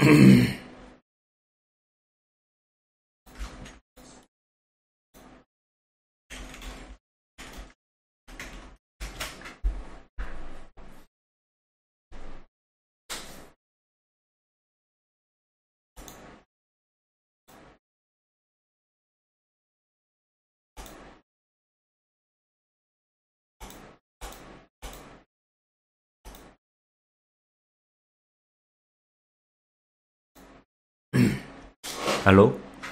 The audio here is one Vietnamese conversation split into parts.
Alo.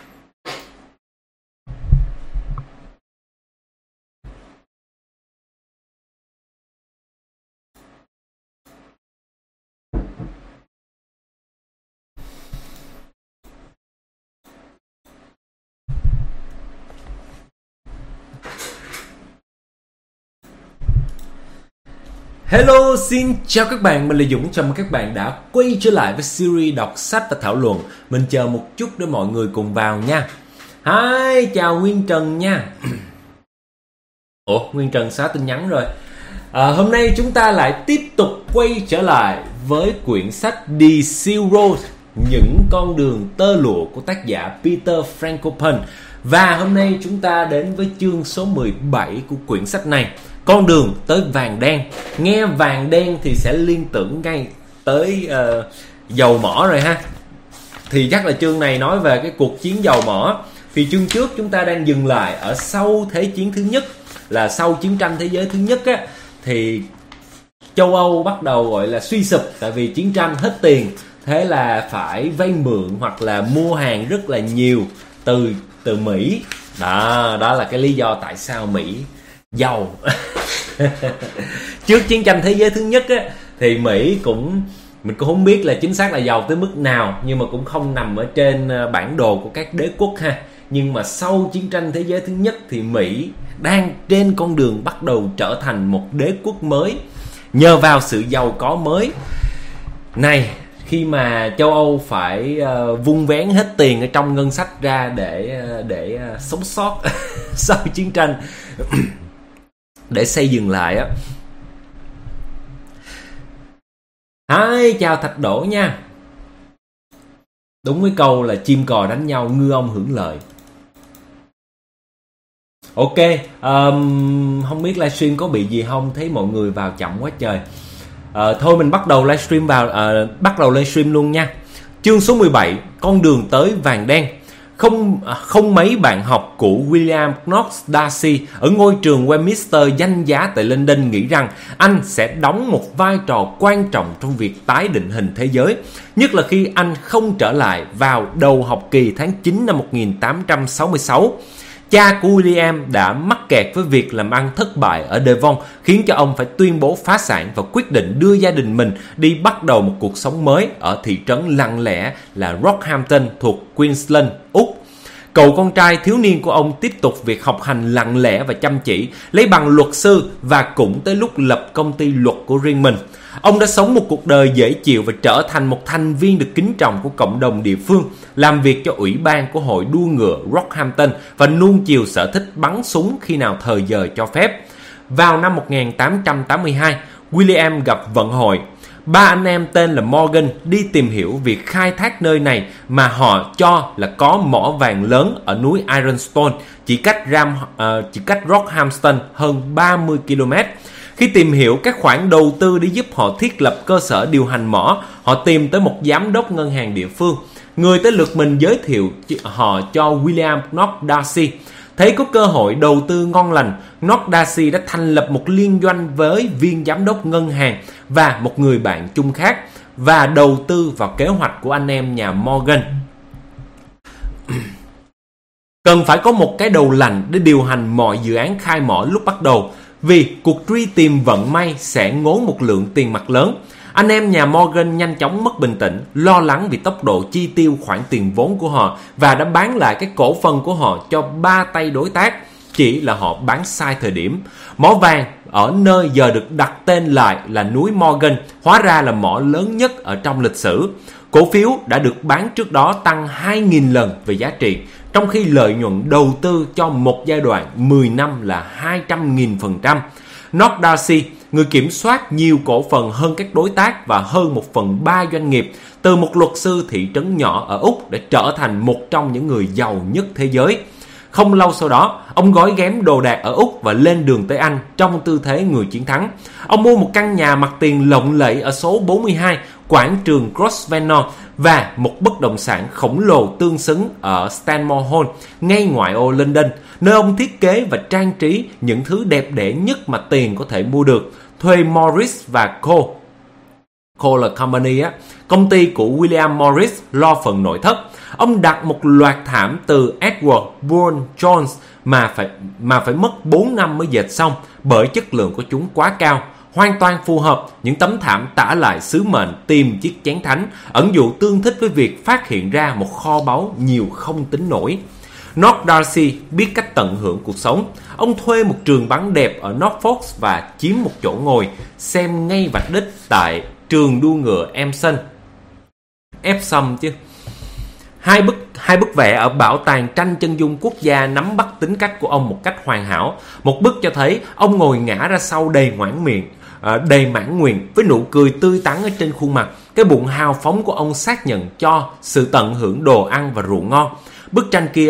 Hello, xin chào các bạn, mình là Dũng. Chào mừng các bạn đã quay trở lại với series đọc sách và thảo luận. Mình chờ một chút để mọi người cùng vào nha. Hi, chào Nguyên Trần nha. Ủa, Nguyên Trần xóa tin nhắn rồi. Hôm nay chúng ta lại tiếp tục quay trở lại với quyển sách The Silk Road, những con đường tơ lụa của tác giả Peter Frankopan. Và hôm nay chúng ta đến với chương số 17 của quyển sách này, con đường tới vàng đen. Nghe vàng đen thì sẽ liên tưởng ngay tới dầu mỏ rồi ha. Thì chắc là chương này nói về cái cuộc chiến dầu mỏ. Thì chương trước chúng ta đang dừng lại ở sau Thế chiến thứ nhất, là sau chiến tranh thế giới thứ nhất á, thì châu Âu bắt đầu gọi là suy sụp, tại vì chiến tranh hết tiền, thế là phải vay mượn hoặc là mua hàng rất là nhiều từ Mỹ. Đó là cái lý do tại sao Mỹ giàu. Trước chiến tranh thế giới thứ nhất á, thì Mỹ mình cũng không biết là chính xác là giàu tới mức nào, nhưng mà cũng không nằm ở trên bản đồ của các đế quốc ha. Nhưng mà sau chiến tranh thế giới thứ nhất thì Mỹ đang trên con đường bắt đầu trở thành một đế quốc mới, nhờ vào sự giàu có mới này. Khi mà châu Âu phải vung vén hết tiền ở trong ngân sách ra để sống sót sau chiến tranh, để xây dựng lại á. Hi, chào Thạch Đỗ nha. Đúng với câu là chim cò đánh nhau, ngư ông hưởng lợi. Ok, không biết livestream có bị gì không, thấy mọi người vào chậm quá trời. Thôi mình bắt đầu livestream luôn nha. Chương số 17, con đường tới vàng đen. Không mấy bạn học của William Knox Darcy ở ngôi trường Westminster danh giá tại London nghĩ rằng anh sẽ đóng một vai trò quan trọng trong việc tái định hình thế giới, nhất là khi anh không trở lại vào đầu học kỳ tháng 9 năm 1866. Cha của William đã mắc kẹt với việc làm ăn thất bại ở Devon, khiến cho ông phải tuyên bố phá sản và quyết định đưa gia đình mình đi bắt đầu một cuộc sống mới ở thị trấn lặng lẽ là Rockhampton thuộc Queensland, Úc. Cậu con trai thiếu niên của ông tiếp tục việc học hành lặng lẽ và chăm chỉ, lấy bằng luật sư và cũng tới lúc lập công ty luật của riêng mình. Ông đã sống một cuộc đời dễ chịu và trở thành một thành viên được kính trọng của cộng đồng địa phương, làm việc cho ủy ban của hội đua ngựa Rockhampton và nuông chiều sở thích bắn súng khi nào thời giờ cho phép. Vào năm 1882, William gặp vận hội. Ba anh em tên là Morgan đi tìm hiểu việc khai thác nơi này mà họ cho là có mỏ vàng lớn ở núi Ironstone, chỉ cách Rockhampton hơn 30 km. Khi tìm hiểu các khoản đầu tư để giúp họ thiết lập cơ sở điều hành mỏ, họ tìm tới một giám đốc ngân hàng địa phương. Người tới lượt mình giới thiệu họ cho William Knox Darcy. Thấy có cơ hội đầu tư ngon lành, Knox Darcy đã thành lập một liên doanh với viên giám đốc ngân hàng và một người bạn chung khác và đầu tư vào kế hoạch của anh em nhà Morgan. Cần phải có một cái đầu lành để điều hành mọi dự án khai mỏ lúc bắt đầu, vì cuộc truy tìm vận may sẽ ngốn một lượng tiền mặt lớn. Anh em nhà Morgan nhanh chóng mất bình tĩnh, lo lắng vì tốc độ chi tiêu khoản tiền vốn của họ và đã bán lại cái cổ phần của họ cho ba tay đối tác, chỉ là họ bán sai thời điểm. Mỏ vàng ở nơi giờ được đặt tên lại là núi Morgan hóa ra là mỏ lớn nhất ở trong lịch sử. Cổ phiếu đã được bán trước đó tăng 2.000 lần về giá trị, trong khi lợi nhuận đầu tư cho một giai đoạn 10 năm là 200.000%. Knox Darcy người kiểm soát nhiều cổ phần hơn các đối tác và hơn 1/3 doanh nghiệp, từ một luật sư thị trấn nhỏ ở Úc để trở thành một trong những người giàu nhất thế giới. Không lâu sau đó, ông gói ghém đồ đạc ở Úc và lên đường tới Anh trong tư thế người chiến thắng. Ông mua một căn nhà mặt tiền lộng lẫy ở số 42, quảng trường Grosvenor và một bất động sản khổng lồ tương xứng ở Stanmore Hall, ngay ngoại ô London, nơi ông thiết kế và trang trí những thứ đẹp đẽ nhất mà tiền có thể mua được. Thuê Morris và Co. Co là company á, công ty của William Morris lo phần nội thất. Ông đặt một loạt thảm từ Edward Burne Jones mà phải mất 4 năm mới dệt xong bởi chất lượng của chúng quá cao. Hoàn toàn phù hợp, những tấm thảm tả lại sứ mệnh tìm chiếc chén thánh, ẩn dụ tương thích với việc phát hiện ra một kho báu nhiều không tính nổi. North Darcy biết cách tận hưởng cuộc sống. Ông thuê một trường bắn đẹp ở Norfolk và chiếm một chỗ ngồi xem ngay vạch đích tại trường đua ngựa Epsom chứ. Hai bức vẽ ở bảo tàng tranh chân dung quốc gia nắm bắt tính cách của ông một cách hoàn hảo. Một bức cho thấy ông ngồi ngã ra sau đầy mãn nguyện với nụ cười tươi tắn ở trên khuôn mặt. Cái bụng hào phóng của ông xác nhận cho sự tận hưởng đồ ăn và rượu ngon. Bức tranh kia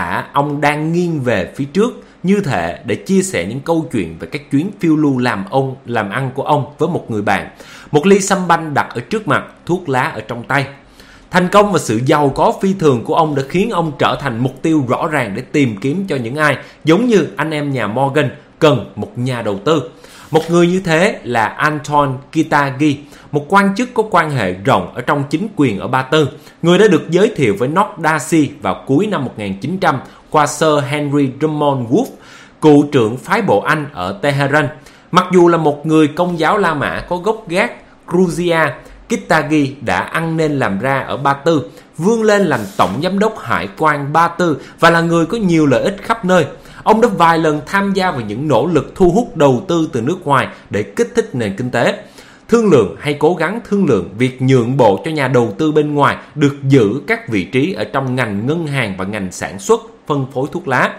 ông đang nghiêng về phía trước như thể để chia sẻ những câu chuyện về các chuyến phiêu lưu làm ăn của ông với một người bạn. Một ly sâm banh đặt ở trước mặt, thuốc lá ở trong tay. Thành công và sự giàu có phi thường của ông đã khiến ông trở thành mục tiêu rõ ràng để tìm kiếm cho những ai giống như anh em nhà Morgan cần một nhà đầu tư. Một người như thế là Anton Kitagi, một quan chức có quan hệ rộng ở trong chính quyền ở Ba Tư. Người đã được giới thiệu với North Darcy vào cuối năm 1900 qua Sir Henry Drummond Wolff, cựu trưởng phái bộ Anh ở Tehran. Mặc dù là một người Công giáo La Mã có gốc gác Georgia, Kitagi đã ăn nên làm ra ở Ba Tư, vươn lên làm tổng giám đốc hải quan Ba Tư và là người có nhiều lợi ích khắp nơi. Ông đã vài lần tham gia vào những nỗ lực thu hút đầu tư từ nước ngoài để kích thích nền kinh tế. Thương lượng hay cố gắng thương lượng việc nhượng bộ cho nhà đầu tư bên ngoài được giữ các vị trí ở trong ngành ngân hàng và ngành sản xuất, phân phối thuốc lá.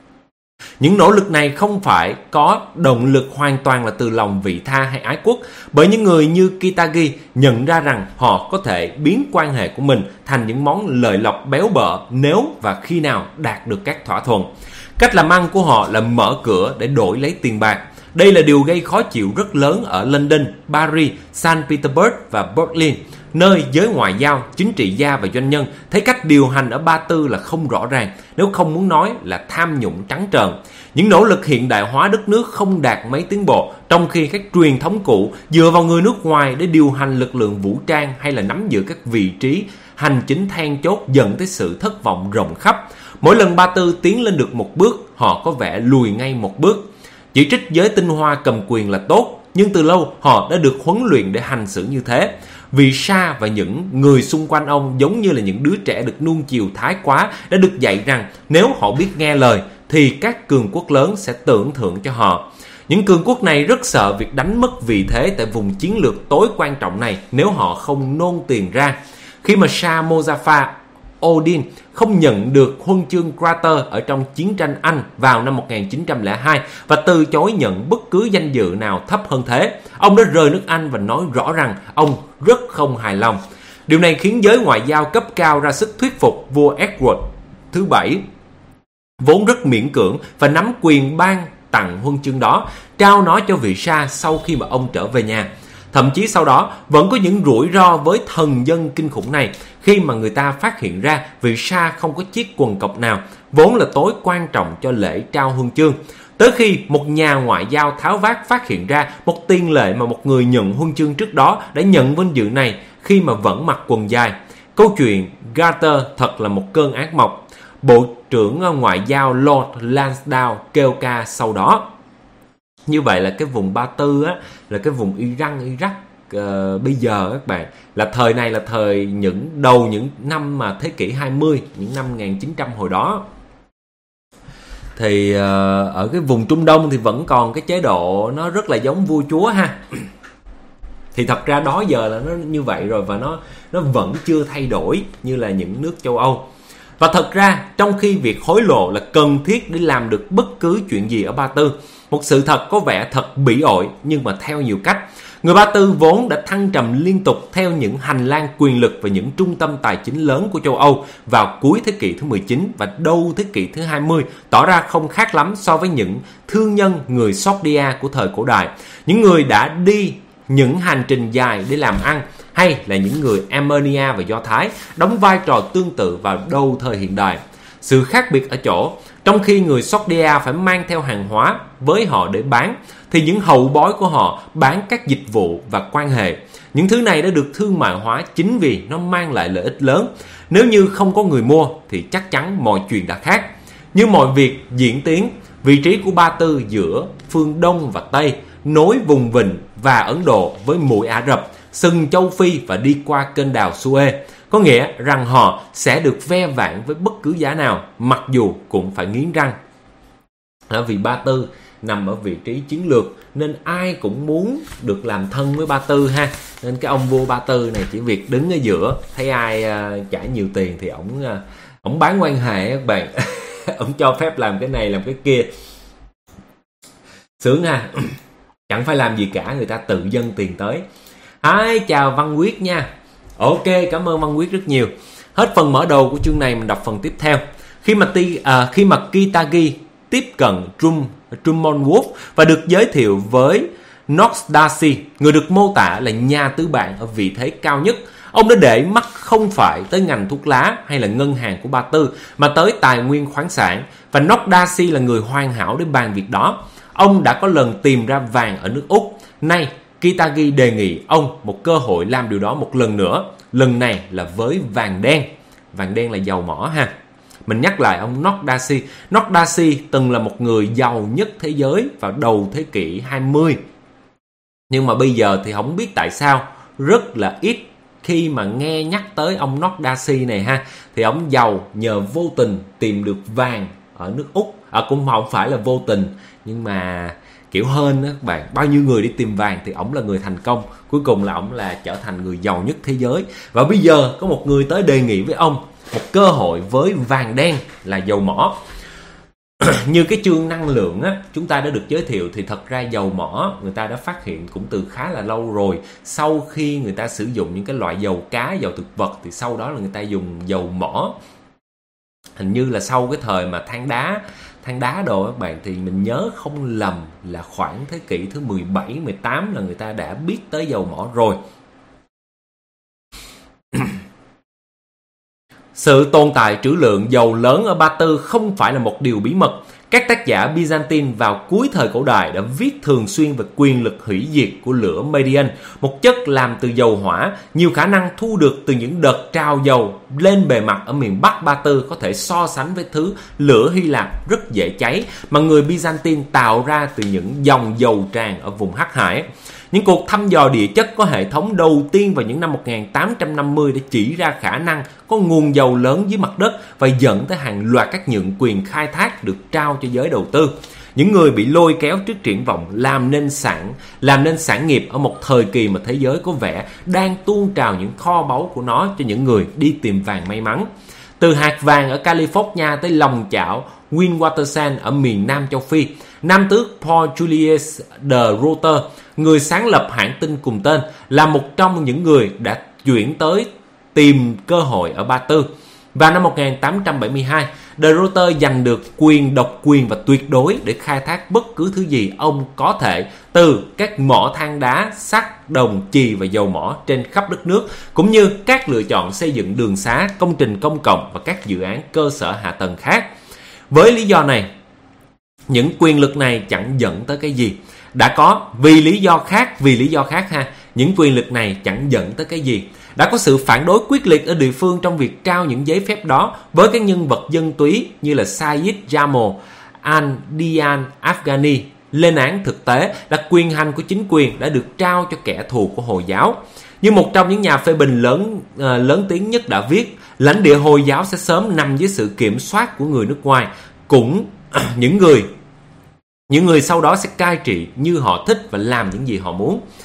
Những nỗ lực này không phải có động lực hoàn toàn là từ lòng vị tha hay ái quốc, bởi những người như Kitagi nhận ra rằng họ có thể biến quan hệ của mình thành những món lợi lộc béo bở nếu và khi nào đạt được các thỏa thuận. Cách làm ăn của họ là mở cửa để đổi lấy tiền bạc. Đây là điều gây khó chịu rất lớn ở London, Paris, Saint Petersburg và Berlin, nơi giới ngoại giao, chính trị gia và doanh nhân thấy cách điều hành ở Ba Tư là không rõ ràng, nếu không muốn nói là tham nhũng trắng trợn. Những nỗ lực hiện đại hóa đất nước không đạt mấy tiến bộ, trong khi các truyền thống cũ dựa vào người nước ngoài để điều hành lực lượng vũ trang hay là nắm giữ các vị trí hành chính then chốt dẫn tới sự thất vọng rộng khắp. Mỗi lần Ba Tư tiến lên được một bước, họ có vẻ lùi ngay một bước. Chỉ trích giới tinh hoa cầm quyền là tốt, nhưng từ lâu họ đã được huấn luyện để hành xử như thế. Vì Shah và những người xung quanh ông giống như là những đứa trẻ được nuông chiều thái quá, đã được dạy rằng nếu họ biết nghe lời thì các cường quốc lớn sẽ tưởng thưởng cho họ. Những cường quốc này rất sợ việc đánh mất vị thế tại vùng chiến lược tối quan trọng này nếu họ không nôn tiền ra. Khi mà Shah Muzaffar Odin không nhận được huân chương Carter ở trong chiến tranh Anh vào năm 1902 và từ chối nhận bất cứ danh dự nào thấp hơn thế, ông đã rời nước Anh và nói rõ rằng ông rất không hài lòng. Điều này khiến giới ngoại giao cấp cao ra sức thuyết phục vua Edward thứ 7, vốn rất miễn cưỡng, và nắm quyền ban tặng huân chương đó, trao nó cho vị Shah sau khi mà ông trở về nhà. Thậm chí sau đó vẫn có những rủi ro với thần dân kinh khủng này khi mà người ta phát hiện ra vị Shah không có chiếc quần cộc nào, vốn là tối quan trọng cho lễ trao huân chương. Tới khi một nhà ngoại giao tháo vát phát hiện ra một tiền lệ mà một người nhận huân chương trước đó đã nhận vinh dự này khi mà vẫn mặc quần dài. Câu chuyện Garter thật là một cơn ác mộng. Bộ trưởng ngoại giao Lord Lansdowne kêu ca sau đó. Như vậy là cái vùng Ba Tư á, là cái vùng Iran, Iraq bây giờ các bạn, là thời này là thời những năm mà thế kỷ 20, những năm 1900 hồi đó. Thì ở cái vùng Trung Đông thì vẫn còn cái chế độ nó rất là giống vua chúa ha. Thì thật ra đó giờ là nó như vậy rồi, và nó vẫn chưa thay đổi như là những nước châu Âu. Và thật ra trong khi việc hối lộ là cần thiết để làm được bất cứ chuyện gì ở Ba Tư, một sự thật có vẻ thật bỉ ổi nhưng mà theo nhiều cách. Người Ba Tư vốn đã thăng trầm liên tục theo những hành lang quyền lực và những trung tâm tài chính lớn của châu Âu vào cuối thế kỷ thứ 19 và đầu thế kỷ thứ 20, tỏ ra không khác lắm so với những thương nhân người Sogdia của thời cổ đại, những người đã đi những hành trình dài để làm ăn, hay là những người Armenia và Do Thái đóng vai trò tương tự vào đầu thời hiện đại. Sự khác biệt ở chỗ, trong khi người Sogdia phải mang theo hàng hóa với họ để bán, thì những hậu bối của họ bán các dịch vụ và quan hệ. Những thứ này đã được thương mại hóa chính vì nó mang lại lợi ích lớn. Nếu như không có người mua thì chắc chắn mọi chuyện đã khác. Như mọi việc diễn tiến, vị trí của Ba Tư giữa phương Đông và Tây, nối vùng Vịnh và Ấn Độ với mũi Ả Rập, sừng châu Phi và đi qua kênh đào Suez, có nghĩa rằng họ sẽ được ve vãn với bất cứ giá nào, mặc dù cũng phải nghiến răng. Vì Ba Tư nằm ở vị trí chiến lược nên ai cũng muốn được làm thân với Ba Tư ha. Nên cái ông vua Ba Tư này chỉ việc đứng ở giữa, thấy ai trả nhiều tiền thì ổng bán quan hệ các bạn. Ổng cho phép làm cái này làm cái kia. Sướng ha. Chẳng phải làm gì cả, người ta tự dâng tiền tới. Chào Văn Quyết nha. Ok, cảm ơn Văn Quyết rất nhiều. Hết phần mở đầu của chương này, mình đọc phần tiếp theo. Khi mà Kitagi tiếp cận Drummond Wolff và được giới thiệu với Knox Darcy, người được mô tả là nhà tư bản ở vị thế cao nhất, ông đã để mắt không phải tới ngành thuốc lá hay là ngân hàng của Ba Tư, mà tới tài nguyên khoáng sản. Và Knox Darcy là người hoàn hảo để bàn việc đó. Ông đã có lần tìm ra vàng ở nước Úc. Nay, Kitagi đề nghị ông một cơ hội làm điều đó một lần nữa. Lần này là với vàng đen. Vàng đen là dầu mỏ ha. Mình nhắc lại ông Knox Darcy. Knox Darcy từng là một người giàu nhất thế giới vào đầu thế kỷ 20. Nhưng mà bây giờ thì không biết tại sao rất là ít khi mà nghe nhắc tới ông Knox Darcy này ha. Thì ông giàu nhờ vô tình tìm được vàng ở nước Úc. Cũng không phải là vô tình, nhưng mà kiểu hên đó các bạn. Bao nhiêu người đi tìm vàng thì ổng là người thành công. Cuối cùng là ổng là trở thành người giàu nhất thế giới. Và bây giờ có một người tới đề nghị với ông một cơ hội với vàng đen là dầu mỏ. Như cái chương năng lượng á, chúng ta đã được giới thiệu thì thật ra dầu mỏ người ta đã phát hiện cũng từ khá là lâu rồi. Sau khi người ta sử dụng những cái loại dầu cá, dầu thực vật thì sau đó là người ta dùng dầu mỏ. Hình như là sau cái thời mà than đá đồ các bạn, thì mình nhớ không lầm là khoảng thế kỷ thứ 17, 18 là người ta đã biết tới dầu mỏ rồi. Sự tồn tại trữ lượng dầu lớn ở Ba Tư không phải là một điều bí mật. Các tác giả Byzantine vào cuối thời cổ đại đã viết thường xuyên về quyền lực hủy diệt của lửa Median, một chất làm từ dầu hỏa, nhiều khả năng thu được từ những đợt trào dầu lên bề mặt ở miền Bắc Ba Tư có thể so sánh với thứ lửa Hy Lạp rất dễ cháy mà người Byzantine tạo ra từ những dòng dầu tràn ở vùng Hắc Hải. Những cuộc thăm dò địa chất có hệ thống đầu tiên vào những năm 1850 đã chỉ ra khả năng có nguồn dầu lớn dưới mặt đất và dẫn tới hàng loạt các nhượng quyền khai thác được trao cho giới đầu tư. Những người bị lôi kéo trước triển vọng làm nên sản nghiệp ở một thời kỳ mà thế giới có vẻ đang tuôn trào những kho báu của nó cho những người đi tìm vàng may mắn. Từ hạt vàng ở California tới lòng chảo Witwatersrand ở miền Nam châu Phi, nam tước Paul Julius de Ruyter, người sáng lập hãng tin cùng tên, là một trong những người đã chuyển tới tìm cơ hội ở Ba Tư. Vào năm 1872, de Ruyter giành được quyền độc quyền và tuyệt đối để khai thác bất cứ thứ gì ông có thể từ các mỏ than đá, sắt, đồng, chì và dầu mỏ trên khắp đất nước, cũng như các lựa chọn xây dựng đường xá, công trình công cộng và các dự án cơ sở hạ tầng khác. Với lý do này, những quyền lực này chẳng dẫn tới cái gì. Đã có vì lý do khác ha, những quyền lực này chẳng dẫn tới cái gì. Đã có sự phản đối quyết liệt ở địa phương trong việc trao những giấy phép đó với các nhân vật dân túy như là Sayyid Jamal al-Dian Afghani. Lên án thực tế là quyền hành của chính quyền đã được trao cho kẻ thù của Hồi giáo. Như một trong những nhà phê bình lớn tiếng nhất đã viết, lãnh địa Hồi giáo sẽ sớm nằm dưới sự kiểm soát của người nước ngoài. Cũng những người sau đó sẽ cai trị như họ thích và làm những gì họ muốn.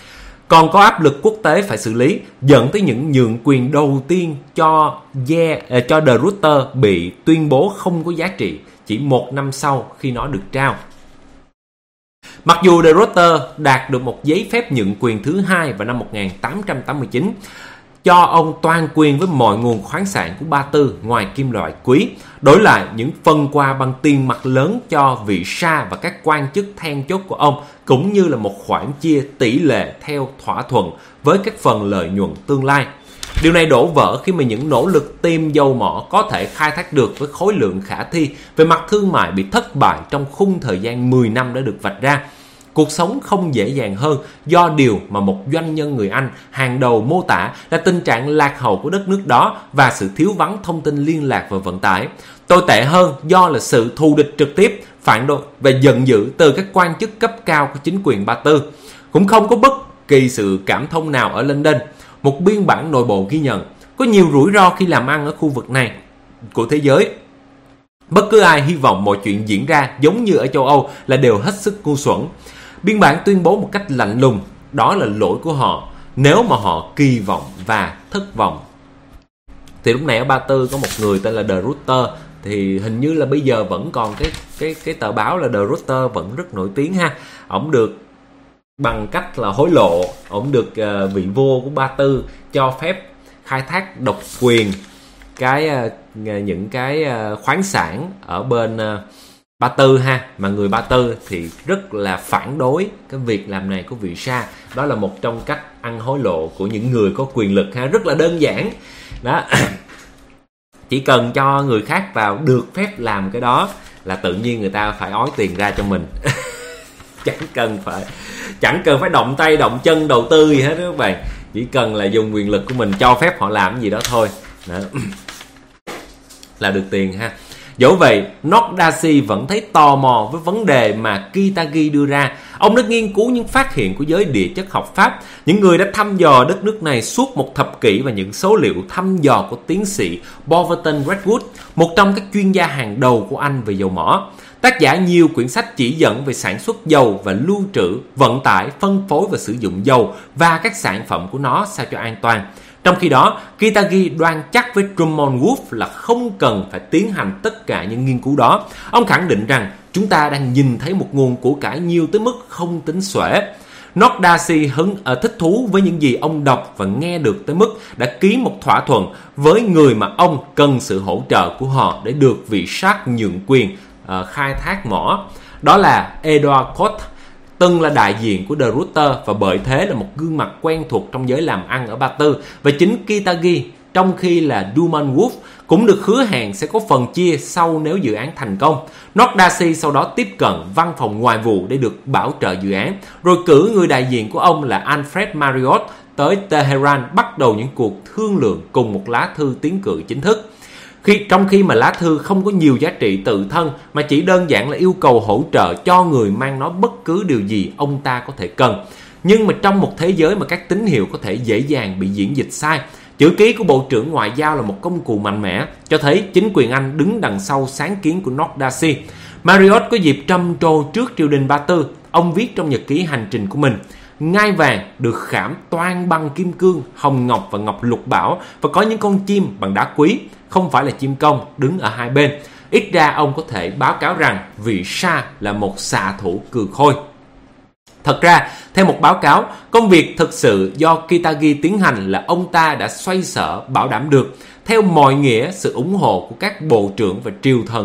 còn có áp lực quốc tế phải xử lý, dẫn tới những nhượng quyền đầu tiên cho De Ruyter bị tuyên bố không có giá trị chỉ 1 năm sau khi nó được trao. Mặc dù De Ruyter đạt được một giấy phép nhượng quyền thứ hai vào năm 1889, cho ông toàn quyền với mọi nguồn khoáng sản của Ba Tư ngoài kim loại quý, đổi lại những phần quà bằng tiền mặt lớn cho vị Shah và các quan chức then chốt của ông, cũng như là một khoản chia tỷ lệ theo thỏa thuận với các phần lợi nhuận tương lai. Điều này đổ vỡ khi mà những nỗ lực tìm dầu mỏ có thể khai thác được với khối lượng khả thi về mặt thương mại bị thất bại trong khung thời gian 10 năm đã được vạch ra. Cuộc sống không dễ dàng hơn do điều mà một doanh nhân người Anh hàng đầu mô tả là tình trạng lạc hậu của đất nước đó và sự thiếu vắng thông tin liên lạc và vận tải. Tồi tệ hơn do là sự thù địch trực tiếp, phản đối và giận dữ từ các quan chức cấp cao của chính quyền Ba Tư. Cũng không có bất kỳ sự cảm thông nào ở London. Một biên bản nội bộ ghi nhận có nhiều rủi ro khi làm ăn ở khu vực này của thế giới. Bất cứ ai hy vọng mọi chuyện diễn ra giống như ở châu Âu là đều hết sức ngu xuẩn. Biên bản tuyên bố một cách lạnh lùng, đó là lỗi của họ nếu mà họ kỳ vọng và thất vọng. Thì lúc này ở Ba Tư có một người tên là De Ruyter, thì hình như là bây giờ vẫn còn cái tờ báo là De Ruyter vẫn rất nổi tiếng ha. Ổng được bằng cách là hối lộ, ổng được vị vua của Ba Tư cho phép khai thác độc quyền những cái khoáng sản ở bên Ba Tư ha, mà người Ba Tư thì rất là phản đối cái việc làm này của vị Shah. Đó là một trong cách ăn hối lộ của những người có quyền lực ha, rất là đơn giản đó. Chỉ cần cho người khác vào được phép làm cái đó là tự nhiên người ta phải ói tiền ra cho mình. Chẳng cần phải động tay động chân đầu tư gì hết đó các bạn, chỉ cần là dùng quyền lực của mình cho phép họ làm gì đó thôi đó. Là được tiền ha. Dẫu vậy, Nordasi vẫn thấy tò mò với vấn đề mà Kitagi đưa ra. Ông đã nghiên cứu những phát hiện của giới địa chất học Pháp, những người đã thăm dò đất nước này suốt một thập kỷ, và những số liệu thăm dò của tiến sĩ Boverton Redwood, một trong các chuyên gia hàng đầu của Anh về dầu mỏ. Tác giả nhiều quyển sách chỉ dẫn về sản xuất dầu và lưu trữ, vận tải, phân phối và sử dụng dầu và các sản phẩm của nó sao cho an toàn. Trong khi đó, Kitagi đoan chắc với Drummond Wolff là không cần phải tiến hành tất cả những nghiên cứu đó. Ông khẳng định rằng chúng ta đang nhìn thấy một nguồn của cải nhiều tới mức không tính xuể. Nordasi thích thú với những gì ông đọc và nghe được tới mức đã ký một thỏa thuận với người mà ông cần sự hỗ trợ của họ để được vị Shah nhượng quyền khai thác mỏ. Đó là Edward Coate, từng là đại diện của De Ruyter và bởi thế là một gương mặt quen thuộc trong giới làm ăn ở Ba Tư. Và chính Kitagi, trong khi là Drummond Wolff, cũng được hứa hẹn sẽ có phần chia sau nếu dự án thành công. Nordasi sau đó tiếp cận văn phòng ngoại vụ để được bảo trợ dự án, rồi cử người đại diện của ông là Alfred Marriott tới Tehran bắt đầu những cuộc thương lượng cùng một lá thư tiến cử chính thức. Trong khi mà lá thư không có nhiều giá trị tự thân mà chỉ đơn giản là yêu cầu hỗ trợ cho người mang nó bất cứ điều gì ông ta có thể cần. Nhưng mà trong một thế giới mà các tín hiệu có thể dễ dàng bị diễn dịch sai, chữ ký của Bộ trưởng Ngoại giao là một công cụ mạnh mẽ, cho thấy chính quyền Anh đứng đằng sau sáng kiến của Nordasi. Marriott có dịp trầm trồ trước triều đình Ba Tư. Ông viết trong nhật ký hành trình của mình: ngai vàng được khảm toan bằng kim cương, hồng ngọc và ngọc lục bảo, và có những con chim bằng đá quý, không phải là chim công, đứng ở hai bên. Ít ra ông có thể báo cáo rằng vị Shah là một xạ thủ cừ khôi. Thật ra, theo một báo cáo, công việc thực sự do Kitagi tiến hành là ông ta đã xoay sở bảo đảm được, theo mọi nghĩa, sự ủng hộ của các bộ trưởng và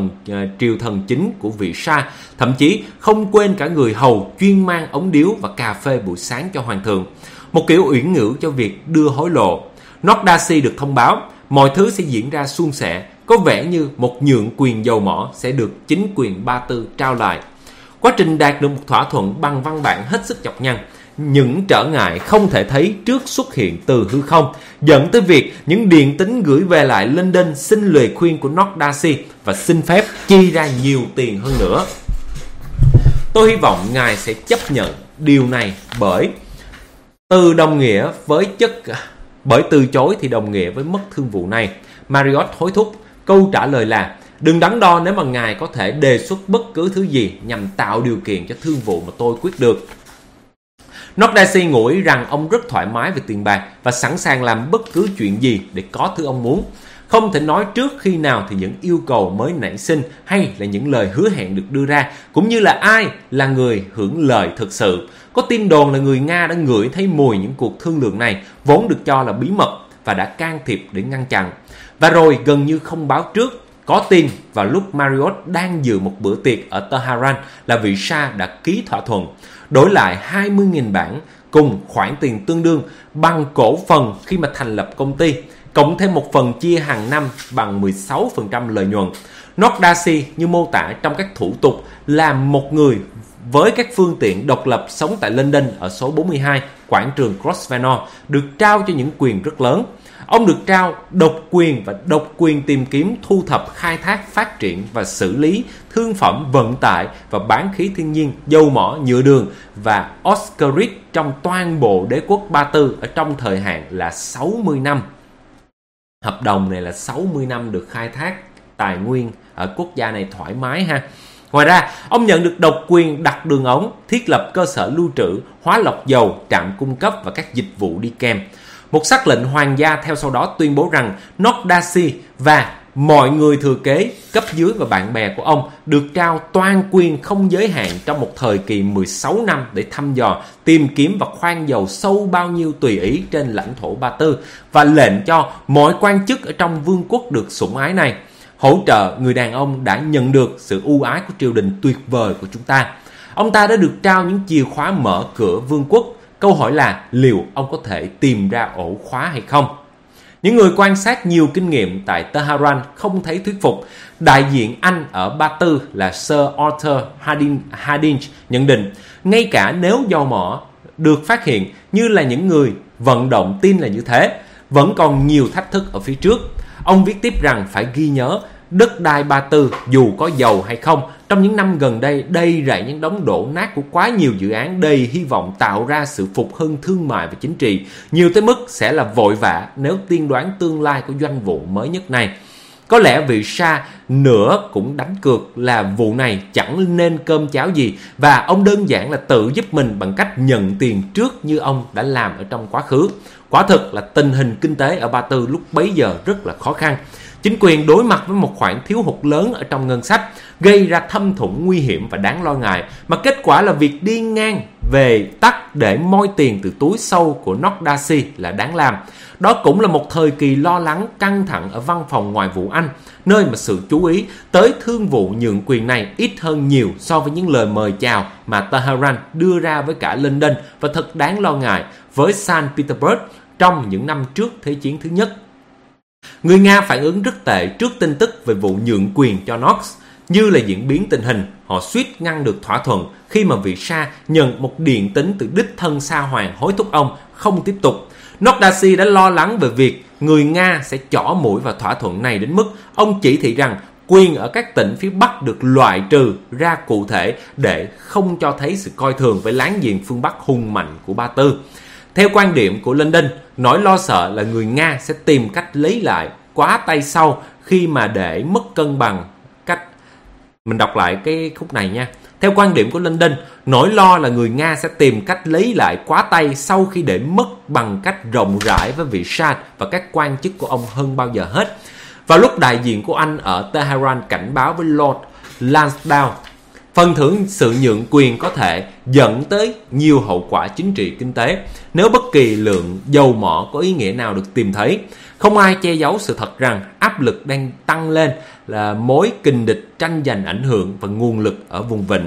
triều thần chính của vị Shah, thậm chí không quên cả người hầu chuyên mang ống điếu và cà phê buổi sáng cho hoàng thượng. Một kiểu uyển ngữ cho việc đưa hối lộ. Nordasi được thông báo mọi thứ sẽ diễn ra suôn sẻ, có vẻ như một nhượng quyền dầu mỏ sẽ được chính quyền Ba Tư trao lại. Quá trình đạt được một thỏa thuận bằng văn bản hết sức nhọc nhằn. Những trở ngại không thể thấy trước xuất hiện từ hư không, dẫn tới việc những điện tín gửi về lại London xin lời khuyên của Nordasi và xin phép chi ra nhiều tiền hơn nữa. Tôi hy vọng ngài sẽ chấp nhận điều này, bởi từ chối thì đồng nghĩa với mất thương vụ này. Marriott hối thúc. Câu trả lời là: đừng đắn đo nếu mà ngài có thể đề xuất bất cứ thứ gì nhằm tạo điều kiện cho thương vụ mà tôi quyết được. Nordasi ngụ ý rằng ông rất thoải mái về tiền bạc và sẵn sàng làm bất cứ chuyện gì để có thứ ông muốn. Không thể nói trước khi nào thì những yêu cầu mới nảy sinh hay là những lời hứa hẹn được đưa ra, cũng như là ai là người hưởng lợi thực sự. Có tin đồn là người Nga đã ngửi thấy mùi những cuộc thương lượng này vốn được cho là bí mật và đã can thiệp để ngăn chặn. Và rồi gần như không báo trước, có tin vào lúc Marriott đang dự một bữa tiệc ở Tehran là vị Shah đã ký thỏa thuận đổi lại 20.000 bảng cùng khoản tiền tương đương bằng cổ phần khi mà thành lập công ty, cộng thêm một phần chia hàng năm bằng 16% lợi nhuận. Nordasi như mô tả trong các thủ tục là một người với các phương tiện độc lập sống tại London ở số 42, quảng trường Grosvenor, được trao cho những quyền rất lớn. Ông được trao độc quyền tìm kiếm, thu thập, khai thác, phát triển và xử lý thương phẩm, vận tải và bán khí thiên nhiên, dầu mỏ, nhựa đường và Oscarit trong toàn bộ đế quốc Ba Tư ở trong thời hạn là 60 năm. Hợp đồng này là 60 năm được khai thác tài nguyên ở quốc gia này thoải mái ha. Ngoài ra, ông nhận được độc quyền đặt đường ống, thiết lập cơ sở lưu trữ, hóa lọc dầu, trạm cung cấp và các dịch vụ đi kèm. Một sắc lệnh hoàng gia theo sau đó tuyên bố rằng Nordasi và mọi người thừa kế, cấp dưới và bạn bè của ông được trao toàn quyền không giới hạn trong một thời kỳ 16 năm để thăm dò, tìm kiếm và khoan dầu sâu bao nhiêu tùy ý trên lãnh thổ Ba Tư, và lệnh cho mọi quan chức ở trong vương quốc được sủng ái này. Hỗ trợ người đàn ông đã nhận được sự ưu ái của triều đình tuyệt vời của chúng ta. Ông ta đã được trao những chìa khóa mở cửa vương quốc. Câu hỏi là liệu ông có thể tìm ra ổ khóa hay không? Những người quan sát nhiều kinh nghiệm tại Tehran không thấy thuyết phục. Đại diện Anh ở Ba Tư là Sir Arthur Hardinge nhận định, ngay cả nếu dầu mỏ được phát hiện như là những người vận động tin là như thế, vẫn còn nhiều thách thức ở phía trước. Ông viết tiếp rằng phải ghi nhớ, đất đai Ba Tư dù có giàu hay không, trong những năm gần đây đầy rẫy những đống đổ nát của quá nhiều dự án đầy hy vọng tạo ra sự phục hưng thương mại và chính trị, nhiều tới mức sẽ là vội vã nếu tiên đoán tương lai của doanh vụ mới nhất này. Có lẽ vị Shah nữa cũng đánh cược là vụ này chẳng nên cơm cháo gì, và ông đơn giản là tự giúp mình bằng cách nhận tiền trước như ông đã làm ở trong quá khứ. Quả thực là tình hình kinh tế ở Ba Tư lúc bấy giờ rất là khó khăn. Chính quyền đối mặt với một khoản thiếu hụt lớn ở trong ngân sách, gây ra thâm thủng nguy hiểm và đáng lo ngại, mà kết quả là việc đi ngang về tắt để moi tiền từ túi sâu của Nordasi là đáng làm. Đó cũng là một thời kỳ lo lắng căng thẳng ở văn phòng ngoại vụ Anh, nơi mà sự chú ý tới thương vụ nhượng quyền này ít hơn nhiều so với những lời mời chào mà Tehran đưa ra với cả London, và thật đáng lo ngại với Saint Petersburg trong những năm trước Thế chiến thứ nhất. Người Nga phản ứng rất tệ trước tin tức về vụ nhượng quyền cho Knox. Như là diễn biến tình hình, họ suýt ngăn được thỏa thuận khi mà vị Shah nhận một điện tín từ đích thân Sa Hoàng hối thúc ông không tiếp tục. Nordasi đã lo lắng về việc người Nga sẽ chỏ mũi vào thỏa thuận này đến mức ông chỉ thị rằng quyền ở các tỉnh phía Bắc được loại trừ ra cụ thể để không cho thấy sự coi thường với láng giềng phương Bắc hùng mạnh của Ba Tư. Theo quan điểm của London, nỗi lo sợ là người Nga sẽ tìm cách lấy lại quá tay sau khi mà để mất cân bằng cách... Mình đọc lại cái khúc này nha. Theo quan điểm của London, nỗi lo là người Nga sẽ tìm cách lấy lại quá tay sau khi để mất bằng cách rộng rãi với vị Shah và các quan chức của ông hơn bao giờ hết. Vào lúc đại diện của Anh ở Tehran cảnh báo với Lord Lansdowne, phần thưởng sự nhượng quyền có thể dẫn tới nhiều hậu quả chính trị kinh tế nếu bất kỳ lượng dầu mỏ có ý nghĩa nào được tìm thấy. Không ai che giấu sự thật rằng áp lực đang tăng lên là mối kình địch tranh giành ảnh hưởng và nguồn lực ở vùng vịnh.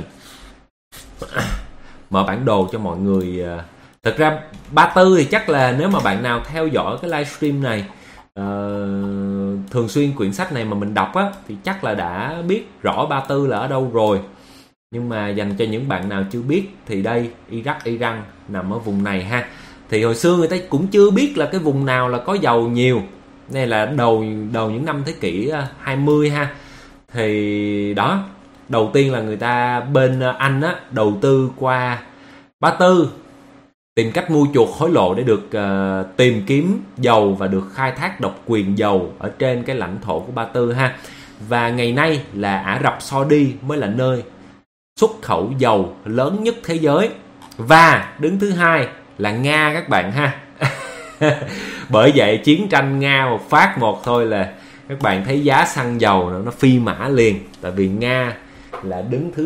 Mở bản đồ cho mọi người. Thật ra Ba Tư thì chắc là nếu mà bạn nào theo dõi cái livestream này thường xuyên quyển sách này mà mình đọc á, thì chắc là đã biết rõ Ba Tư là ở đâu rồi. Nhưng mà dành cho những bạn nào chưa biết thì đây, Iraq, Iran nằm ở vùng này ha. Thì hồi xưa người ta cũng chưa biết là cái vùng nào là có dầu nhiều. Này là đầu những năm thế kỷ 20 ha. Thì đó, đầu tiên là người ta bên Anh á, đầu tư qua Ba Tư, tìm cách mua chuộc hối lộ để được tìm kiếm dầu và được khai thác độc quyền dầu ở trên cái lãnh thổ của Ba Tư ha. Và ngày nay là Ả Rập Saudi mới là nơi xuất khẩu dầu lớn nhất thế giới. Và đứng thứ hai là Nga các bạn ha. Bởi vậy chiến tranh Nga một phát một thôi là các bạn thấy giá xăng dầu nó phi mã liền. Tại vì Nga là đứng thứ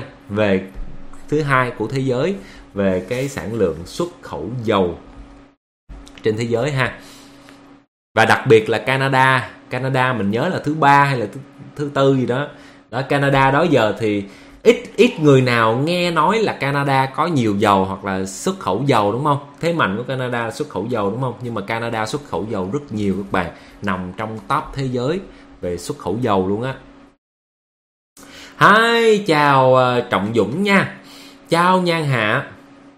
hai của thế giới về cái sản lượng xuất khẩu dầu trên thế giới ha. Và đặc biệt là Canada mình nhớ là thứ 3 hay là thứ 4 gì đó. Canada đó giờ thì ít người nào nghe nói là Canada có nhiều dầu hoặc là xuất khẩu dầu, đúng không? Thế mạnh của Canada là xuất khẩu dầu, đúng không? Nhưng mà Canada xuất khẩu dầu rất nhiều các bạn, nằm trong top thế giới về xuất khẩu dầu luôn á. Hi, chào Trọng Dũng nha. Chào Nhan Hạ.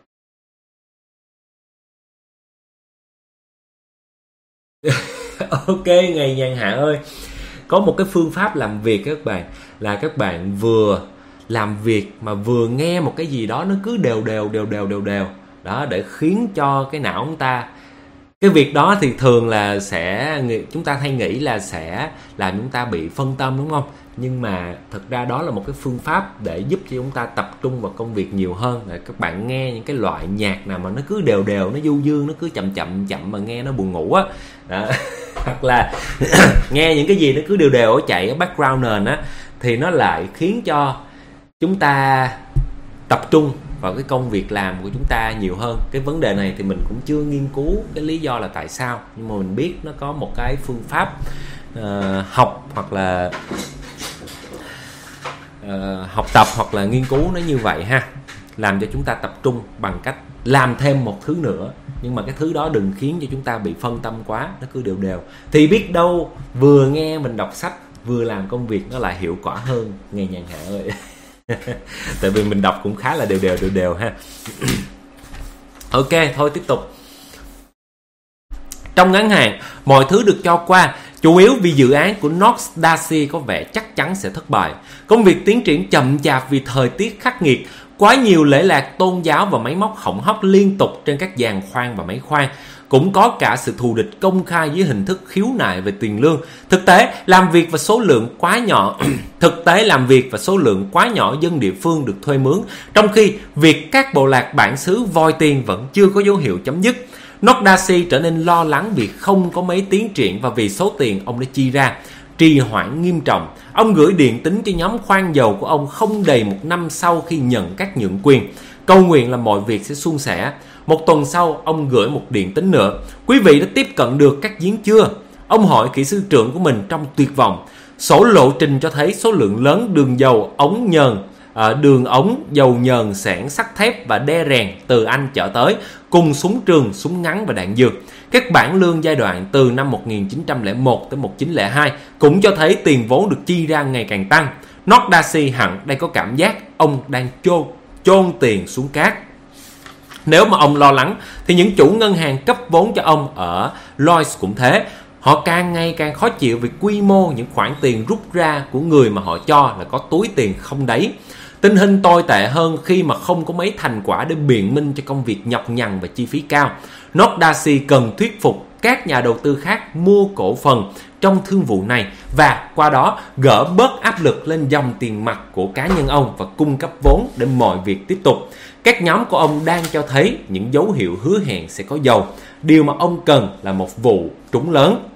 Ok, ngày Nhan Hạ ơi. Có một cái phương pháp làm việc các bạn, là các bạn vừa làm việc mà vừa nghe một cái gì đó nó cứ đều đó, để khiến cho cái não chúng ta, cái việc đó thì thường là chúng ta hay nghĩ là sẽ làm chúng ta bị phân tâm, đúng không? Nhưng mà thực ra đó là một cái phương pháp để giúp cho chúng ta tập trung vào công việc nhiều hơn. Để các bạn nghe những cái loại nhạc nào mà nó cứ đều, nó du dương, nó cứ chậm mà nghe nó buồn ngủ á. Hoặc là nghe những cái gì nó cứ đều ở chạy ở background nền á, thì nó lại khiến cho chúng ta tập trung vào cái công việc làm của chúng ta nhiều hơn. Cái vấn đề này thì mình cũng chưa nghiên cứu cái lý do là tại sao, nhưng mà mình biết nó có một cái phương pháp học hoặc là học tập hoặc là nghiên cứu nó như vậy ha, làm cho chúng ta tập trung bằng cách làm thêm một thứ nữa, nhưng mà cái thứ đó đừng khiến cho chúng ta bị phân tâm quá, nó cứ đều thì biết đâu vừa nghe mình đọc sách vừa làm công việc nó lại hiệu quả hơn. Nghe Nhàn Hạ ơi. Tại vì mình đọc cũng khá là đều ha. Ok, thôi tiếp tục. Trong ngắn hạn, mọi thứ được cho qua, chủ yếu vì dự án của Knox Darcy có vẻ chắc chắn sẽ thất bại. Công việc tiến triển chậm chạp vì thời tiết khắc nghiệt, quá nhiều lễ lạc tôn giáo và máy móc hỏng hóc liên tục trên các giàn khoan và máy khoan. Cũng có cả sự thù địch công khai dưới hình thức khiếu nại về tiền lương. Thực tế làm việc và số lượng quá nhỏ dân địa phương được thuê mướn, trong khi việc các bộ lạc bản xứ vòi tiền vẫn chưa có dấu hiệu chấm dứt. Knox Darcy trở nên lo lắng vì không có mấy tiến triển và vì số tiền ông đã chi ra trì hoãn nghiêm trọng. Ông gửi điện tín cho nhóm khoan dầu của ông không đầy một năm sau khi nhận các nhượng quyền, cầu nguyện là mọi việc sẽ suôn sẻ. Một tuần sau, ông gửi một điện tín nữa. Quý vị đã tiếp cận được các giếng chưa? Ông hỏi kỹ sư trưởng của mình trong tuyệt vọng. Sổ lộ trình cho thấy số lượng lớn đường dầu ống nhờn, đường ống dầu nhờn xẻng sắt thép và đe rèn từ Anh chở tới, cùng súng trường, súng ngắn và đạn dược. Các bản lương giai đoạn từ năm 1901 tới 1902 cũng cho thấy tiền vốn được chi ra ngày càng tăng. Knox Darcy hẳn đây có cảm giác ông đang chôn tiền xuống cát. Nếu mà ông lo lắng thì những chủ ngân hàng cấp vốn cho ông ở Lloyds cũng thế. Họ càng ngày càng khó chịu vì quy mô những khoản tiền rút ra của người mà họ cho là có túi tiền không đáy. Tình hình tồi tệ hơn khi mà không có mấy thành quả để biện minh cho công việc nhọc nhằn và chi phí cao. Knox Darcy cần thuyết phục các nhà đầu tư khác mua cổ phần trong thương vụ này và qua đó gỡ bớt áp lực lên dòng tiền mặt của cá nhân ông và cung cấp vốn để mọi việc tiếp tục. Các nhóm của ông đang cho thấy những dấu hiệu hứa hẹn sẽ có dầu. Điều mà ông cần là một vụ trúng lớn.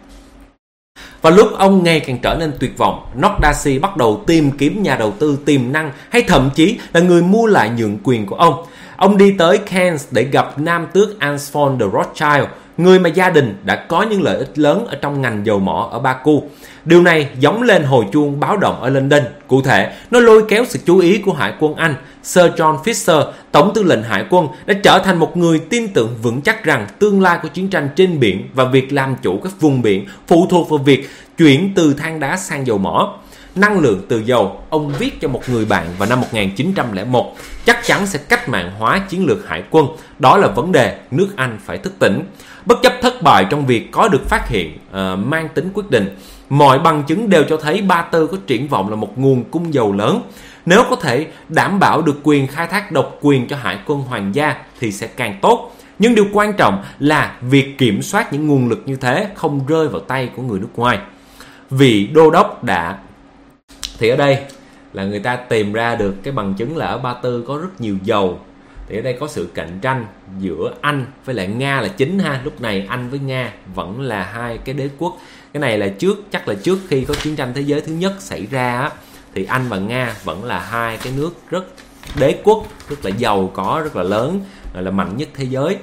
Và lúc ông ngày càng trở nên tuyệt vọng, Knox Darcy bắt đầu tìm kiếm nhà đầu tư tiềm năng hay thậm chí là người mua lại nhượng quyền của ông. Ông đi tới Cairns để gặp nam tước Antoine de Rothschild, người mà gia đình đã có những lợi ích lớn ở trong ngành dầu mỏ ở Baku. Điều này giống lên hồi chuông báo động ở London. Cụ thể, nó lôi kéo sự chú ý của Hải quân Anh. Sir John Fisher, Tổng tư lệnh Hải quân, đã trở thành một người tin tưởng vững chắc rằng tương lai của chiến tranh trên biển và việc làm chủ các vùng biển phụ thuộc vào việc chuyển từ than đá sang dầu mỏ. Năng lượng từ dầu, ông viết cho một người bạn vào năm 1901, chắc chắn sẽ cách mạng hóa chiến lược hải quân. Đó là vấn đề nước Anh phải thức tỉnh. Bất chấp thất bại trong việc có được phát hiện mang tính quyết định, mọi bằng chứng đều cho thấy Ba Tư có triển vọng là một nguồn cung dầu lớn. Nếu có thể đảm bảo được quyền khai thác độc quyền cho hải quân hoàng gia thì sẽ càng tốt. Nhưng điều quan trọng là việc kiểm soát những nguồn lực như thế không rơi vào tay của người nước ngoài. Vị đô đốc đã... Thì ở đây là người ta tìm ra được cái bằng chứng là ở Ba Tư có rất nhiều dầu. Thì ở đây có sự cạnh tranh giữa Anh với lại Nga là chính ha. Lúc này Anh với Nga vẫn là hai cái đế quốc. Cái này là chắc là trước khi có chiến tranh thế giới thứ nhất xảy ra á, thì Anh và Nga vẫn là hai cái nước rất đế quốc, rất là giàu có, rất là lớn, là mạnh nhất thế giới.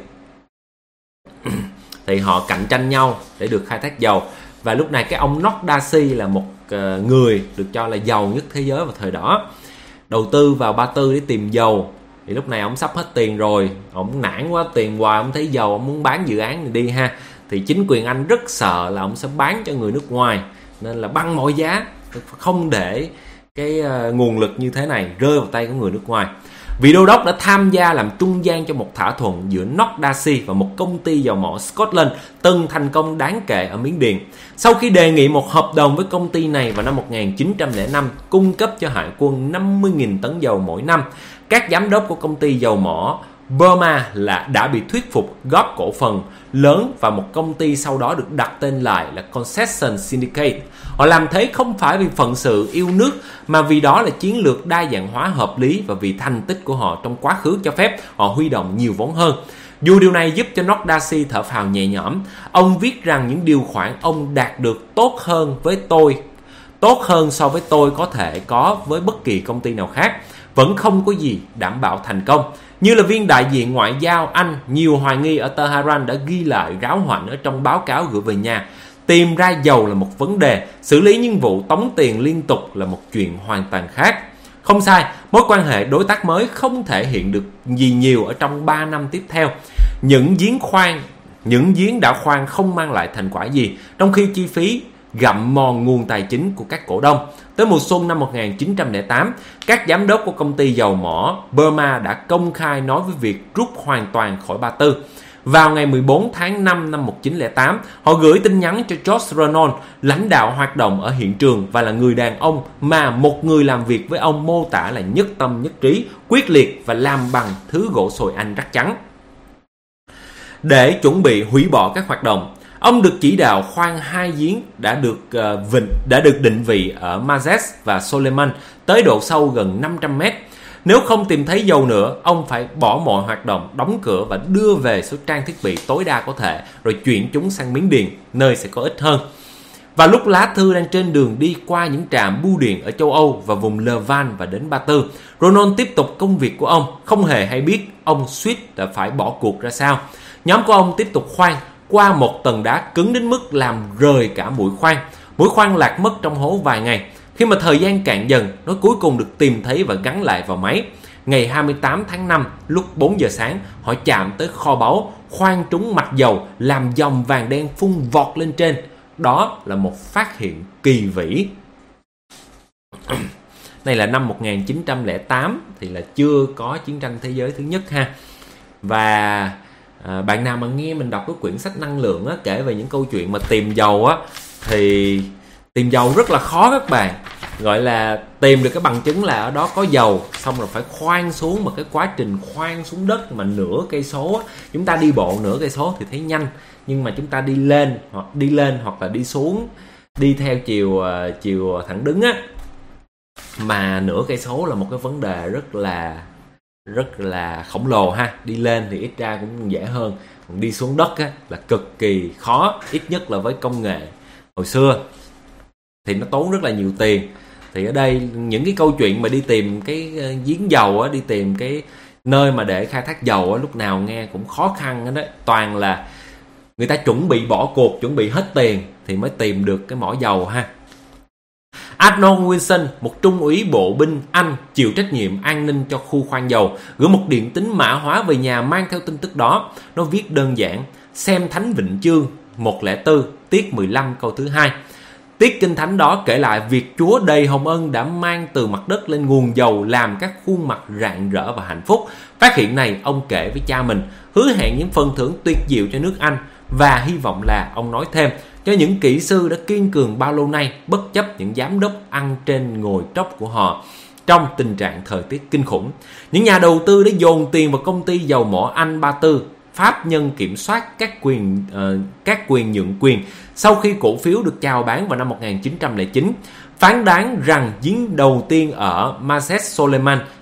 Thì họ cạnh tranh nhau để được khai thác dầu. Và lúc này cái ông Nordasi là một người được cho là giàu nhất thế giới vào thời đó, đầu tư vào Ba Tư để tìm dầu. Thì lúc này ông sắp hết tiền rồi, ông nản quá, tiền hoài ông thấy dầu, ông muốn bán dự án này đi ha. Thì chính quyền Anh rất sợ là ông sẽ bán cho người nước ngoài, nên là bằng mọi giá không để cái nguồn lực như thế này rơi vào tay của người nước ngoài. Vị đô đốc đã tham gia làm trung gian cho một thỏa thuận giữa Nordasi và một công ty dầu mỏ Scotland từng thành công đáng kể ở Miến Điện. Sau khi đề nghị một hợp đồng với công ty này vào năm 1905 cung cấp cho hải quân 50.000 tấn dầu mỗi năm, các giám đốc của công ty dầu mỏ Burma đã bị thuyết phục góp cổ phần lớn vào một công ty sau đó được đặt tên lại là Concession Syndicate. Họ làm thế không phải vì phận sự yêu nước, mà vì đó là chiến lược đa dạng hóa hợp lý và vì thành tích của họ trong quá khứ cho phép họ huy động nhiều vốn hơn. Dù điều này giúp cho Nordasi thở phào nhẹ nhõm, ông viết rằng những điều khoản ông đạt được tốt hơn so với tôi có thể có với bất kỳ công ty nào khác, vẫn không có gì đảm bảo thành công. Như là viên đại diện ngoại giao Anh, nhiều hoài nghi ở Tehran đã ghi lại ráo hoảnh ở trong báo cáo gửi về nhà. Tìm ra dầu là một vấn đề, xử lý những vụ tống tiền liên tục là một chuyện hoàn toàn khác. Không sai, mối quan hệ đối tác mới không thể hiện được gì nhiều ở trong 3 năm tiếp theo. Những giếng đã khoan không mang lại thành quả gì, trong khi chi phí gặm mòn nguồn tài chính của các cổ đông. Tới mùa xuân năm 1908, các giám đốc của công ty dầu mỏ Burma đã công khai nói với việc rút hoàn toàn khỏi Ba Tư. Vào ngày 14 tháng 5 năm 1908, họ gửi tin nhắn cho George Renault, lãnh đạo hoạt động ở hiện trường và là người đàn ông mà một người làm việc với ông mô tả là nhất tâm nhất trí, quyết liệt và làm bằng thứ gỗ sồi Anh rắc trắng. Để chuẩn bị hủy bỏ các hoạt động, ông được chỉ đạo khoan 2 giếng đã được định vị ở Mazes và Soleiman tới độ sâu gần 500 mét. Nếu không tìm thấy dầu nữa, ông phải bỏ mọi hoạt động, đóng cửa và đưa về số trang thiết bị tối đa có thể, rồi chuyển chúng sang Miến Điện, nơi sẽ có ích hơn. Và lúc lá thư đang trên đường đi qua những trạm bưu điện ở châu Âu và vùng Levant và đến Ba Tư, Renault tiếp tục công việc của ông, không hề hay biết ông suýt đã phải bỏ cuộc ra sao. Nhóm của ông tiếp tục khoan qua một tầng đá cứng đến mức làm rời cả mũi khoan. Mũi khoan lạc mất trong hố vài ngày. Khi mà thời gian cạn dần, nó cuối cùng được tìm thấy và gắn lại vào máy. Ngày 28 tháng 5, lúc 4 giờ sáng, họ chạm tới kho báu, khoan trúng mạch dầu, làm dòng vàng đen phun vọt lên trên. Đó là một phát hiện kỳ vĩ. Này là năm 1908, thì là chưa có chiến tranh thế giới thứ nhất ha. Và bạn nào mà nghe mình đọc cái quyển sách năng lượng á, kể về những câu chuyện mà tìm dầu á, thì tìm dầu rất là khó các bạn. Gọi là tìm được cái bằng chứng là ở đó có dầu, xong rồi phải khoan xuống, mà cái quá trình khoan xuống đất mà nửa cây số á, chúng ta đi bộ nửa cây số thì thấy nhanh, nhưng mà chúng ta đi lên hoặc là đi xuống, đi theo chiều thẳng đứng á, mà nửa cây số là một cái vấn đề rất là khổng lồ ha. Đi lên thì ít ra cũng dễ hơn, còn đi xuống đất á, là cực kỳ khó, ít nhất là với công nghệ hồi xưa thì nó tốn rất là nhiều tiền. Thì ở đây những cái câu chuyện mà đi tìm cái giếng dầu á, đi tìm cái nơi mà để khai thác dầu á, lúc nào nghe cũng khó khăn đó. Toàn là người ta chuẩn bị bỏ cuộc, chuẩn bị hết tiền thì mới tìm được cái mỏ dầu ha. Arnold Wilson, một trung úy bộ binh Anh chịu trách nhiệm an ninh cho khu khoan dầu, gửi một điện tín mã hóa về nhà mang theo tin tức đó. Nó viết đơn giản: xem Thánh Vịnh Chương 104 tiết 15 câu thứ 2. Tiết kinh thánh đó kể lại việc Chúa đầy hồng ân đã mang từ mặt đất lên nguồn dầu, làm các khuôn mặt rạng rỡ và hạnh phúc. Phát hiện này ông kể với cha mình, hứa hẹn những phần thưởng tuyệt diệu cho nước Anh, và hy vọng là, ông nói thêm, cho những kỹ sư đã kiên cường bao lâu nay, bất chấp những giám đốc ăn trên ngồi tróc của họ trong tình trạng thời tiết kinh khủng. Những nhà đầu tư đã dồn tiền vào công ty dầu mỏ Anh Ba Tư, pháp nhân kiểm soát các quyền nhượng quyền sau khi cổ phiếu được chào bán vào năm 1909, phán đoán rằng giếng đầu tiên ở Mazes Soleiman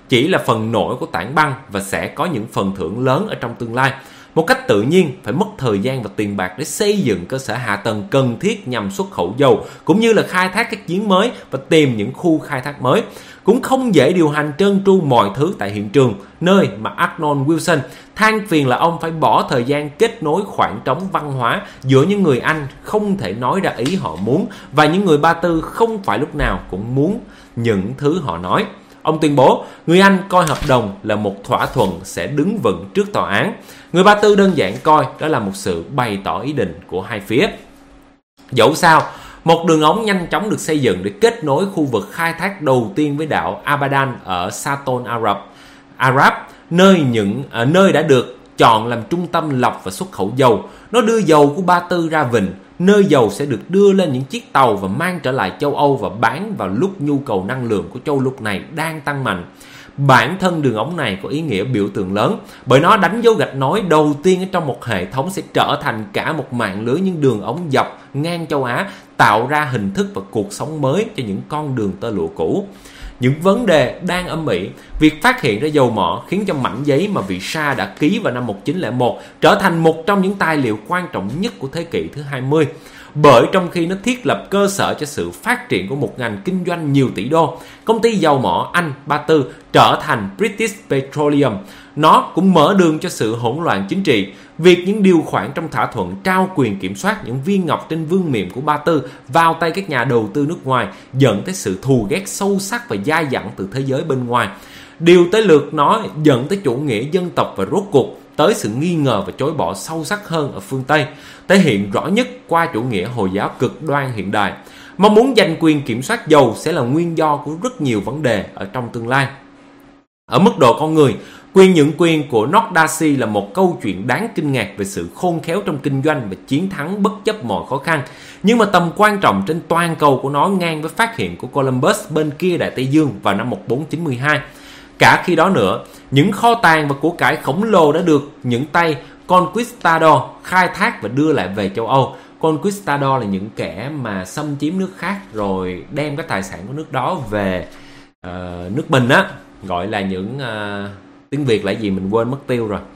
chỉ là phần nổi của tảng băng và sẽ có những phần thưởng lớn ở trong tương lai. Một cách tự nhiên, phải mất thời gian và tiền bạc để xây dựng cơ sở hạ tầng cần thiết nhằm xuất khẩu dầu, cũng như là khai thác các giếng mới và tìm những khu khai thác mới. Cũng không dễ điều hành trơn tru mọi thứ tại hiện trường, nơi mà Arnold Wilson than phiền là ông phải bỏ thời gian kết nối khoảng trống văn hóa giữa những người Anh không thể nói ra ý họ muốn và những người Ba Tư không phải lúc nào cũng muốn những thứ họ nói. Ông tuyên bố, người Anh coi hợp đồng là một thỏa thuận sẽ đứng vững trước tòa án. Người Ba Tư đơn giản coi đó là một sự bày tỏ ý định của hai phía. Dẫu sao, một đường ống nhanh chóng được xây dựng để kết nối khu vực khai thác đầu tiên với đảo Abadan ở Saton Arab, nơi đã được chọn làm trung tâm lọc và xuất khẩu dầu. Nó đưa dầu của Ba Tư ra vịnh, nơi dầu sẽ được đưa lên những chiếc tàu và mang trở lại châu Âu và bán vào lúc nhu cầu năng lượng của châu lục này đang tăng mạnh. Bản thân đường ống này có ý nghĩa biểu tượng lớn bởi nó đánh dấu gạch nối đầu tiên ở trong một hệ thống sẽ trở thành cả một mạng lưới những đường ống dọc ngang châu Á, tạo ra hình thức và cuộc sống mới cho những con đường tơ lụa cũ. Những vấn đề đang âm ỉ, việc phát hiện ra dầu mỏ khiến cho mảnh giấy mà vị Shah đã ký vào năm 1901 trở thành một trong những tài liệu quan trọng nhất của thế kỷ thứ 20. Bởi trong khi nó thiết lập cơ sở cho sự phát triển của một ngành kinh doanh nhiều tỷ đô, công ty dầu mỏ Anh Ba Tư trở thành British Petroleum. Nó cũng mở đường cho sự hỗn loạn chính trị. Việc những điều khoản trong thỏa thuận trao quyền kiểm soát những viên ngọc trên vương miện của Ba Tư vào tay các nhà đầu tư nước ngoài dẫn tới sự thù ghét sâu sắc và dai dẳng từ thế giới bên ngoài. Điều tới lượt nó dẫn tới chủ nghĩa dân tộc và rốt cuộc tới sự nghi ngờ và chối bỏ sâu sắc hơn ở phương Tây, thể hiện rõ nhất qua chủ nghĩa Hồi giáo cực đoan hiện đại. Mong muốn giành quyền kiểm soát dầu sẽ là nguyên do của rất nhiều vấn đề ở trong tương lai. Ở mức độ con người, quyền nhượng quyền của Lord Darcy là một câu chuyện đáng kinh ngạc về sự khôn khéo trong kinh doanh và chiến thắng bất chấp mọi khó khăn. Nhưng mà tầm quan trọng trên toàn cầu của nó ngang với phát hiện của Columbus bên kia Đại Tây Dương vào năm 1492. Cả khi đó nữa, những kho tàng và của cải khổng lồ đã được những tay Conquistador khai thác và đưa lại về châu Âu. Conquistador là những kẻ mà xâm chiếm nước khác rồi đem cái tài sản của nước đó về nước mình á, gọi là những tiếng Việt là gì mình quên mất tiêu rồi.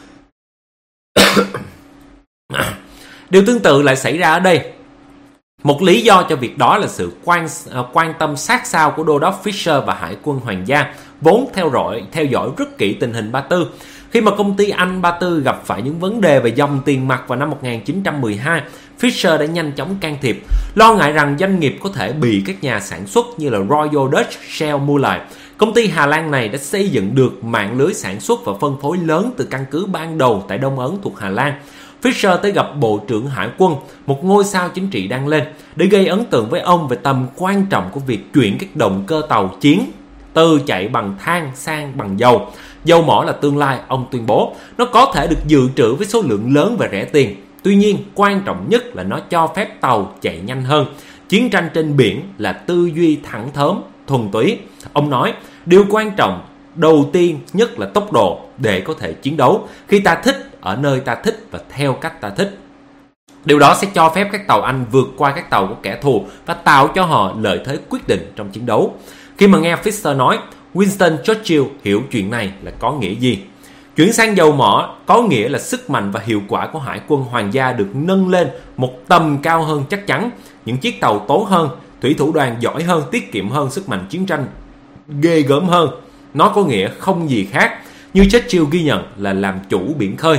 Điều tương tự lại xảy ra ở đây. Một lý do cho việc đó là sự quan tâm sát sao của đô đốc Fisher và Hải quân Hoàng gia, vốn theo dõi rất kỹ tình hình Ba Tư. Khi mà công ty Anh Ba Tư gặp phải những vấn đề về dòng tiền mặt vào năm 1912, Fisher đã nhanh chóng can thiệp, lo ngại rằng doanh nghiệp có thể bị các nhà sản xuất như là Royal Dutch Shell mua lại. Công ty Hà Lan này đã xây dựng được mạng lưới sản xuất và phân phối lớn từ căn cứ ban đầu tại Đông Ấn thuộc Hà Lan. Fisher tới gặp Bộ trưởng Hải quân, một ngôi sao chính trị đang lên, để gây ấn tượng với ông về tầm quan trọng của việc chuyển các động cơ tàu chiến từ chạy bằng than sang bằng dầu. Dầu mỏ là tương lai, ông tuyên bố. Nó có thể được dự trữ với số lượng lớn và rẻ tiền. Tuy nhiên, quan trọng nhất là nó cho phép tàu chạy nhanh hơn. Chiến tranh trên biển là tư duy thẳng thớm, thuần túy. Ông nói, điều quan trọng đầu tiên nhất là tốc độ để có thể chiến đấu khi ta thích, ở nơi ta thích và theo cách ta thích. Điều đó sẽ cho phép các tàu Anh vượt qua các tàu của kẻ thù và tạo cho họ lợi thế quyết định trong chiến đấu. Khi mà nghe Fisher nói, Winston Churchill hiểu chuyện này là có nghĩa gì. Chuyển sang dầu mỏ có nghĩa là sức mạnh và hiệu quả của Hải quân Hoàng gia được nâng lên một tầm cao hơn chắc chắn. Những chiếc tàu tốt hơn, thủy thủ đoàn giỏi hơn, tiết kiệm hơn, sức mạnh chiến tranh ghê gớm hơn. Nó có nghĩa không gì khác, như Churchill ghi nhận, là làm chủ biển khơi.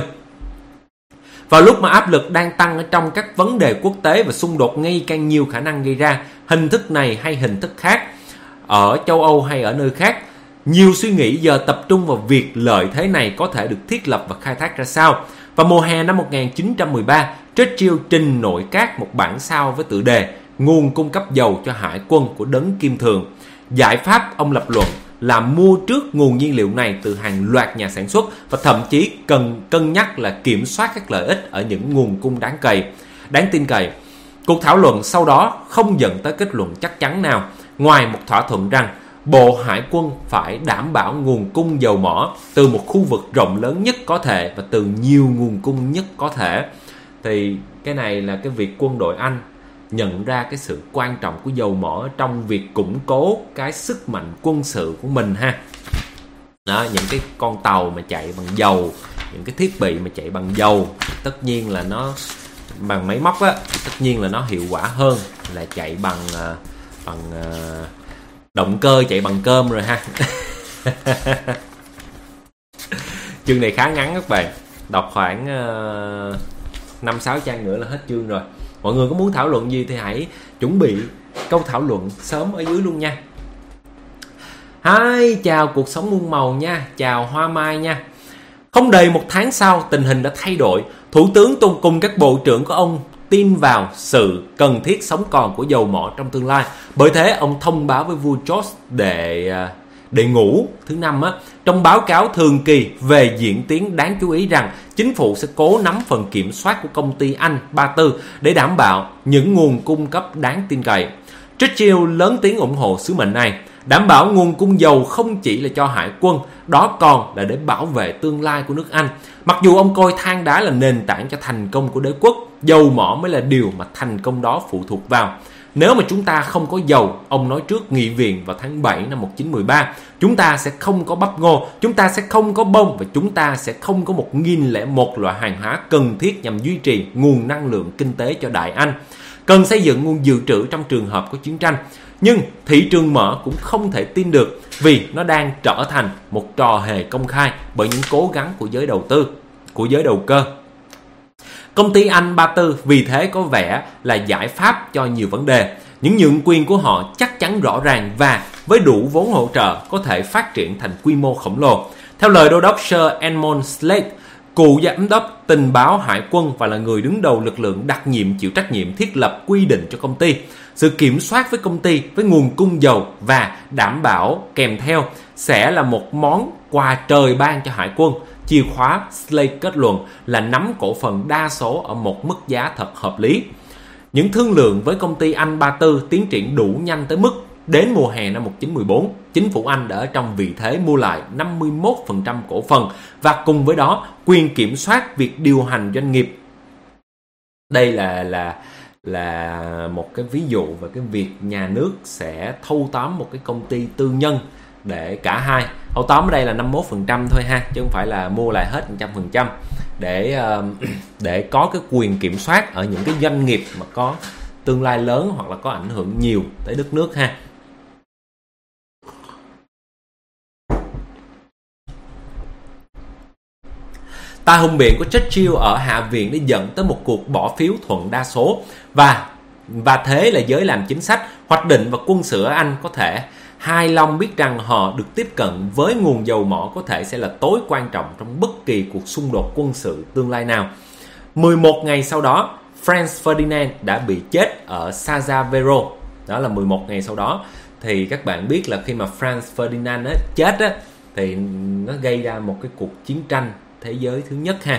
Vào lúc mà áp lực đang tăng ở trong các vấn đề quốc tế và xung đột ngày càng nhiều khả năng gây ra, hình thức này hay hình thức khác, ở châu Âu hay ở nơi khác, nhiều suy nghĩ giờ tập trung vào việc lợi thế này có thể được thiết lập và khai thác ra sao. Vào mùa hè năm 1913, Churchill trình nội các một bản sao với tựa đề Nguồn cung cấp dầu cho hải quân của đấng Kim Thượng. Giải pháp ông lập luận là mua trước nguồn nhiên liệu này từ hàng loạt nhà sản xuất và thậm chí cần cân nhắc là kiểm soát các lợi ích ở những nguồn cung đáng tin cậy. Cuộc thảo luận sau đó không dẫn tới kết luận chắc chắn nào, ngoài một thỏa thuận rằng Bộ Hải quân phải đảm bảo nguồn cung dầu mỏ từ một khu vực rộng lớn nhất có thể và từ nhiều nguồn cung nhất có thể. Thì cái này là cái việc quân đội Anh nhận ra cái sự quan trọng của dầu mỏ trong việc củng cố cái sức mạnh quân sự của mình ha. đó, những cái con tàu mà chạy bằng dầu, những cái thiết bị mà chạy bằng dầu, tất nhiên là nó bằng máy móc á, tất nhiên là nó hiệu quả hơn là chạy bằng động cơ chạy bằng cơm rồi ha. Chương này khá ngắn các bạn, đọc khoảng 5-6 trang nữa là hết chương rồi. Mọi người có muốn thảo luận gì thì hãy chuẩn bị câu thảo luận sớm ở dưới luôn nha. Hi, chào cuộc sống muôn màu nha, chào Hoa Mai nha. Không đầy một tháng sau, tình hình đã thay đổi. Thủ tướng cùng các bộ trưởng của ông tin vào sự cần thiết sống còn của dầu mỏ trong tương lai. Bởi thế, ông thông báo với vua George đệ ngũ thứ 5 trong báo cáo thường kỳ về diễn tiến đáng chú ý rằng chính phủ sẽ cố nắm phần kiểm soát của công ty Anh 34 để đảm bảo những nguồn cung cấp đáng tin cậy. Churchill lớn tiếng ủng hộ sứ mệnh này. Đảm bảo nguồn cung dầu không chỉ là cho hải quân, đó còn là để bảo vệ tương lai của nước Anh. Mặc dù ông coi than đá là nền tảng cho thành công của đế quốc, dầu mỏ mới là điều mà thành công đó phụ thuộc vào. Nếu mà chúng ta không có dầu, ông nói trước nghị viện vào tháng 7 năm 1913, chúng ta sẽ không có bắp ngô, chúng ta sẽ không có bông và chúng ta sẽ không có 1001 loại hàng hóa cần thiết nhằm duy trì nguồn năng lượng kinh tế cho Đại Anh. Cần xây dựng nguồn dự trữ trong trường hợp có chiến tranh. Nhưng thị trường mỏ cũng không thể tin được vì nó đang trở thành một trò hề công khai bởi những cố gắng của giới đầu tư, của giới đầu cơ. Công ty Anh 34 vì thế có vẻ là giải pháp cho nhiều vấn đề. Những nhượng quyền của họ chắc chắn rõ ràng và với đủ vốn hỗ trợ có thể phát triển thành quy mô khổng lồ. Theo lời đô đốc Sir Edmund Slade, cựu giám đốc tình báo hải quân và là người đứng đầu lực lượng đặc nhiệm chịu trách nhiệm thiết lập quy định cho công ty, sự kiểm soát với công ty với nguồn cung dầu và đảm bảo kèm theo sẽ là một món quà trời ban cho hải quân. Chìa khóa, Slade kết luận, là nắm cổ phần đa số ở một mức giá thật hợp lý. Những thương lượng với công ty Anh 34 tiến triển đủ nhanh tới mức đến mùa hè năm 1914, chính phủ Anh đã ở trong vị thế mua lại 51% cổ phần và cùng với đó quyền kiểm soát việc điều hành doanh nghiệp. Đây là một cái ví dụ về cái việc nhà nước sẽ thâu tóm một cái công ty tư nhân để cả hai. Thâu tóm ở đây là 51% thôi ha, chứ không phải là mua lại hết 100% để có cái quyền kiểm soát ở những cái doanh nghiệp mà có tương lai lớn hoặc là có ảnh hưởng nhiều tới đất nước ha. Ta hùng biện của Churchill ở Hạ viện đã dẫn tới một cuộc bỏ phiếu thuận đa số và thế là giới làm chính sách, hoạch định và quân sự ở Anh có thể hài lòng biết rằng họ được tiếp cận với nguồn dầu mỏ có thể sẽ là tối quan trọng trong bất kỳ cuộc xung đột quân sự tương lai nào. 11 ngày sau đó, Franz Ferdinand đã bị chết ở Sarajevo. Đó là 11 ngày sau đó. Thì các bạn biết là khi mà Franz Ferdinand chết thì nó gây ra một cái cuộc chiến tranh thế giới thứ nhất ha.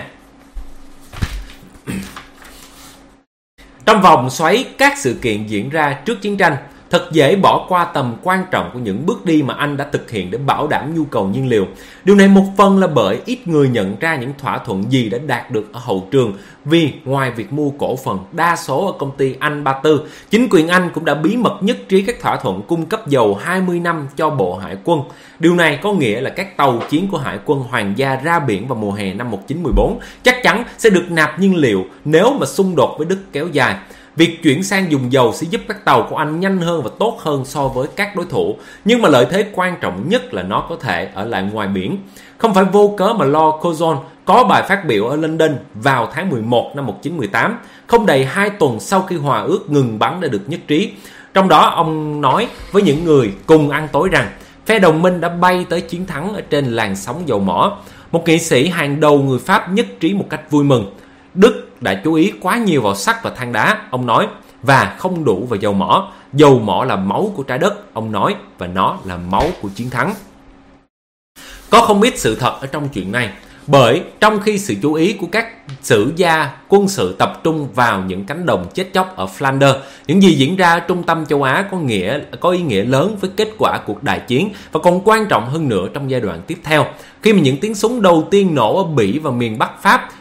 Trong vòng xoáy các sự kiện diễn ra trước chiến tranh, thật dễ bỏ qua tầm quan trọng của những bước đi mà Anh đã thực hiện để bảo đảm nhu cầu nhiên liệu. Điều này một phần là bởi ít người nhận ra những thỏa thuận gì đã đạt được ở hậu trường, vì ngoài việc mua cổ phần đa số ở công ty Anh 34, chính quyền Anh cũng đã bí mật nhất trí các thỏa thuận cung cấp dầu 20 năm cho Bộ Hải quân. Điều này có nghĩa là các tàu chiến của Hải quân Hoàng gia ra biển vào mùa hè năm 1914 chắc chắn sẽ được nạp nhiên liệu nếu mà xung đột với Đức kéo dài. Việc chuyển sang dùng dầu sẽ giúp các tàu của Anh nhanh hơn và tốt hơn so với các đối thủ. Nhưng mà lợi thế quan trọng nhất là nó có thể ở lại ngoài biển. Không phải vô cớ mà Lord Curzon có bài phát biểu ở London vào tháng 11 năm 1918, không đầy 2 tuần sau khi hòa ước ngừng bắn đã được nhất trí. Trong đó ông nói với những người cùng ăn tối rằng phe đồng minh đã bay tới chiến thắng ở trên làn sóng dầu mỏ. Một nghị sĩ hàng đầu người Pháp nhất trí một cách vui mừng. Đức đã chú ý quá nhiều vào sắt và than đá, ông nói, và không đủ vào dầu mỏ. Dầu mỏ là máu của trái đất, ông nói, và nó là máu của chiến thắng. Có không ít sự thật ở trong chuyện này, bởi trong khi sự chú ý của các sử gia quân sự tập trung vào những cánh đồng chết chóc ở Flanders, những gì diễn ra ở trung tâm châu Á có ý nghĩa lớn với kết quả cuộc đại chiến và còn quan trọng hơn nữa trong giai đoạn tiếp theo. Khi mà những tiếng súng đầu tiên nổ ở Bỉ và miền Bắc Pháp,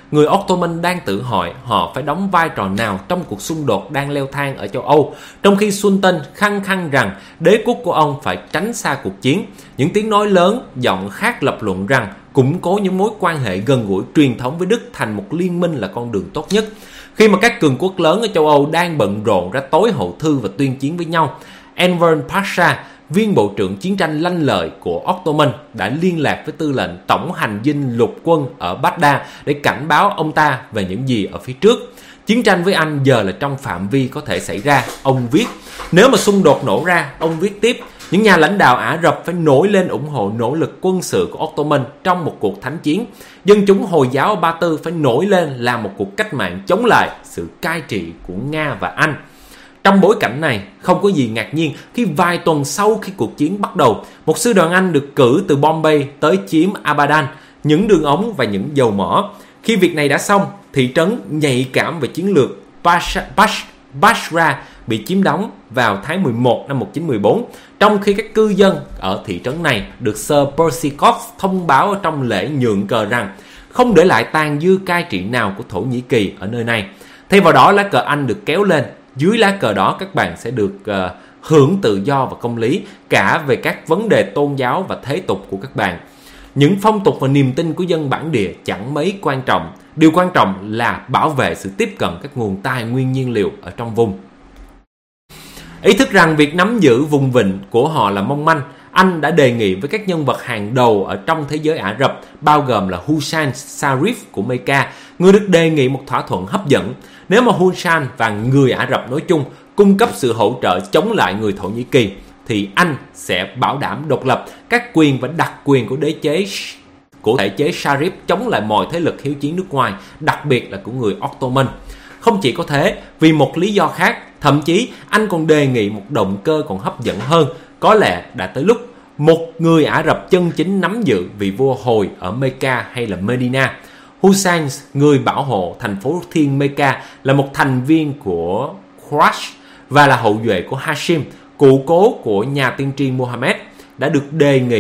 người Ottoman đang tự hỏi họ phải đóng vai trò nào trong cuộc xung đột đang leo thang ở châu Âu, trong khi Sultan khăng khăng rằng đế quốc của ông phải tránh xa cuộc chiến. Những tiếng nói lớn, giọng khác lập luận rằng củng cố những mối quan hệ gần gũi truyền thống với Đức thành một liên minh là con đường tốt nhất. Khi mà các cường quốc lớn ở châu Âu đang bận rộn ra tối hậu thư và tuyên chiến với nhau, Enver Pasha, viên bộ trưởng chiến tranh lanh lợi của Ottoman, đã liên lạc với tư lệnh tổng hành dinh lục quân ở Baghdad để cảnh báo ông ta về những gì ở phía trước. Chiến tranh với Anh giờ là trong phạm vi có thể xảy ra, ông viết. Nếu mà xung đột nổ ra, ông viết tiếp, những nhà lãnh đạo Ả Rập phải nổi lên ủng hộ nỗ lực quân sự của Ottoman trong một cuộc thánh chiến. Dân chúng Hồi giáo ở Ba Tư phải nổi lên làm một cuộc cách mạng chống lại sự cai trị của Nga và Anh. Trong bối cảnh này, không có gì ngạc nhiên khi vài tuần sau khi cuộc chiến bắt đầu, một sư đoàn Anh được cử từ Bombay tới chiếm Abadan, những đường ống và những dầu mỏ. Khi việc này đã xong, thị trấn nhạy cảm về chiến lược Basra bị chiếm đóng vào tháng 11 năm 1914, trong khi các cư dân ở thị trấn này được Sir Percy Cox thông báo ở trong lễ nhượng cờ rằng không để lại tàn dư cai trị nào của Thổ Nhĩ Kỳ ở nơi này. Thay vào đó, lá cờ Anh được kéo lên. Dưới lá cờ đó, các bạn sẽ được hưởng tự do và công lý, cả về các vấn đề tôn giáo và thế tục của các bạn. Những phong tục và niềm tin của dân bản địa chẳng mấy quan trọng. Điều quan trọng là bảo vệ sự tiếp cận các nguồn tài nguyên nhiên liệu ở trong vùng. Ý thức rằng việc nắm giữ vùng vịnh của họ là mong manh, Anh đã đề nghị với các nhân vật hàng đầu ở trong thế giới Ả Rập, bao gồm là Hussein Sharif của Mecca, người được đề nghị một thỏa thuận hấp dẫn. Nếu mà Hussein và người Ả Rập nói chung cung cấp sự hỗ trợ chống lại người Thổ Nhĩ Kỳ, thì Anh sẽ bảo đảm độc lập, các quyền và đặc quyền của thể chế Sharif chống lại mọi thế lực hiếu chiến nước ngoài, đặc biệt là của người Ottoman. Không chỉ có thế, vì một lý do khác, thậm chí anh còn đề nghị một động cơ còn hấp dẫn hơn. Có lẽ đã tới lúc một người Ả Rập chân chính nắm giữ vị vua Hồi ở Mecca hay là Medina. Hussein, người bảo hộ thành phố thiên Mecca, là một thành viên của Quraysh và là hậu duệ của Hashim, cụ cố của nhà tiên tri Muhammad, đã được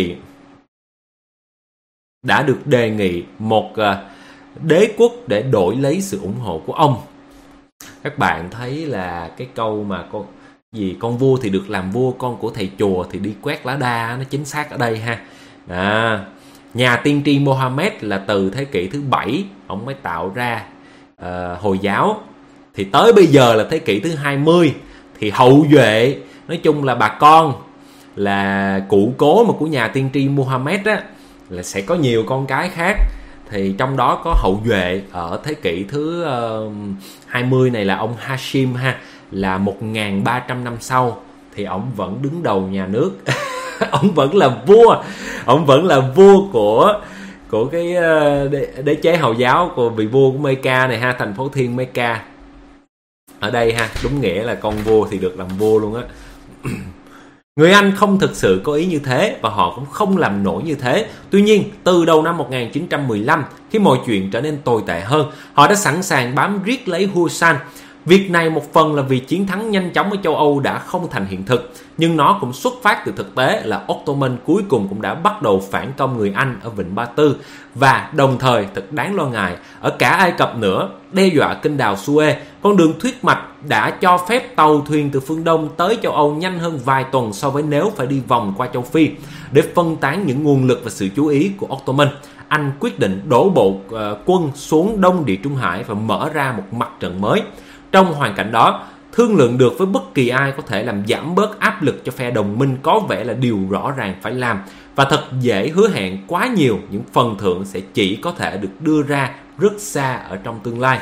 đề nghị một đế quốc để đổi lấy sự ủng hộ của ông. Các bạn thấy là cái câu mà con vua thì được làm vua, con của thầy chùa thì đi quét lá đa, nó chính xác ở đây ha. Nhà tiên tri Mohammed là từ thế kỷ thứ 7 ông mới tạo ra Hồi giáo, thì tới bây giờ là thế kỷ thứ 20 thì hậu duệ, nói chung là bà con là cụ cố mà của nhà tiên tri Mohammed á, là sẽ có nhiều con cái khác. Thì trong đó có hậu duệ ở thế kỷ thứ 20 này là ông Hashim ha, là 1.300 năm sau thì ông vẫn đứng đầu nhà nước. Ông vẫn là vua của cái đế chế Hồi giáo, của vị vua của Mecca này ha, thành phố thiên Mecca ở đây ha, đúng nghĩa là con vua thì được làm vua luôn á. Người Anh không thực sự có ý như thế và họ cũng không làm nổi như thế. Tuy nhiên, từ đầu năm 1915, khi mọi chuyện trở nên tồi tệ hơn, họ đã sẵn sàng bám riết lấy Hussein. Việc này một phần là vì chiến thắng nhanh chóng ở châu Âu đã không thành hiện thực, nhưng nó cũng xuất phát từ thực tế là Ottoman cuối cùng cũng đã bắt đầu phản công người Anh ở Vịnh Ba Tư, và đồng thời thật đáng lo ngại, ở cả Ai Cập nữa, đe dọa kênh đào Suez, con đường huyết mạch đã cho phép tàu thuyền từ phương Đông tới châu Âu nhanh hơn vài tuần so với nếu phải đi vòng qua châu Phi. Để phân tán những nguồn lực và sự chú ý của Ottoman, Anh quyết định đổ bộ quân xuống Đông Địa Trung Hải và mở ra một mặt trận mới. Trong hoàn cảnh đó, thương lượng được với bất kỳ ai có thể làm giảm bớt áp lực cho phe đồng minh có vẻ là điều rõ ràng phải làm, và thật dễ hứa hẹn quá nhiều những phần thưởng sẽ chỉ có thể được đưa ra rất xa ở trong tương lai.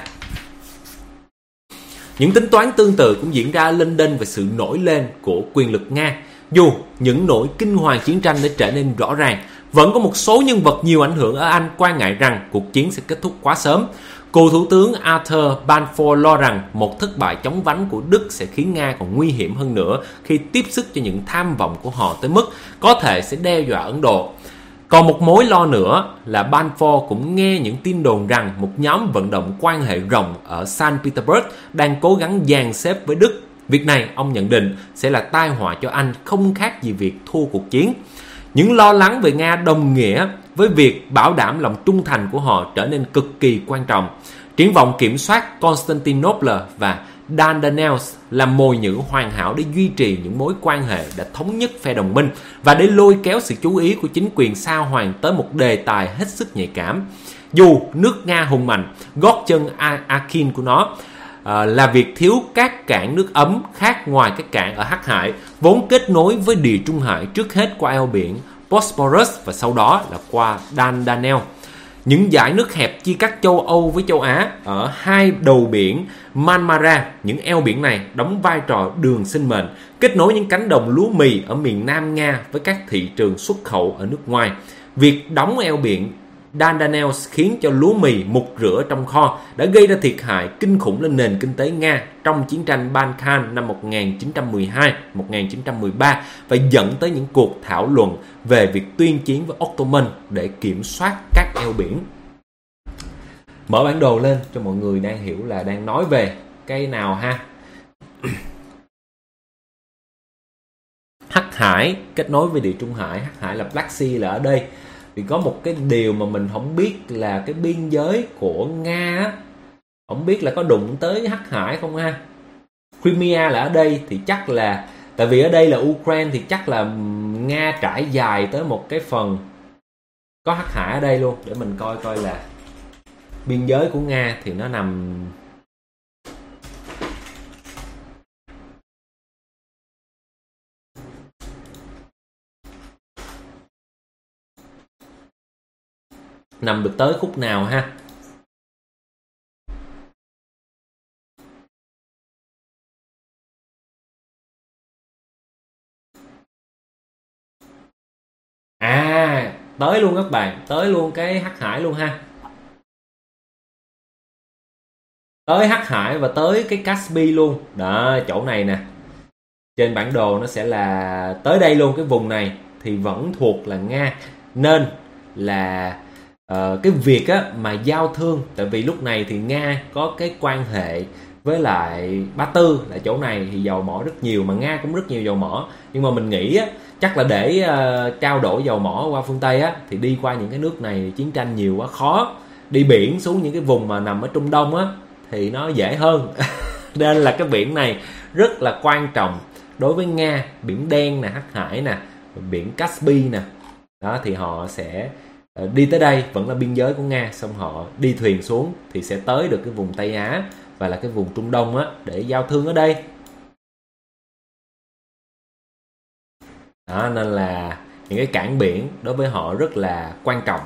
Những tính toán tương tự cũng diễn ra lênh đênh về sự nổi lên của quyền lực Nga. Dù những nỗi kinh hoàng chiến tranh đã trở nên rõ ràng, vẫn có một số nhân vật nhiều ảnh hưởng ở Anh quan ngại rằng cuộc chiến sẽ kết thúc quá sớm. Cựu thủ tướng Arthur Balfour lo rằng một thất bại chóng vánh của Đức sẽ khiến Nga còn nguy hiểm hơn nữa khi tiếp sức cho những tham vọng của họ tới mức có thể sẽ đe dọa Ấn Độ. Còn một mối lo nữa là Balfour cũng nghe những tin đồn rằng một nhóm vận động quan hệ rộng ở Saint Petersburg đang cố gắng dàn xếp với Đức. Việc này ông nhận định sẽ là tai họa cho Anh, không khác gì việc thua cuộc chiến. Những lo lắng về Nga đồng nghĩa với việc bảo đảm lòng trung thành của họ trở nên cực kỳ quan trọng. Triển vọng kiểm soát Constantinople và Dardanelles là mồi nhử hoàn hảo để duy trì những mối quan hệ đã thống nhất phe đồng minh và để lôi kéo sự chú ý của chính quyền Sao Hoàng tới một đề tài hết sức nhạy cảm. Dù nước Nga hùng mạnh, gót chân Akin của nó là việc thiếu các cảng nước ấm khác ngoài các cảng ở Hắc Hải, vốn kết nối với Địa Trung Hải trước hết qua eo biển Bosphorus và sau đó là qua Dardanelles. Những dải nước hẹp chia cắt châu Âu với châu Á ở hai đầu biển Marmara. Những eo biển này đóng vai trò đường sinh mệnh, kết nối những cánh đồng lúa mì ở miền Nam Nga với các thị trường xuất khẩu ở nước ngoài. Việc đóng eo biển Dardanelles khiến cho lúa mì mục rửa trong kho, đã gây ra thiệt hại kinh khủng lên nền kinh tế Nga trong chiến tranh Balkan năm 1912-1913 và dẫn tới những cuộc thảo luận về việc tuyên chiến với Ottoman để kiểm soát các eo biển. Mở bản đồ lên cho mọi người đang hiểu là đang nói về cái nào ha. Hắc Hải kết nối với Địa Trung Hải, Hắc Hải là Black Sea là ở đây. Thì có một cái điều mà mình không biết là cái biên giới của Nga á, không biết là có đụng tới Hắc Hải không ha. Crimea là ở đây thì chắc là, tại vì ở đây là Ukraine thì chắc là Nga trải dài tới một cái phần có Hắc Hải ở đây luôn. Để mình coi coi là biên giới của Nga thì nó nằm được tới khúc nào ha. Tới luôn các bạn, tới luôn cái Hắc Hải luôn ha. Tới Hắc Hải và tới cái Caspi luôn. Đó, chỗ này nè. Trên bản đồ nó sẽ là tới đây luôn, cái vùng này thì vẫn thuộc là Nga. Nên là cái việc á, mà giao thương, tại vì lúc này thì Nga có cái quan hệ với lại Ba Tư, là chỗ này thì dầu mỏ rất nhiều, mà Nga cũng rất nhiều dầu mỏ. Nhưng mà mình nghĩ á, chắc là để trao đổi dầu mỏ qua phương Tây á, thì đi qua những cái nước này chiến tranh nhiều quá khó. Đi biển xuống những cái vùng mà nằm ở Trung Đông á thì nó dễ hơn. Nên là cái biển này rất là quan trọng đối với Nga. Biển Đen nè, Hắc Hải nè, biển Caspi nè. Đó thì họ sẽ đi tới đây, vẫn là biên giới của Nga, xong họ đi thuyền xuống thì sẽ tới được cái vùng Tây Á và là cái vùng Trung Đông á, để giao thương ở đây. Đó, nên là những cái cảng biển đối với họ rất là quan trọng.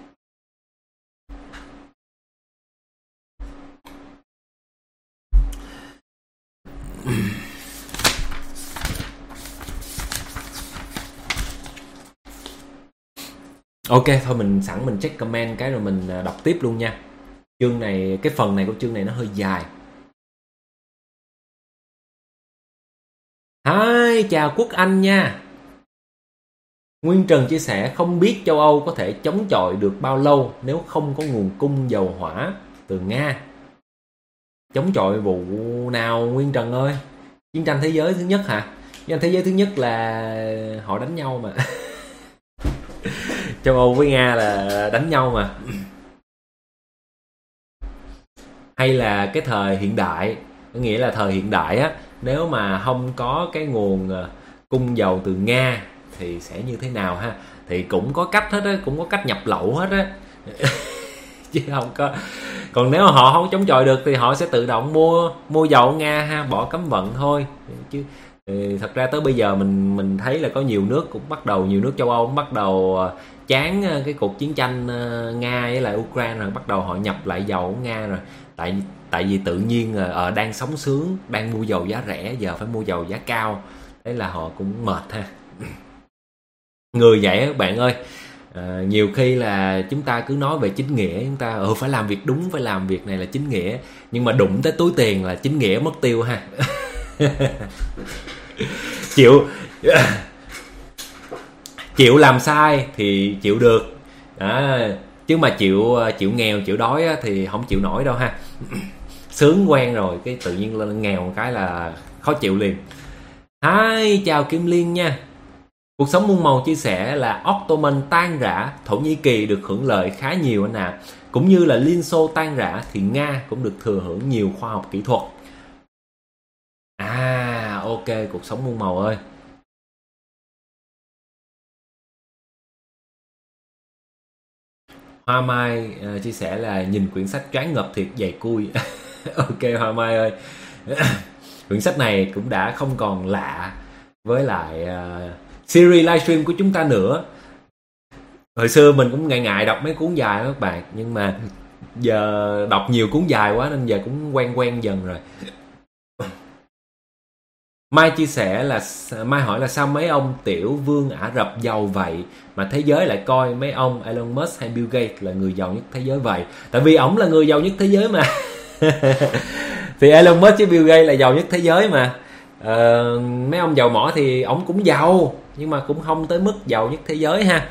Ok, thôi mình sẵn mình check comment cái rồi mình đọc tiếp luôn nha. Chương này, cái phần này của chương này nó hơi dài. Hi, chào Quốc Anh nha. Nguyên Trần chia sẻ không biết châu Âu có thể chống chọi được bao lâu nếu không có nguồn cung dầu hỏa từ Nga. Chống chọi vụ nào Nguyên Trần ơi? Chiến tranh thế giới thứ nhất hả? Chiến tranh thế giới thứ nhất là họ đánh nhau mà. Châu Âu với Nga là đánh nhau mà. Hay là cái thời hiện đại, có nghĩa là thời hiện đại á, nếu mà không có cái nguồn cung dầu từ Nga thì sẽ như thế nào ha? Thì cũng có cách hết á, cũng có cách nhập lậu hết á. Chứ không có. Còn nếu mà họ không chống chọi được thì họ sẽ tự động mua dầu ở Nga ha, bỏ cấm vận thôi. Chứ thật ra tới bây giờ mình thấy là có nhiều nước cũng bắt đầu, nhiều nước châu Âu cũng bắt đầu chán cái cuộc chiến tranh Nga với lại Ukraine rồi, bắt đầu họ nhập lại dầu của Nga rồi. Tại vì tự nhiên đang sống sướng, đang mua dầu giá rẻ, giờ phải mua dầu giá cao. Thế là họ cũng mệt ha. Người vậy các bạn ơi, nhiều khi là chúng ta cứ nói về chính nghĩa, chúng ta phải làm việc đúng, phải làm việc này là chính nghĩa, nhưng mà đụng tới túi tiền là chính nghĩa mất tiêu ha. chịu làm sai thì chịu được đó, chứ mà chịu nghèo, chịu đói thì không chịu nổi đâu ha. Sướng quen rồi cái tự nhiên lên nghèo một cái là khó chịu liền. Hi, chào Kim Liên nha. Cuộc sống muôn màu chia sẻ là Ottoman tan rã, Thổ Nhĩ Kỳ được hưởng lợi khá nhiều anh ạ. Cũng như là Liên Xô tan rã thì Nga cũng được thừa hưởng nhiều khoa học kỹ thuật. Ok, cuộc sống muôn màu ơi. Hoa Mai chia sẻ là nhìn quyển sách choáng ngợp thiệt dày cui. Ok Hoa Mai ơi. Quyển sách này cũng đã không còn lạ với lại series livestream của chúng ta nữa. Hồi xưa mình cũng ngại ngại đọc mấy cuốn dài đó các bạn, nhưng mà giờ đọc nhiều cuốn dài quá nên giờ cũng quen dần rồi. Mai chia sẻ là Mai hỏi là sao mấy ông tiểu vương Ả Rập giàu vậy mà thế giới lại coi mấy ông Elon Musk hay Bill Gates là người giàu nhất thế giới vậy? Tại vì ổng là người giàu nhất thế giới mà. Thì Elon Musk với Bill Gates là giàu nhất thế giới mà. Mấy ông giàu mỏ thì ổng cũng giàu, nhưng mà cũng không tới mức giàu nhất thế giới ha.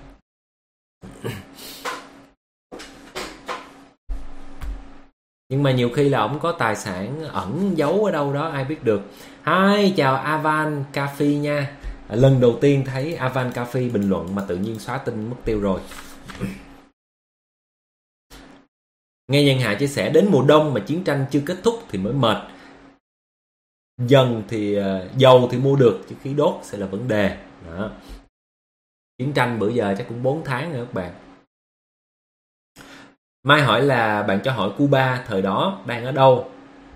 Nhưng mà nhiều khi là ổng có tài sản ẩn giấu ở đâu đó ai biết được. Hi, chào Avan Cafe nha. Lần đầu tiên thấy Avan Cafe bình luận mà tự nhiên xóa tin mất tiêu rồi. Nghe Nhân Hạ chia sẻ đến mùa đông mà chiến tranh chưa kết thúc thì mới mệt. Dần thì dầu thì mua được chứ khí đốt sẽ là vấn đề. Đó. Chiến tranh bữa giờ chắc cũng 4 tháng nữa các bạn. Mai hỏi là bạn cho hỏi Cuba thời đó đang ở đâu?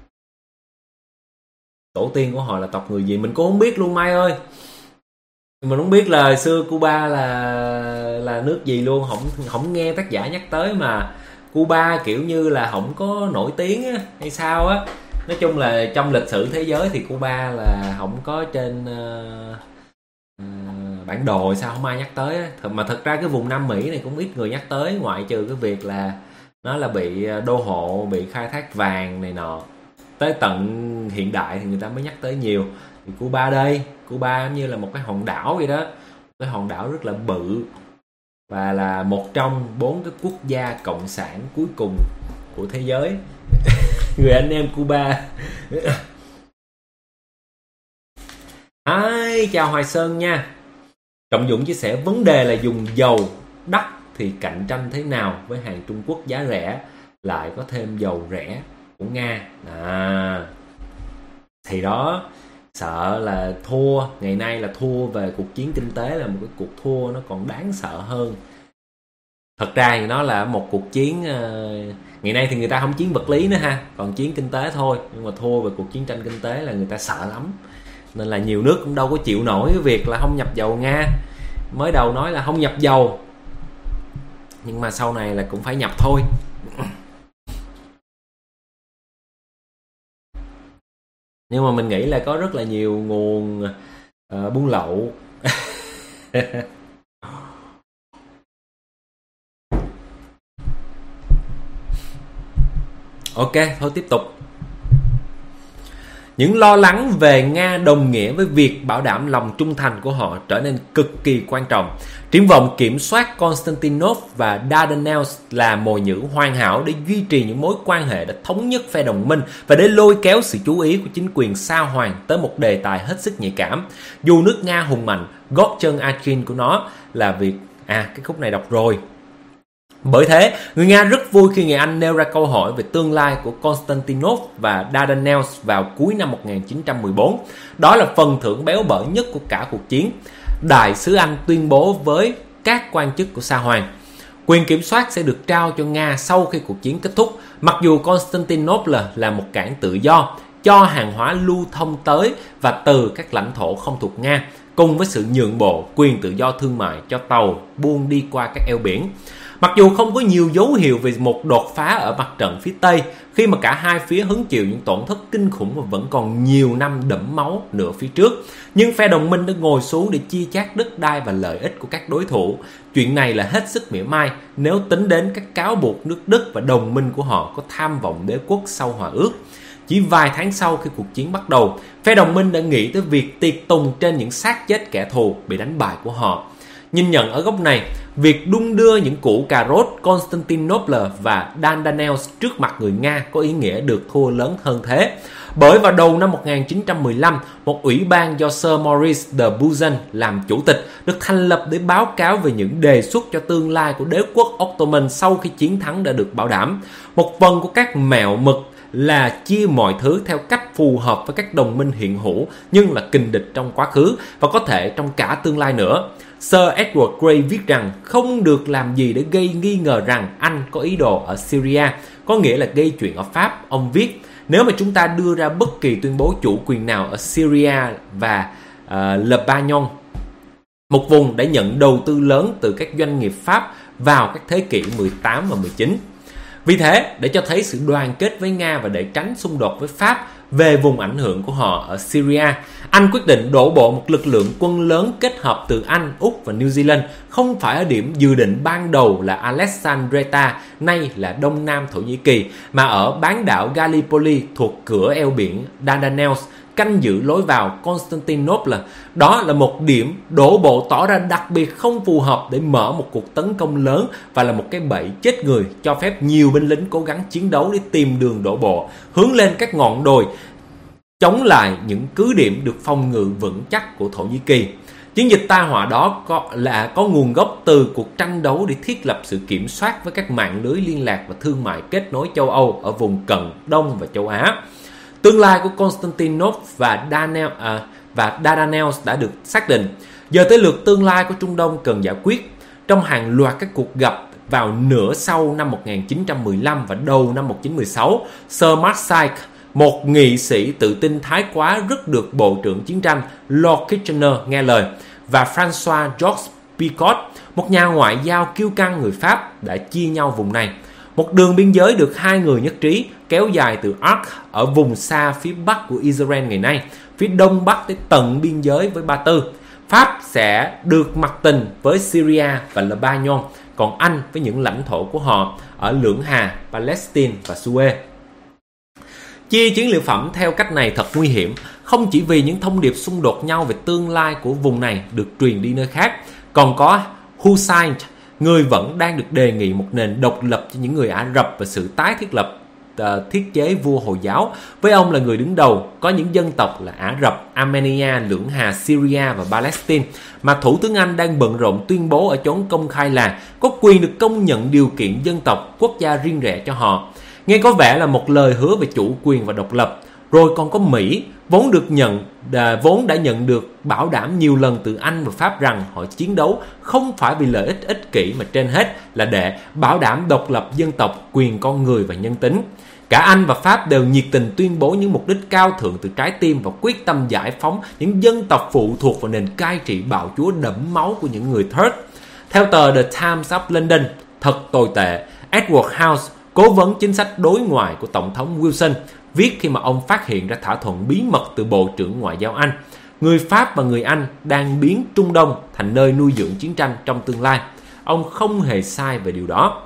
Tổ tiên của họ là tộc người gì mình cũng không biết luôn Mai ơi. Mình không biết là xưa Cuba là nước gì luôn, không nghe tác giả nhắc tới mà. Cuba kiểu như là không có nổi tiếng á, hay sao á. Nói chung là trong lịch sử thế giới thì Cuba là không có trên bản đồ, sao không ai nhắc tới á. Mà thật ra cái vùng Nam Mỹ này cũng ít người nhắc tới, ngoại trừ cái việc là nó là bị đô hộ, bị khai thác vàng này nọ. Tới tận hiện đại thì người ta mới nhắc tới nhiều. Thì Cuba đây, Cuba như là một cái hòn đảo vậy đó, cái hòn đảo rất là bự và là một trong 4 cái quốc gia cộng sản cuối cùng của thế giới. Người anh em Cuba. Chào Hoài Sơn nha. Trọng Dũng chia sẻ vấn đề là dùng dầu đắt thì cạnh tranh thế nào với hàng Trung Quốc giá rẻ lại có thêm dầu rẻ của Nga. Thì đó, sợ là thua, ngày nay là thua về cuộc chiến kinh tế là một cái cuộc thua nó còn đáng sợ hơn. Thật ra thì nó là một cuộc chiến ngày nay thì người ta không chiến vật lý nữa ha, còn chiến kinh tế thôi. Nhưng mà thua về cuộc chiến tranh kinh tế là người ta sợ lắm. Nên là nhiều nước cũng đâu có chịu nổi cái việc là không nhập dầu Nga. Mới đầu nói là không nhập dầu, nhưng mà sau này là cũng phải nhập thôi. Nhưng mà mình nghĩ là có rất là nhiều nguồn buôn lậu. Ok, thôi tiếp tục. Những lo lắng về Nga đồng nghĩa với việc bảo đảm lòng trung thành của họ trở nên cực kỳ quan trọng. Triển vọng kiểm soát Konstantinov và Dardanelles là mồi nhử hoàn hảo để duy trì những mối quan hệ đã thống nhất phe đồng minh và để lôi kéo sự chú ý của chính quyền Sa Hoàng tới một đề tài hết sức nhạy cảm. Dù nước Nga hùng mạnh, gót chân Achin của nó là việc... cái khúc này đọc rồi. Bởi thế, người Nga rất vui khi người Anh nêu ra câu hỏi về tương lai của Konstantinov và Dardanelles vào cuối năm 1914. Đó là phần thưởng béo bở nhất của cả cuộc chiến. Đại sứ Anh tuyên bố với các quan chức của Sa Hoàng, quyền kiểm soát sẽ được trao cho Nga sau khi cuộc chiến kết thúc, mặc dù Constantinople là một cảng tự do, cho hàng hóa lưu thông tới và từ các lãnh thổ không thuộc Nga, cùng với sự nhượng bộ quyền tự do thương mại cho tàu buôn đi qua các eo biển. Mặc dù không có nhiều dấu hiệu về một đột phá ở mặt trận phía Tây, khi mà cả hai phía hứng chịu những tổn thất kinh khủng và vẫn còn nhiều năm đẫm máu nữa phía trước, nhưng phe đồng minh đã ngồi xuống để chia chác đất đai và lợi ích của các đối thủ. Chuyện này là hết sức mỉa mai nếu tính đến các cáo buộc nước Đức và đồng minh của họ có tham vọng đế quốc sau hòa ước. Chỉ vài tháng sau khi cuộc chiến bắt đầu, phe đồng minh đã nghĩ tới việc tiệc tùng trên những xác chết kẻ thù bị đánh bại của họ. Nhìn nhận ở góc này, việc đung đưa những củ cà rốt Constantinople và Dardanelles trước mặt người Nga có ý nghĩa được thua lớn hơn thế. Bởi vào đầu năm 1915, một ủy ban do Sir Maurice de Buzan làm chủ tịch được thành lập để báo cáo về những đề xuất cho tương lai của đế quốc Ottoman sau khi chiến thắng đã được bảo đảm. Một phần của các mẹo mực là chia mọi thứ theo cách phù hợp với các đồng minh hiện hữu nhưng là kình địch trong quá khứ và có thể trong cả tương lai nữa. Sir Edward Grey viết rằng không được làm gì để gây nghi ngờ rằng Anh có ý đồ ở Syria, có nghĩa là gây chuyện ở Pháp. Ông viết, nếu mà chúng ta đưa ra bất kỳ tuyên bố chủ quyền nào ở Syria và Lebanon, một vùng đã nhận đầu tư lớn từ các doanh nghiệp Pháp vào các thế kỷ 18 và 19. Vì thế, để cho thấy sự đoàn kết với Nga và để tránh xung đột với Pháp về vùng ảnh hưởng của họ ở Syria, Anh quyết định đổ bộ một lực lượng quân lớn kết hợp từ Anh, Úc và New Zealand, không phải ở điểm dự định ban đầu là Alexandretta, nay là Đông Nam Thổ Nhĩ Kỳ, mà ở bán đảo Gallipoli thuộc cửa eo biển Dardanelles, canh giữ lối vào Constantinople. Đó là một điểm đổ bộ tỏ ra đặc biệt không phù hợp để mở một cuộc tấn công lớn và là một cái bẫy chết người, cho phép nhiều binh lính cố gắng chiến đấu để tìm đường đổ bộ, hướng lên các ngọn đồi, chống lại những cứ điểm được phòng ngự vững chắc của Thổ Nhĩ Kỳ. Chiến dịch tai họa đó có nguồn gốc từ cuộc tranh đấu để thiết lập sự kiểm soát với các mạng lưới liên lạc và thương mại kết nối châu Âu ở vùng Cận Đông và châu Á. Tương lai của Constantinople và Dardanelles đã được xác định. Giờ tới lượt tương lai của Trung Đông cần giải quyết. Trong hàng loạt các cuộc gặp vào nửa sau năm 1915 và đầu năm 1916, Sir Marsyke, một nghị sĩ tự tin thái quá rất được Bộ trưởng Chiến tranh Lord Kitchener nghe lời, và François Georges Picot, một nhà ngoại giao kiêu căng người Pháp, đã chia nhau vùng này. Một đường biên giới được hai người nhất trí, kéo dài từ Arc ở vùng xa phía bắc của Israel ngày nay, phía đông bắc tới tận biên giới với Ba Tư. Pháp sẽ được mặc tình với Syria và Lebanon, còn Anh với những lãnh thổ của họ ở Lưỡng Hà, Palestine và Suez. Chia chiến lợi phẩm theo cách này thật nguy hiểm, không chỉ vì những thông điệp xung đột nhau về tương lai của vùng này được truyền đi nơi khác, còn có Hussein, người vẫn đang được đề nghị một nền độc lập cho những người Ả Rập và sự tái thiết lập thiết chế vua Hồi giáo. Với ông là người đứng đầu, có những dân tộc là Ả Rập, Armenia, Lưỡng Hà, Syria và Palestine, mà Thủ tướng Anh đang bận rộn tuyên bố ở chốn công khai là có quyền được công nhận điều kiện dân tộc, quốc gia riêng rẽ cho họ. Nghe có vẻ là một lời hứa về chủ quyền và độc lập. Rồi còn có Mỹ, vốn đã nhận được bảo đảm nhiều lần từ Anh và Pháp rằng họ chiến đấu không phải vì lợi ích ích kỷ mà trên hết là để bảo đảm độc lập dân tộc, quyền con người và nhân tính. Cả Anh và Pháp đều nhiệt tình tuyên bố những mục đích cao thượng từ trái tim và quyết tâm giải phóng những dân tộc phụ thuộc vào nền cai trị bạo chúa đẫm máu của những người Third. Theo tờ The Times of London, thật tồi tệ, Edward House, cố vấn chính sách đối ngoại của Tổng thống Wilson, viết khi mà ông phát hiện ra thỏa thuận bí mật từ Bộ trưởng Ngoại giao Anh. Người Pháp và người Anh đang biến Trung Đông thành nơi nuôi dưỡng chiến tranh trong tương lai. Ông không hề sai về điều đó.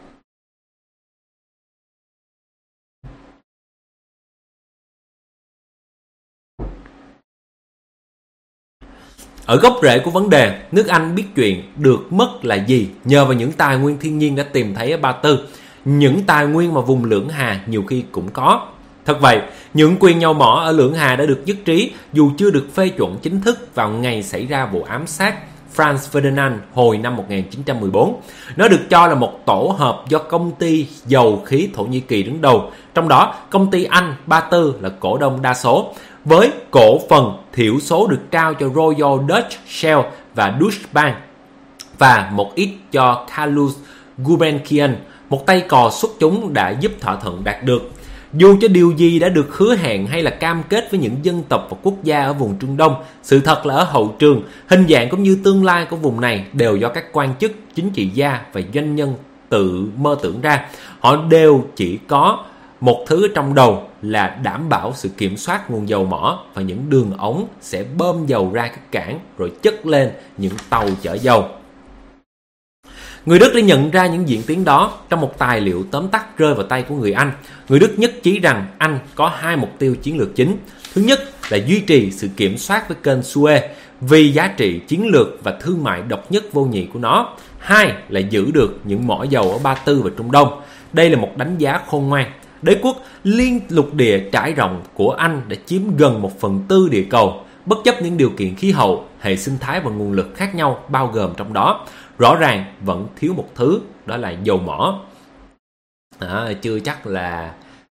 Ở gốc rễ của vấn đề, nước Anh biết chuyện được mất là gì nhờ vào những tài nguyên thiên nhiên đã tìm thấy ở Ba Tư, những tài nguyên mà vùng Lưỡng Hà nhiều khi cũng có. Thật vậy, những quyền nhau mỏ ở Lưỡng Hà đã được nhất trí dù chưa được phê chuẩn chính thức vào ngày xảy ra vụ ám sát Franz Ferdinand hồi năm 1914. Nó được cho là một tổ hợp do công ty dầu khí Thổ Nhĩ Kỳ đứng đầu, trong đó công ty Anh Ba Tư là cổ đông đa số, với cổ phần thiểu số được trao cho Royal Dutch Shell và Deutsche Bank và một ít cho Carlos Gulbenkian, một tay cò xuất chúng đã giúp thỏa thuận đạt được. Dù cho điều gì đã được hứa hẹn hay là cam kết với những dân tộc và quốc gia ở vùng Trung Đông, sự thật là ở hậu trường, hình dạng cũng như tương lai của vùng này đều do các quan chức, chính trị gia và doanh nhân tự mơ tưởng ra. Họ đều chỉ có một thứ trong đầu là đảm bảo sự kiểm soát nguồn dầu mỏ và những đường ống sẽ bơm dầu ra các cảng rồi chất lên những tàu chở dầu. Người Đức đã nhận ra những diễn tiến đó trong một tài liệu tóm tắt rơi vào tay của người Anh. Người Đức nhất trí rằng Anh có hai mục tiêu chiến lược chính. Thứ nhất là duy trì sự kiểm soát với kênh Suez vì giá trị chiến lược và thương mại độc nhất vô nhị của nó. 2 là giữ được những mỏ dầu ở Ba Tư và Trung Đông. Đây là một đánh giá khôn ngoan. Đế quốc liên lục địa trải rộng của Anh đã chiếm gần 1/4 địa cầu, bất chấp những điều kiện khí hậu, hệ sinh thái và nguồn lực khác nhau bao gồm trong đó. Rõ ràng vẫn thiếu một thứ, đó là dầu mỏ. Chưa chắc là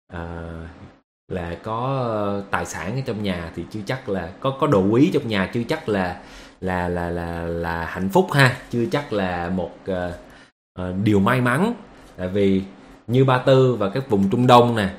có tài sản ở trong nhà, thì chưa chắc là có đồ quý trong nhà, chưa chắc là hạnh phúc ha, chưa chắc là một điều may mắn. Tại vì như Ba Tư và các vùng Trung Đông nè,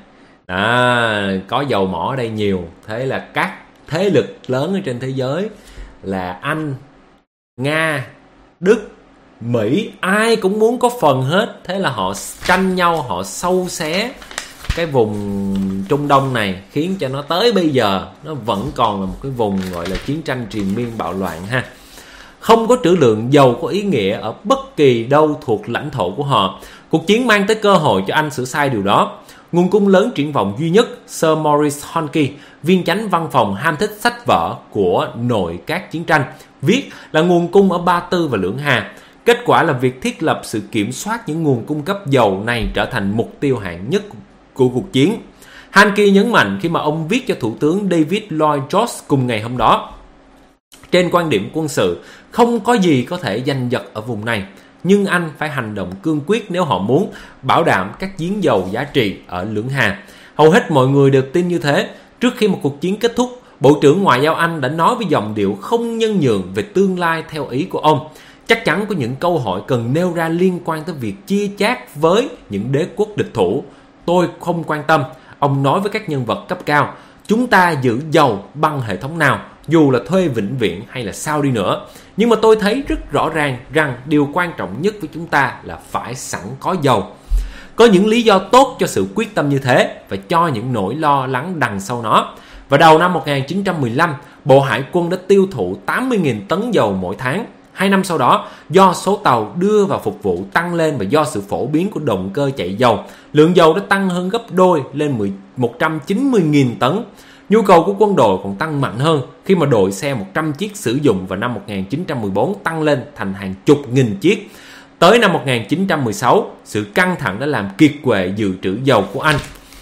có dầu mỏ ở đây nhiều, thế là các thế lực lớn ở trên thế giới là Anh, Nga, Đức, Mỹ, ai cũng muốn có phần hết. Thế là họ tranh nhau, họ xâu xé cái vùng Trung Đông này, khiến cho nó tới bây giờ nó vẫn còn là một cái vùng gọi là chiến tranh triền miên bạo loạn ha. Không có trữ lượng dầu có ý nghĩa ở bất kỳ đâu thuộc lãnh thổ của họ. Cuộc chiến mang tới cơ hội cho Anh sửa sai điều đó. Nguồn cung lớn triển vọng duy nhất, Sir Maurice Honke, viên chánh văn phòng ham thích sách vở của nội các chiến tranh, viết là nguồn cung ở Ba Tư và Lưỡng Hà. Kết quả là việc thiết lập sự kiểm soát những nguồn cung cấp dầu này trở thành mục tiêu hạng nhất của cuộc chiến. Honke nhấn mạnh khi mà ông viết cho Thủ tướng David Lloyd George cùng ngày hôm đó. Trên quan điểm quân sự, không có gì có thể giành giật ở vùng này, nhưng Anh phải hành động cương quyết nếu họ muốn bảo đảm các giếng dầu giá trị ở Lưỡng Hà. Hầu hết mọi người đều tin như thế. Trước khi một cuộc chiến kết thúc, Bộ trưởng Ngoại giao Anh đã nói với giọng điệu không nhân nhượng về tương lai theo ý của ông. Chắc chắn có những câu hỏi cần nêu ra liên quan tới việc chia chác với những đế quốc địch thủ. Tôi không quan tâm, ông nói với các nhân vật cấp cao. Chúng ta giữ dầu bằng hệ thống nào, dù là thuê vĩnh viễn hay là sao đi nữa. Nhưng mà tôi thấy rất rõ ràng rằng điều quan trọng nhất với chúng ta là phải sẵn có dầu. Có những lý do tốt cho sự quyết tâm như thế và cho những nỗi lo lắng đằng sau nó. Vào đầu năm 1915, Bộ Hải quân đã tiêu thụ 80.000 tấn dầu mỗi tháng. 2 năm sau đó, do số tàu đưa vào phục vụ tăng lên và do sự phổ biến của động cơ chạy dầu, lượng dầu đã tăng hơn gấp đôi lên 190.000 tấn. Nhu cầu của quân đội còn tăng mạnh hơn khi mà đội xe 100 chiếc sử dụng vào năm 1914 tăng lên thành hàng chục nghìn chiếc. Tới năm 1916, sự căng thẳng đã làm kiệt quệ dự trữ dầu của Anh.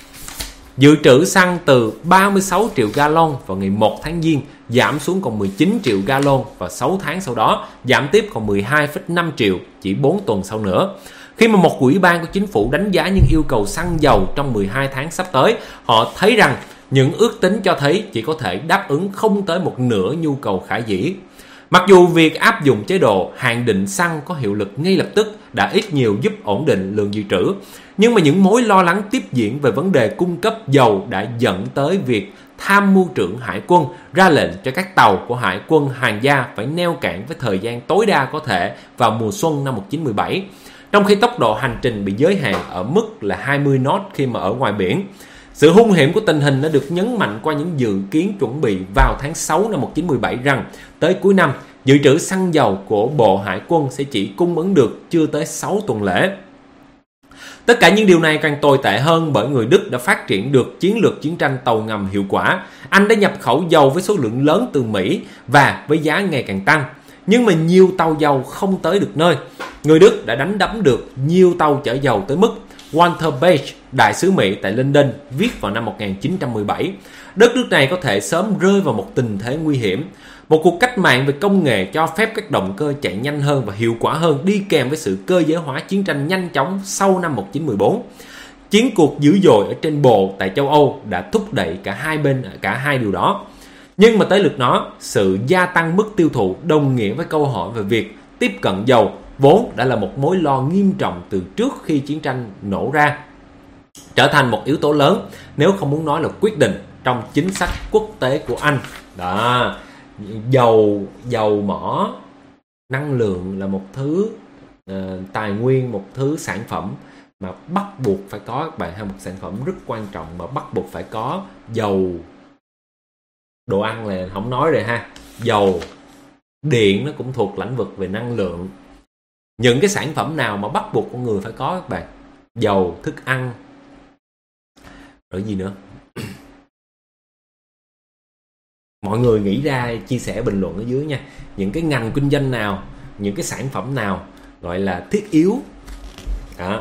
Dự trữ xăng từ 36 triệu gallon vào ngày 1 tháng Giêng giảm xuống còn 19 triệu gallon vào 6 tháng sau đó, giảm tiếp còn 12,5 triệu chỉ 4 tuần sau nữa. Khi mà một ủy ban của chính phủ đánh giá những yêu cầu xăng dầu trong 12 tháng sắp tới, họ thấy rằng những ước tính cho thấy chỉ có thể đáp ứng không tới một nửa nhu cầu khả dĩ. Mặc dù việc áp dụng chế độ hạn định xăng có hiệu lực ngay lập tức đã ít nhiều giúp ổn định lượng dự trữ, nhưng mà những mối lo lắng tiếp diễn về vấn đề cung cấp dầu đã dẫn tới việc Tham mưu trưởng Hải quân ra lệnh cho các tàu của Hải quân Hoàng gia phải neo cảng với thời gian tối đa có thể vào mùa xuân năm 1917, trong khi tốc độ hành trình bị giới hạn ở mức là 20 knot khi mà ở ngoài biển. Sự hung hiểm của tình hình đã được nhấn mạnh qua những dự kiến chuẩn bị vào tháng 6 năm 1917 rằng tới cuối năm, dự trữ xăng dầu của Bộ Hải quân sẽ chỉ cung ứng được chưa tới 6 tuần lễ. Tất cả những điều này càng tồi tệ hơn bởi người Đức đã phát triển được chiến lược chiến tranh tàu ngầm hiệu quả. Anh đã nhập khẩu dầu với số lượng lớn từ Mỹ và với giá ngày càng tăng. Nhưng mà nhiều tàu dầu không tới được nơi. Người Đức đã đánh đắm được nhiều tàu chở dầu tới mức Walter Page, đại sứ Mỹ tại London, viết vào năm 1917, đất nước này có thể sớm rơi vào một tình thế nguy hiểm. Một cuộc cách mạng về công nghệ cho phép các động cơ chạy nhanh hơn và hiệu quả hơn đi kèm với sự cơ giới hóa chiến tranh nhanh chóng sau năm 1914. Chiến cuộc dữ dội ở trên bộ tại châu Âu đã thúc đẩy cả hai điều đó. Nhưng mà tới lượt nó, sự gia tăng mức tiêu thụ đồng nghĩa với câu hỏi về việc tiếp cận dầu vốn đã là một mối lo nghiêm trọng từ trước khi chiến tranh nổ ra, trở thành một yếu tố lớn, nếu không muốn nói là quyết định trong chính sách quốc tế của Anh. Đó, dầu mỏ, năng lượng là một thứ tài nguyên, một thứ sản phẩm mà bắt buộc phải có các bạn, hay một sản phẩm rất quan trọng mà bắt buộc phải có. Dầu, đồ ăn là không nói rồi ha, dầu, điện nó cũng thuộc lĩnh vực về năng lượng. Những cái sản phẩm nào mà bắt buộc con người phải có các bạn? Dầu, thức ăn, rồi gì nữa? mọi người nghĩ ra chia sẻ bình luận ở dưới nha. Những cái ngành kinh doanh nào, những cái sản phẩm nào gọi là thiết yếu đó.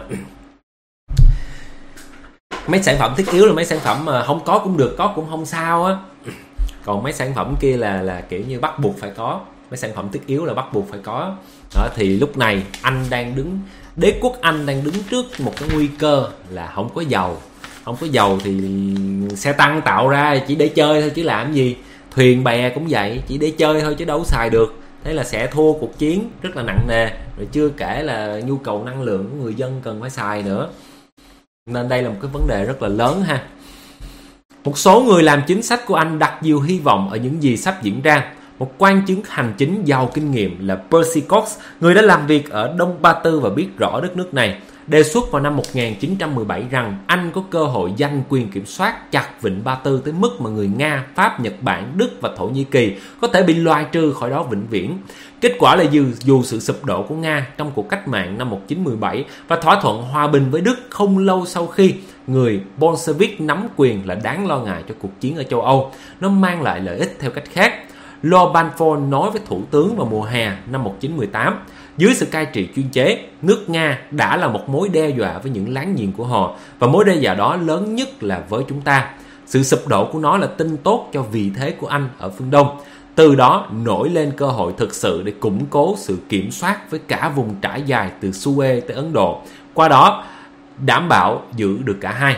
Mấy sản phẩm thiết yếu là mấy sản phẩm mà không có cũng được, có cũng không sao á. Còn mấy sản phẩm kia là kiểu như bắt buộc phải có. Mấy sản phẩm thiết yếu là bắt buộc phải có đó. Thì lúc này Anh đang đứng, đế quốc Anh đang đứng trước một cái nguy cơ là không có dầu. Không có dầu thì xe tăng tạo ra chỉ để chơi thôi chứ làm gì. Thuyền bè cũng vậy, chỉ để chơi thôi chứ đâu xài được. Thế là sẽ thua cuộc chiến rất là nặng nề. Rồi chưa kể là nhu cầu năng lượng của người dân cần phải xài nữa. Nên đây là một cái vấn đề rất là lớn ha. Một số người làm chính sách của Anh đặt nhiều hy vọng ở những gì sắp diễn ra. Một quan chức hành chính giàu kinh nghiệm là Percy Cox, người đã làm việc ở Đông Ba Tư và biết rõ đất nước này, đề xuất vào năm 1917 rằng Anh có cơ hội giành quyền kiểm soát chặt Vịnh Ba Tư tới mức mà người Nga, Pháp, Nhật Bản, Đức và Thổ Nhĩ Kỳ có thể bị loại trừ khỏi đó vĩnh viễn. Kết quả là dù sự sụp đổ của Nga trong cuộc cách mạng năm 1917 và thỏa thuận hòa bình với Đức không lâu sau khi người Bolshevik nắm quyền là đáng lo ngại cho cuộc chiến ở châu Âu, nó mang lại lợi ích theo cách khác. Lord Balfour nói với Thủ tướng vào mùa hè năm 1918, dưới sự cai trị chuyên chế, nước Nga đã là một mối đe dọa với những láng giềng của họ, và mối đe dọa đó lớn nhất là với chúng ta. Sự sụp đổ của nó là tin tốt cho vị thế của Anh ở phương Đông. Từ đó nổi lên cơ hội thực sự để củng cố sự kiểm soát với cả vùng trải dài từ Suez tới Ấn Độ, qua đó đảm bảo giữ được cả hai.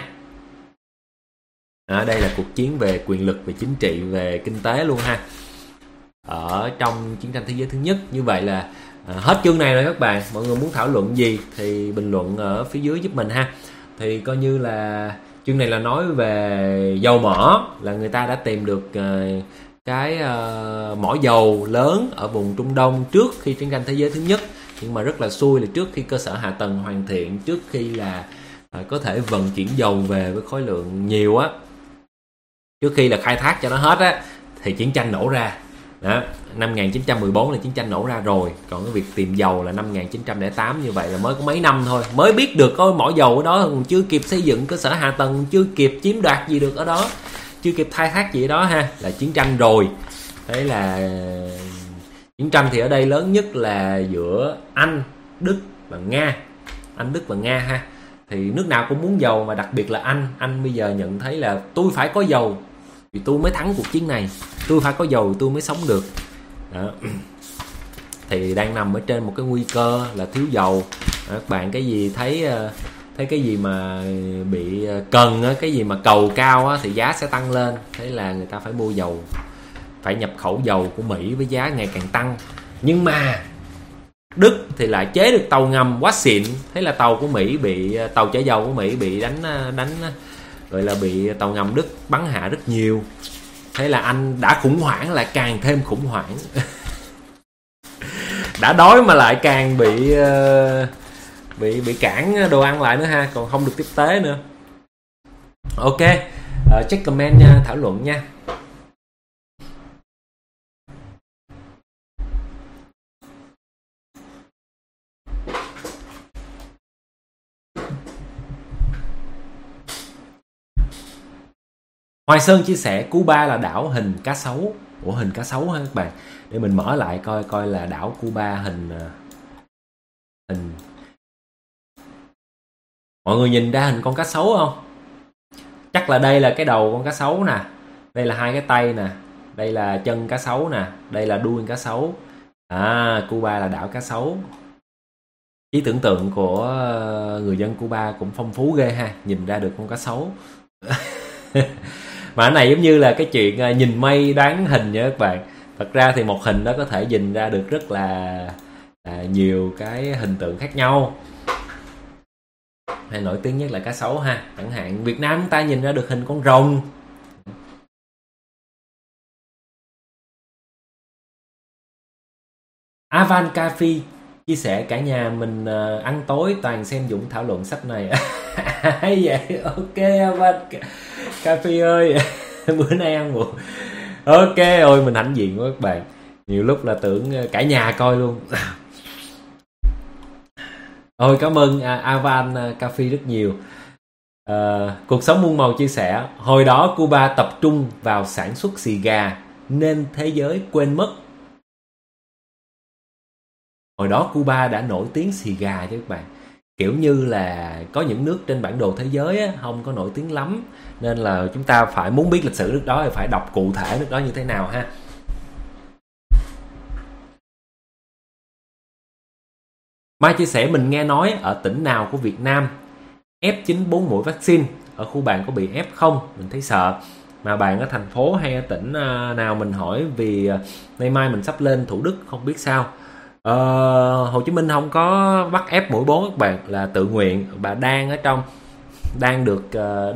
Đây là cuộc chiến về quyền lực, về chính trị, về kinh tế luôn ha. Ở trong chiến tranh thế giới thứ nhất. Như vậy là hết chương này rồi các bạn. Mọi người muốn thảo luận gì thì bình luận ở phía dưới giúp mình ha. Thì coi như là chương này là nói về dầu mỏ, là người ta đã tìm được cái mỏ dầu lớn ở vùng Trung Đông trước khi chiến tranh thế giới thứ nhất. Nhưng mà rất là xui là trước khi cơ sở hạ tầng hoàn thiện, trước khi là có thể vận chuyển dầu về với khối lượng nhiều á, trước khi là khai thác cho nó hết á, thì chiến tranh nổ ra. Đó, năm 1914 là chiến tranh nổ ra rồi. Còn cái việc tìm dầu là năm 1908, như vậy là mới có mấy năm thôi, mới biết được có mỏ dầu ở đó, còn chưa kịp xây dựng cơ sở hạ tầng, chưa kịp chiếm đoạt gì được ở đó, chưa kịp khai thác gì ở đó ha, là chiến tranh rồi. Thế là chiến tranh thì ở đây lớn nhất là giữa Anh, Đức và Nga. Anh, Đức và Nga ha. Thì nước nào cũng muốn dầu, mà đặc biệt là Anh bây giờ nhận thấy là tôi phải có dầu thì tôi mới thắng cuộc chiến này, tôi phải có dầu tôi mới sống được đó. Thì đang nằm ở trên một cái nguy cơ là thiếu dầu. Các bạn cái gì thấy cái gì mà bị cần, cái gì mà cầu cao thì giá sẽ tăng lên. Thế là người ta phải mua dầu, phải nhập khẩu dầu của Mỹ với giá ngày càng tăng. Nhưng mà Đức thì lại chế được tàu ngầm quá xịn. Thế là tàu của Mỹ bị, tàu chở dầu của Mỹ bị đánh gọi là bị tàu ngầm Đức bắn hạ rất nhiều. Thế là Anh đã khủng hoảng lại càng thêm khủng hoảng. Đã đói mà lại càng bị cản đồ ăn lại nữa ha, còn không được tiếp tế nữa. Ok, check comment nha, thảo luận nha. Hoài Sơn chia sẻ Cuba là đảo hình cá sấu. Ủa, hình cá sấu hả các bạn? Để mình mở lại coi là đảo Cuba hình. Mọi người nhìn ra hình con cá sấu không? Chắc là đây là cái đầu con cá sấu nè, đây là hai cái tay nè, đây là chân cá sấu nè, đây là đuôi cá sấu. Cuba là đảo cá sấu. Trí tưởng tượng của người dân Cuba cũng phong phú ghê ha, nhìn ra được con cá sấu. Mà cái này giống như là cái chuyện nhìn mây đoán hình nha các bạn. Thật ra thì một hình đó có thể nhìn ra được rất là nhiều cái hình tượng khác nhau. Hay nổi tiếng nhất là cá sấu ha. Chẳng hạn Việt Nam chúng ta nhìn ra được hình con rồng. Avan Cafe chia sẻ cả nhà mình ăn tối toàn xem Dũng thảo luận sách này. Hay vậy? Ok Avan Cafe ơi. Bữa nay ăn muộn. Ok, ôi mình hãnh diện quá các bạn. Nhiều lúc là tưởng cả nhà coi luôn. Ôi cảm ơn Avan Cafe rất nhiều. Cuộc sống muôn màu chia sẻ hồi đó Cuba tập trung vào sản xuất xì gà nên thế giới quên mất. Hồi đó Cuba đã nổi tiếng xì gà chứ các bạn. Kiểu như là có những nước trên bản đồ thế giới á, không có nổi tiếng lắm, nên là chúng ta phải muốn biết lịch sử nước đó thì phải đọc cụ thể nước đó như thế nào ha. Mai chia sẻ mình nghe nói ở tỉnh nào của Việt Nam ép 94 mũi vaccine, ở khu bạn có bị ép không? Mình thấy sợ. Mà bạn ở thành phố hay ở tỉnh nào mình hỏi, vì nay mai mình sắp lên Thủ Đức không biết sao. Hồ Chí Minh không có bắt ép mũi 4 các bạn, là tự nguyện. Bà đang ở trong đang được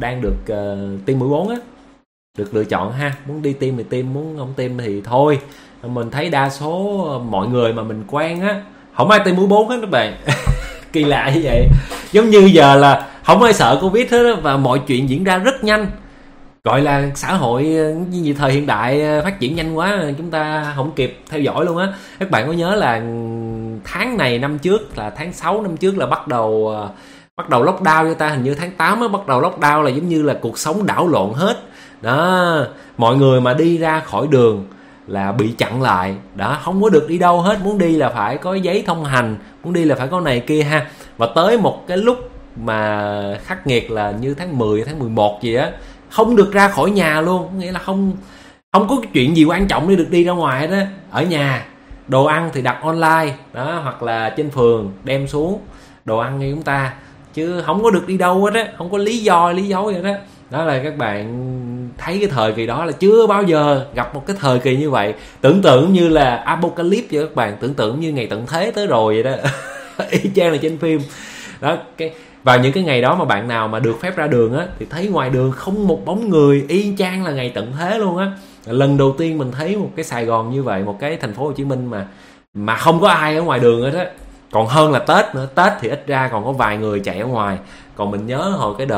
tiêm mũi 4 á, được lựa chọn ha, muốn đi tiêm thì tiêm, muốn không tiêm thì thôi. Mình thấy đa số mọi người mà mình quen á, không ai tiêm mũi 4 hết các bạn. Kỳ lạ như vậy. Giống như giờ là không ai sợ Covid hết á, và mọi chuyện diễn ra rất nhanh. Gọi là xã hội như thời hiện đại phát triển nhanh quá, chúng ta không kịp theo dõi luôn á. Các bạn có nhớ là tháng này năm trước, là tháng 6 năm trước là bắt đầu lockdown cho ta, hình như tháng 8 á, bắt đầu lockdown, là giống như là cuộc sống đảo lộn hết đó. Mọi người mà đi ra khỏi đường là bị chặn lại đó, không có được đi đâu hết. Muốn đi là phải có giấy thông hành, muốn đi là phải có này kia ha. Và tới một cái lúc mà khắc nghiệt là như tháng 10, tháng 11 gì á, không được ra khỏi nhà luôn. Nghĩa là không có chuyện gì quan trọng để được đi ra ngoài đó. Ở nhà đồ ăn thì đặt online đó, hoặc là trên phường đem xuống đồ ăn như chúng ta, chứ không có được đi đâu hết á, không có lý dối vậy đó. Đó là các bạn thấy cái thời kỳ đó là chưa bao giờ gặp một cái thời kỳ như vậy. Tưởng tượng như là apocalypse vậy các bạn, tưởng tượng như ngày tận thế tới rồi vậy đó. Y chang là trên phim đó. Vào những cái ngày đó mà bạn nào mà được phép ra đường á, thì thấy ngoài đường không một bóng người, y chang là ngày tận thế luôn á. Lần đầu tiên mình thấy một cái Sài Gòn như vậy, một cái thành phố Hồ Chí Minh mà không có ai ở ngoài đường hết á. Còn hơn là Tết nữa. Tết thì ít ra còn có vài người chạy ở ngoài. Còn mình nhớ hồi cái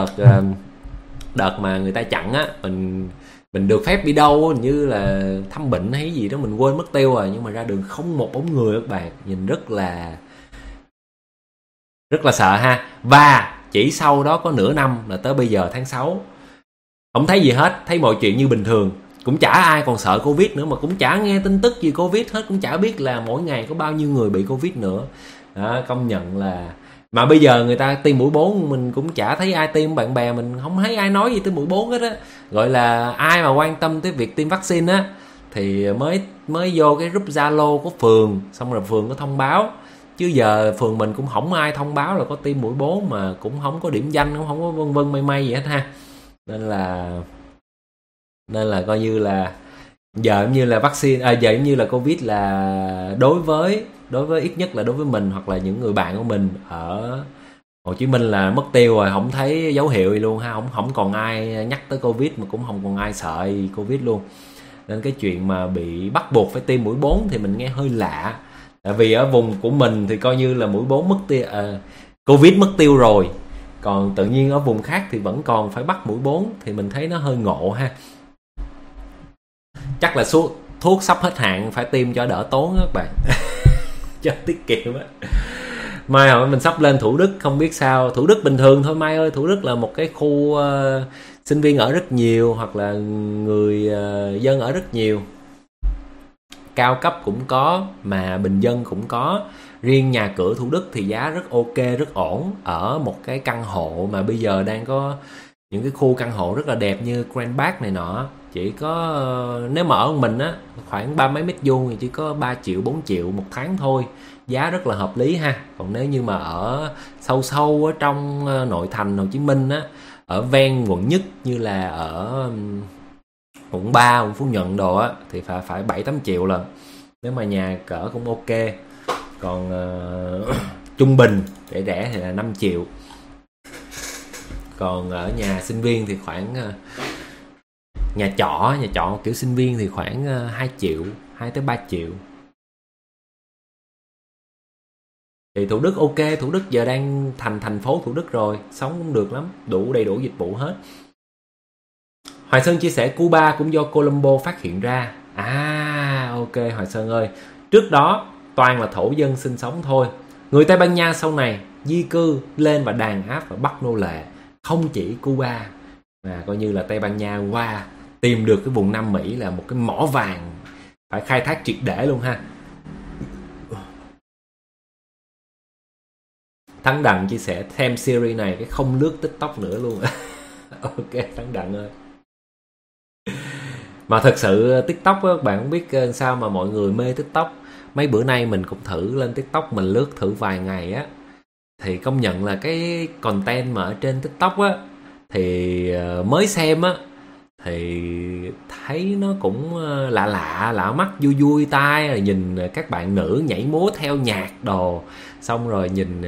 đợt mà người ta chặn á, mình được phép đi đâu như là thăm bệnh hay gì đó mình quên mất tiêu rồi, nhưng mà ra đường không một bóng người các bạn, nhìn rất là sợ ha. Và chỉ sau đó có nửa năm là tới bây giờ tháng 6, không thấy gì hết, thấy mọi chuyện như bình thường, cũng chả ai còn sợ Covid nữa, mà cũng chả nghe tin tức gì Covid hết, cũng chả biết là mỗi ngày có bao nhiêu người bị Covid nữa đó. Công nhận là, mà bây giờ người ta tiêm mũi 4 mình cũng chả thấy ai tiêm, bạn bè mình không thấy ai nói gì tới mũi 4 hết á. Gọi là ai mà quan tâm tới việc tiêm vaccine á thì mới vô cái group Zalo của phường, xong rồi phường có thông báo. Chứ giờ phường mình cũng không ai thông báo là có tiêm mũi 4, mà cũng không có điểm danh, cũng không có vân vân may gì hết ha. Nên là coi như là giờ như là vaccine, giờ như là Covid là đối với ít nhất là đối với mình hoặc là những người bạn của mình ở Hồ Chí Minh là mất tiêu rồi, không thấy dấu hiệu gì luôn ha. Không còn ai nhắc tới Covid, mà cũng không còn ai sợ Covid luôn. Nên cái chuyện mà bị bắt buộc phải tiêm mũi 4 thì mình nghe hơi lạ. Tại vì ở vùng của mình thì coi như là mũi 4 mất tiêu, Covid mất tiêu rồi. Còn tự nhiên ở vùng khác thì vẫn còn phải bắt mũi 4, thì mình thấy nó hơi ngộ ha. Chắc là thuốc sắp hết hạn phải tiêm cho đỡ tốn các bạn. Cho tiết kiệm á. Mai hỏi mình sắp lên Thủ Đức không biết sao. Thủ Đức bình thường thôi Mai ơi. Thủ Đức là một cái khu sinh viên ở rất nhiều, hoặc là người dân ở rất nhiều. Cao cấp cũng có, mà bình dân cũng có. Riêng nhà cửa Thủ Đức thì giá rất ok, rất ổn. Ở một cái căn hộ mà bây giờ đang có những cái khu căn hộ rất là đẹp như Grand Park này nọ, chỉ có nếu mà ở mình á khoảng 30 mấy mét vuông thì chỉ có 3 triệu 4 triệu một tháng thôi, giá rất là hợp lý ha. Còn nếu như mà ở sâu ở trong nội thành Hồ Chí Minh á, ở ven quận nhất như là ở quận 3, quận Phú Nhuận đồ á, thì phải 7-8 triệu lần, nếu mà nhà cỡ cũng ok. Còn trung bình để rẻ thì là 5 triệu. Còn ở nhà sinh viên thì khoảng nhà trọ kiểu sinh viên thì khoảng 2 triệu, 2-3 triệu. Thì Thủ Đức ok, Thủ Đức giờ đang thành phố Thủ Đức rồi, sống cũng được lắm, đầy đủ dịch vụ hết. Hoài Sơn chia sẻ Cuba cũng do Colombo phát hiện ra. Ok Hoài Sơn ơi, trước đó toàn là thổ dân sinh sống thôi. Người Tây Ban Nha sau này di cư lên và đàn áp và bắt nô lệ, không chỉ Cuba mà coi như là Tây Ban Nha qua tìm được cái vùng Nam Mỹ là một cái mỏ vàng phải khai thác triệt để luôn ha. Thắng Đặng chia sẻ thêm series này cái không lướt TikTok nữa luôn. Ok Thắng Đặng ơi. Mà thật sự TikTok á, bạn không biết sao mà mọi người mê TikTok. Mấy bữa nay mình cũng thử lên TikTok, mình lướt thử vài ngày á, thì công nhận là cái content mà ở trên TikTok á thì mới xem á thì thấy nó cũng lạ mắt, vui vui tai, rồi nhìn các bạn nữ nhảy múa theo nhạc đồ, xong rồi nhìn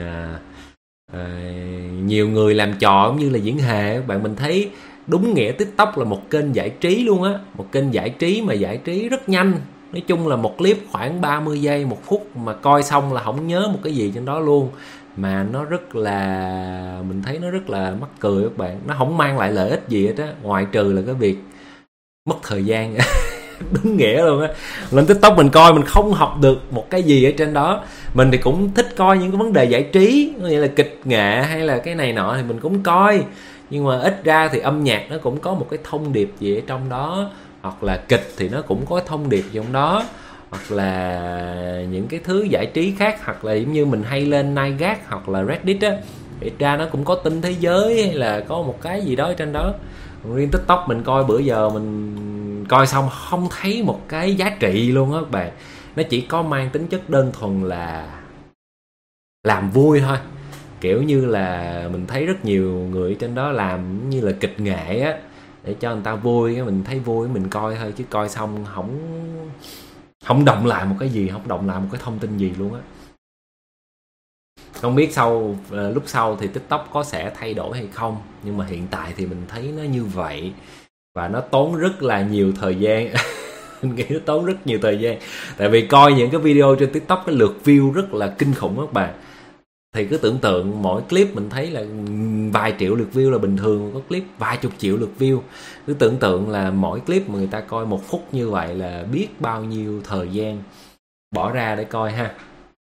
nhiều người làm trò giống như là diễn hề. Bạn mình thấy đúng nghĩa TikTok là một kênh giải trí luôn á, một kênh giải trí mà giải trí rất nhanh. Nói chung là một clip khoảng 30 giây, 1 phút mà coi xong là không nhớ một cái gì trên đó luôn. Mà nó rất là, mình thấy nó rất là mắc cười các bạn. Nó không mang lại lợi ích gì hết á, ngoại trừ là cái việc mất thời gian. Đúng nghĩa luôn á. Lên TikTok mình coi mình không học được một cái gì ở trên đó. Mình thì cũng thích coi những cái vấn đề giải trí, như là kịch nghệ hay là cái này nọ thì mình cũng coi, nhưng mà ít ra thì âm nhạc nó cũng có một cái thông điệp gì ở trong đó, hoặc là kịch thì nó cũng có thông điệp gì trong đó, hoặc là những cái thứ giải trí khác, hoặc là giống như mình hay lên Nightgad hoặc là Reddit á, ít ra nó cũng có tin thế giới hay là có một cái gì đó ở trên đó. Riêng TikTok mình coi bữa giờ mình coi xong không thấy một cái giá trị luôn á các bạn. Nó chỉ có mang tính chất đơn thuần là làm vui thôi. Kiểu như là mình thấy rất nhiều người trên đó làm như là kịch nghệ á, để cho người ta vui, mình thấy vui mình coi thôi, chứ coi xong không động lại một cái gì, không động lại một cái thông tin gì luôn á. Không biết lúc sau thì TikTok có sẽ thay đổi hay không, nhưng mà hiện tại thì mình thấy nó như vậy và nó tốn rất là nhiều thời gian. Mình nghĩ nó tốn rất nhiều thời gian, tại vì coi những cái video trên TikTok cái lượt view rất là kinh khủng các bạn. Thì cứ tưởng tượng mỗi clip mình thấy là vài triệu lượt view là bình thường, có clip vài chục triệu lượt view. Cứ tưởng tượng là mỗi clip mà người ta coi 1 phút như vậy là biết bao nhiêu thời gian bỏ ra để coi ha.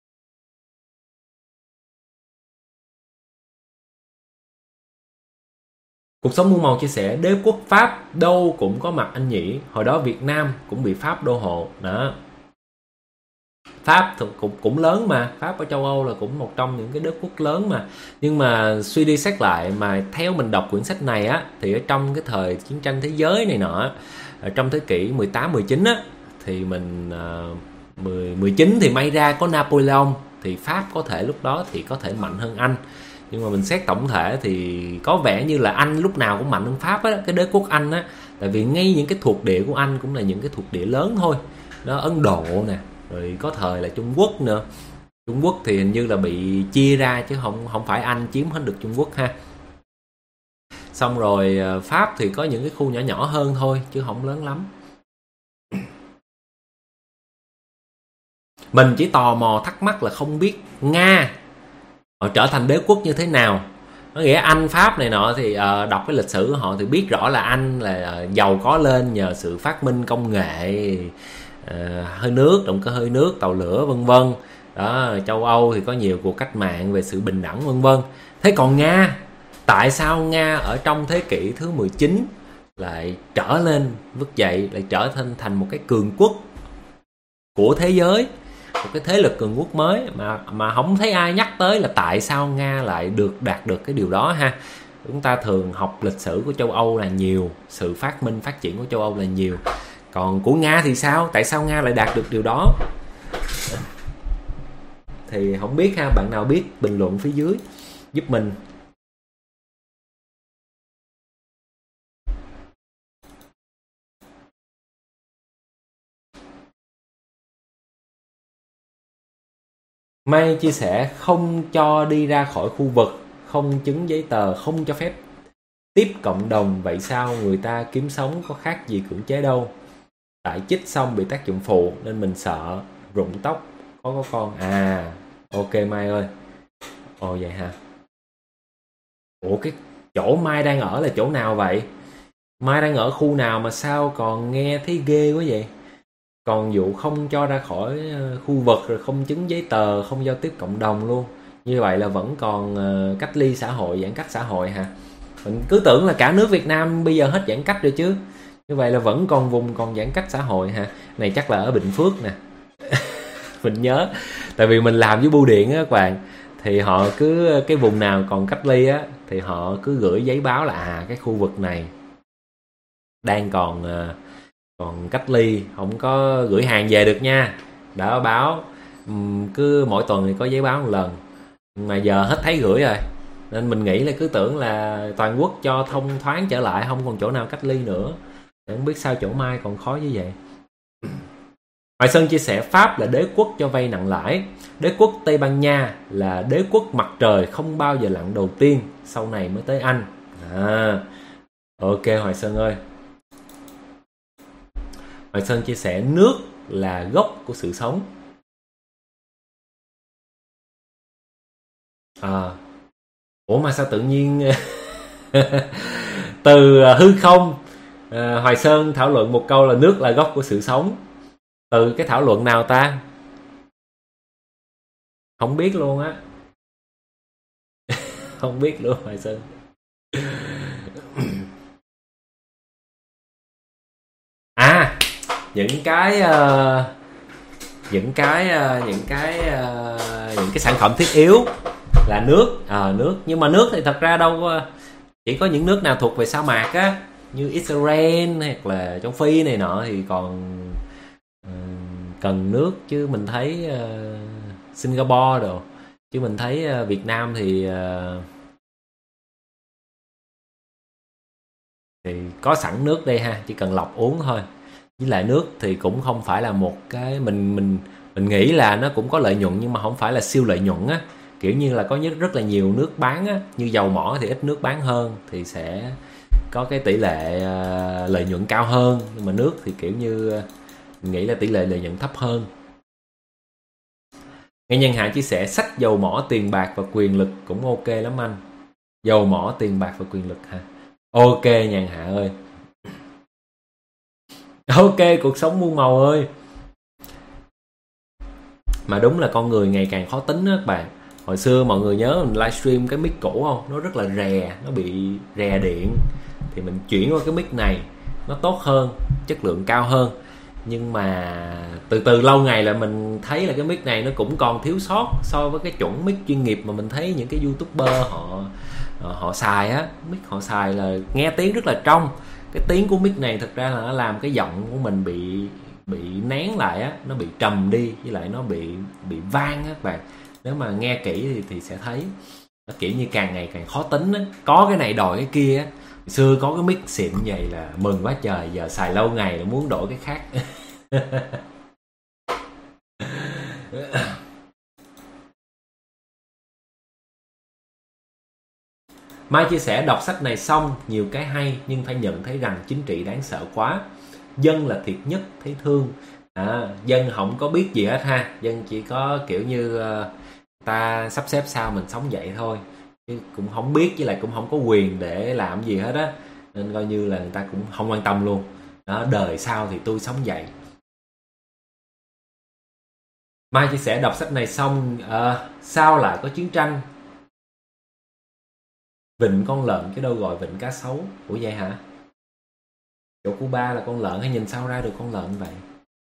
Cuộc sống muôn màu chia sẻ đế quốc Pháp đâu cũng có mặt anh nhỉ. Hồi đó Việt Nam cũng bị Pháp đô hộ đó. Pháp cũng lớn mà, Pháp ở châu Âu là cũng một trong những cái đế quốc lớn mà. Nhưng mà suy đi xét lại, mà theo mình đọc quyển sách này á, thì ở trong cái thời chiến tranh thế giới này nọ, ở trong thế kỷ 18, 19 á, thì mình 19 thì may ra có Napoleon, thì Pháp có thể lúc đó thì có thể mạnh hơn Anh. Nhưng mà mình xét tổng thể thì có vẻ như là Anh lúc nào cũng mạnh hơn Pháp á, cái đế quốc Anh á. Tại vì ngay những cái thuộc địa của Anh cũng là những cái thuộc địa lớn thôi. Đó, Ấn Độ nè, rồi có thời là Trung Quốc nữa. Trung Quốc thì hình như là bị chia ra chứ không phải Anh chiếm hết được Trung Quốc ha. Xong rồi Pháp thì có những cái khu nhỏ nhỏ hơn thôi chứ không lớn lắm. Mình chỉ tò mò thắc mắc là không biết Nga họ trở thành đế quốc như thế nào. Có nghĩa Anh Pháp này nọ thì đọc cái lịch sử của họ thì biết rõ là Anh là giàu có lên nhờ sự phát minh công nghệ, hơi nước, động cơ hơi nước, tàu lửa vân vân. Đó, châu Âu thì có nhiều cuộc cách mạng về sự bình đẳng vân vân. Thế còn Nga, tại sao Nga ở trong thế kỷ thứ 19 lại trở lên vực dậy, lại trở thành một cái cường quốc của thế giới, một cái thế lực cường quốc mới mà không thấy ai nhắc tới là tại sao Nga lại đạt được cái điều đó ha. Chúng ta thường học lịch sử của châu Âu là nhiều, sự phát minh phát triển của châu Âu là nhiều, còn của Nga thì sao, tại sao Nga lại đạt được điều đó thì không biết ha. Bạn nào biết bình luận phía dưới giúp mình. May chia sẻ không cho đi ra khỏi khu vực, không chứng giấy tờ, không cho phép tiếp cộng đồng. Vậy sao người ta kiếm sống có khác gì cưỡng chế đâu. Tại chích xong bị tác dụng phụ nên mình sợ rụng tóc có con. À ok Mai ơi. Ồ vậy hả. Ủa cái chỗ Mai đang ở là chỗ nào vậy? Mai đang ở khu nào mà sao còn nghe thấy ghê quá vậy? Còn vụ không cho ra khỏi khu vực, rồi không chứng giấy tờ, không giao tiếp cộng đồng luôn. Như vậy là vẫn còn cách ly xã hội, giãn cách xã hội hả? Mình cứ tưởng là cả nước Việt Nam bây giờ hết giãn cách rồi chứ. Như vậy là vẫn còn vùng còn giãn cách xã hội hả? Này chắc là ở Bình Phước nè. Mình nhớ, tại vì mình làm với bưu điện á các bạn, thì họ cứ cái vùng nào còn cách ly á thì họ cứ gửi giấy báo là cái khu vực này đang còn cách ly, không có gửi hàng về được nha. Đã báo cứ mỗi tuần thì có giấy báo một lần, mà giờ hết thấy gửi rồi, nên mình nghĩ là cứ tưởng là toàn quốc cho thông thoáng trở lại, không còn chỗ nào cách ly nữa. Không biết sao chỗ Mai còn khó như vậy. Hoài Sơn chia sẻ Pháp là đế quốc cho vay nặng lãi, đế quốc Tây Ban Nha là đế quốc mặt trời không bao giờ lặn đầu tiên, sau này mới tới Anh. Ok Hoài Sơn ơi. Hoài Sơn chia sẻ nước là gốc của sự sống. Ủa mà sao tự nhiên từ hư không Hoài Sơn thảo luận một câu là nước là gốc của sự sống. Từ cái thảo luận nào ta? Không biết luôn á. Không biết luôn Hoài Sơn. Những cái sản phẩm thiết yếu là nước. Nước, nhưng mà nước thì thật ra đâu chỉ có những nước nào thuộc về sa mạc á, như Israel hoặc là châu Phi này nọ thì còn cần nước, chứ mình thấy Singapore đồ, chứ mình thấy Việt Nam thì có sẵn nước đây ha, chỉ cần lọc uống thôi. Với lại nước thì cũng không phải là một cái mình nghĩ là nó cũng có lợi nhuận, nhưng mà không phải là siêu lợi nhuận á, kiểu như là có rất là nhiều nước bán á, như dầu mỏ thì ít nước bán hơn thì sẽ có cái tỷ lệ lợi nhuận cao hơn, nhưng mà nước thì kiểu như mình nghĩ là tỷ lệ lợi nhuận thấp hơn. Nghe Nhân Hạ chia sẻ sách dầu mỏ, tiền bạc và quyền lực cũng ok lắm anh. Dầu mỏ, tiền bạc và quyền lực hả? Ok Nhàn Hạ ơi. Ok, cuộc sống muôn màu ơi. Mà đúng là con người ngày càng khó tính đó các bạn. Hồi xưa mọi người nhớ mình livestream cái mic cũ không? Nó rất là rè, nó bị rè điện. Thì mình chuyển qua cái mic này, nó tốt hơn, chất lượng cao hơn. Nhưng mà từ lâu ngày là mình thấy là cái mic này nó cũng còn thiếu sót so với cái chuẩn mic chuyên nghiệp mà mình thấy những cái youtuber họ xài á. Mic họ xài là nghe tiếng rất là trong. Cái tiếng của mic này thực ra là nó làm cái giọng của mình bị nén lại á, nó bị trầm đi, với lại nó bị vang á các bạn. Nếu mà nghe kỹ thì sẽ thấy nó kiểu như càng ngày càng khó tính á, có cái này đòi cái kia á. Xưa có cái mic xịn vậy là mừng quá trời, giờ xài lâu ngày là muốn đổi cái khác. Mai chia sẻ đọc sách này xong nhiều cái hay, nhưng phải nhận thấy rằng chính trị đáng sợ quá. Dân là thiệt nhất, thấy thương. Dân không có biết gì hết ha. Dân chỉ có kiểu như ta sắp xếp sao mình sống vậy thôi, chứ cũng không biết, với lại cũng không có quyền để làm gì hết á, nên coi như là người ta cũng không quan tâm luôn đó. Đời sao thì tôi sống vậy. Mai chia sẻ đọc sách này xong sao lại có chiến tranh? Vịnh con lợn chứ đâu gọi vịnh cá sấu. Ủa vậy hả? Chỗ Cuba là con lợn hay nhìn sao ra được con lợn vậy?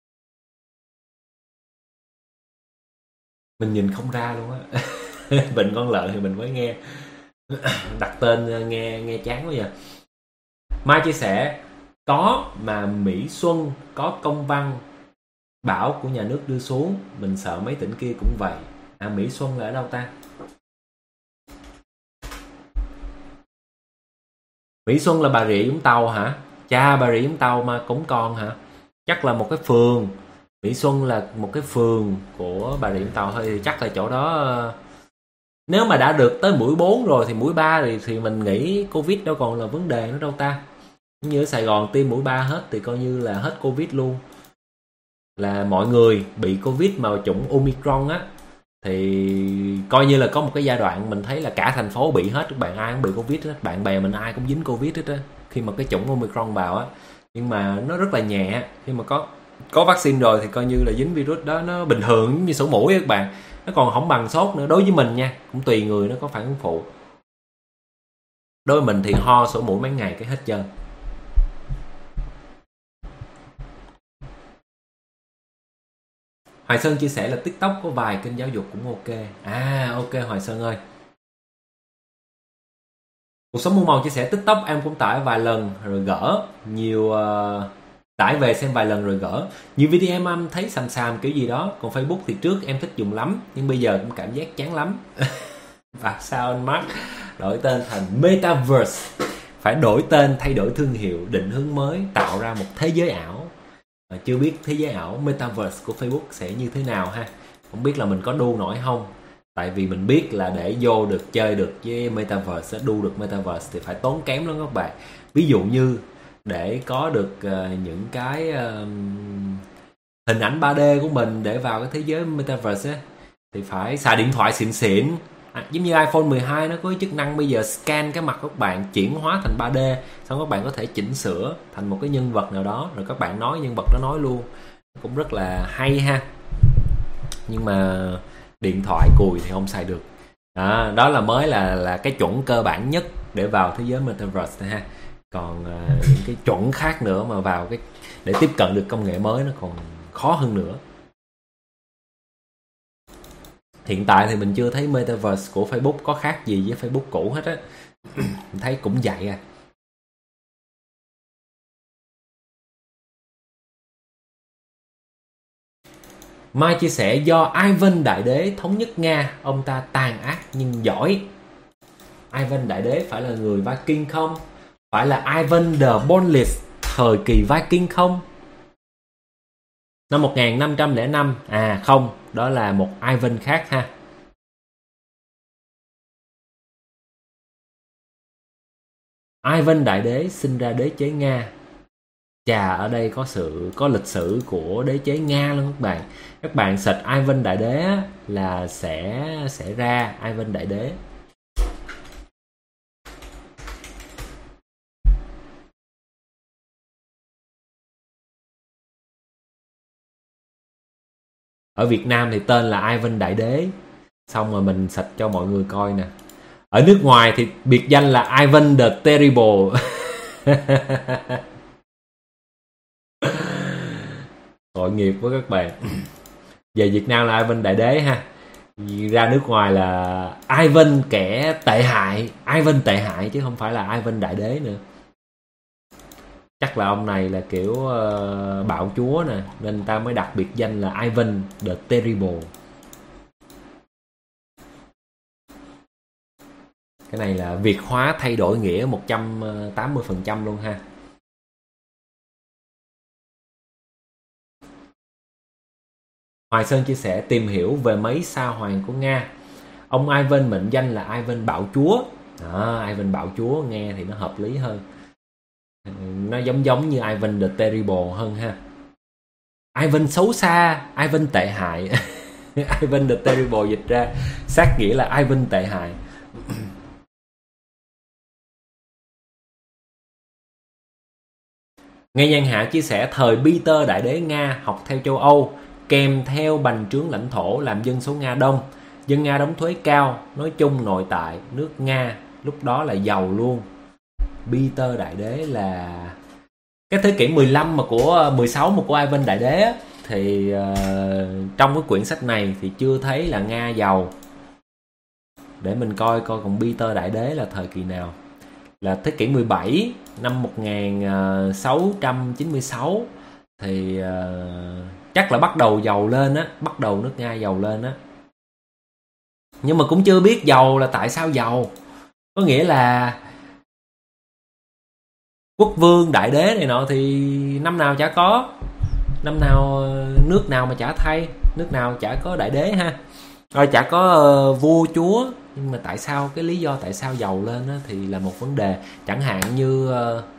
Mình nhìn không ra luôn á. Vịnh con lợn thì mình mới nghe. Đặt tên nghe chán quá vậy. Mai chia sẻ có mà Mỹ Xuân có công văn bảo của nhà nước đưa xuống, mình sợ mấy tỉnh kia cũng vậy. Mỹ Xuân là ở đâu ta? Mỹ Xuân là Bà Rịa Vũng Tàu hả? Cha, Bà Rịa Vũng Tàu mà cũng còn hả? Chắc là một cái phường. Mỹ Xuân là một cái phường của Bà Rịa Vũng Tàu thôi, thì chắc là chỗ đó. Nếu mà đã được tới mũi 4 rồi thì mũi 3 thì mình nghĩ Covid đâu còn là vấn đề nữa đâu ta. Như ở Sài Gòn tiêm mũi 3 hết thì coi như là hết Covid luôn. Là mọi người bị Covid mà chủng Omicron á, thì coi như là có một cái giai đoạn mình thấy là cả thành phố bị hết, các bạn ai cũng bị Covid hết, bạn bè mình ai cũng dính Covid hết á, khi mà cái chủng Omicron vào á. Nhưng mà nó rất là nhẹ, khi mà có vaccine rồi thì coi như là dính virus đó nó bình thường như sổ mũi các bạn, nó còn không bằng sốt nữa đối với mình nha, cũng tùy người nó có phản ứng phụ. Đối với mình thì ho sổ mũi mấy ngày cái hết trơn. Hoài Sơn chia sẻ là TikTok có vài kênh giáo dục cũng ok. Ok Hoài Sơn ơi. Cuộc sống muôn màu chia sẻ TikTok em cũng tải vài lần rồi gỡ. Nhiều tải về xem vài lần rồi gỡ. Nhiều video em thấy xàm xàm kiểu gì đó. Còn Facebook thì trước em thích dùng lắm, nhưng bây giờ cũng cảm giác chán lắm. Và sao anh Mark đổi tên thành Metaverse? Phải đổi tên, thay đổi thương hiệu, định hướng mới, tạo ra một thế giới ảo. Chưa biết thế giới ảo Metaverse của Facebook sẽ như thế nào ha. Không biết là mình có đu nổi không. Tại vì mình biết là để vô được, chơi được với Metaverse, đu được Metaverse thì phải tốn kém lắm các bạn. Ví dụ như để có được những cái hình ảnh 3D của mình để vào cái thế giới Metaverse ấy, thì phải xài điện thoại xịn xịn. Giống như iPhone 12 nó có chức năng bây giờ scan cái mặt các bạn, chuyển hóa thành 3D, xong các bạn có thể chỉnh sửa thành một cái nhân vật nào đó, rồi các bạn nói nhân vật đó nói luôn, cũng rất là hay ha. Nhưng mà điện thoại cùi thì không xài được. Đó là mới là cái chuẩn cơ bản nhất để vào thế giới Metaverse ha. Còn những cái chuẩn khác nữa mà vào cái để tiếp cận được công nghệ mới nó còn khó hơn nữa. Hiện tại thì mình chưa thấy Metaverse của Facebook có khác gì với Facebook cũ hết á. Mình thấy cũng vậy à. Mai chia sẻ do Ivan Đại Đế thống nhất Nga, ông ta tàn ác nhưng giỏi. Ivan Đại Đế phải là người Viking không? Phải là Ivan the Boneless thời kỳ Viking không? Năm 1505. Không, đó là một Ivan khác ha. Ivan Đại Đế sinh ra đế chế Nga. Chà, ở đây có lịch sử của đế chế Nga luôn các bạn. Các bạn search Ivan Đại Đế là sẽ ra Ivan Đại Đế. Ở Việt Nam thì tên là Ivan Đại Đế. Xong rồi mình search cho mọi người coi nè. Ở nước ngoài thì biệt danh là Ivan the Terrible. Tội nghiệp với các bạn. Về Việt Nam là Ivan Đại Đế ha. Ra nước ngoài là Ivan kẻ tệ hại. Ivan tệ hại chứ không phải là Ivan Đại Đế nữa. Chắc là ông này là kiểu bạo chúa nè, nên ta mới đặt biệt danh là Ivan the Terrible. Cái này là Việt hóa thay đổi nghĩa 180% luôn ha. Hoài Sơn chia sẻ tìm hiểu về mấy sa hoàng của Nga. Ông Ivan mệnh danh là Ivan bạo chúa. Ivan bạo chúa nghe thì nó hợp lý hơn. Nó giống như Ivan the Terrible hơn ha. Ivan xấu xa, Ivan tệ hại. Ivan the Terrible dịch ra sát nghĩa là Ivan tệ hại. Nghe Nhan Hạ chia sẻ thời Peter Đại Đế Nga học theo châu Âu, kèm theo bành trướng lãnh thổ làm dân số Nga đông. Dân Nga đóng thuế cao, nói chung nội tại nước Nga lúc đó là giàu luôn. Peter Đại Đế là cái thế kỷ 15 mà của 16 mà của Ivan Đại Đế á, thì trong cái quyển sách này thì chưa thấy là Nga giàu. Để mình coi còn Peter Đại Đế là thời kỳ nào. Là thế kỷ 17, năm 1696 thì chắc là bắt đầu giàu lên á, bắt đầu nước Nga giàu lên á. Nhưng mà cũng chưa biết giàu là tại sao giàu. Có nghĩa là quốc vương đại đế này nọ thì năm nào chả có, năm nào nước nào mà chả thay, nước nào chả có đại đế ha, rồi chả có vua chúa. Nhưng mà tại sao, cái lý do tại sao giàu lên á, thì là một vấn đề. Chẳng hạn như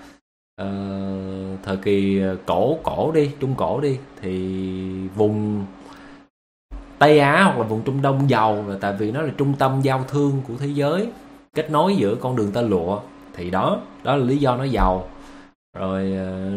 thời kỳ cổ đi, trung cổ đi, thì vùng Tây Á hoặc là vùng Trung Đông giàu là tại vì nó là trung tâm giao thương của thế giới, kết nối giữa con đường tơ lụa, thì đó là lý do nó giàu. Rồi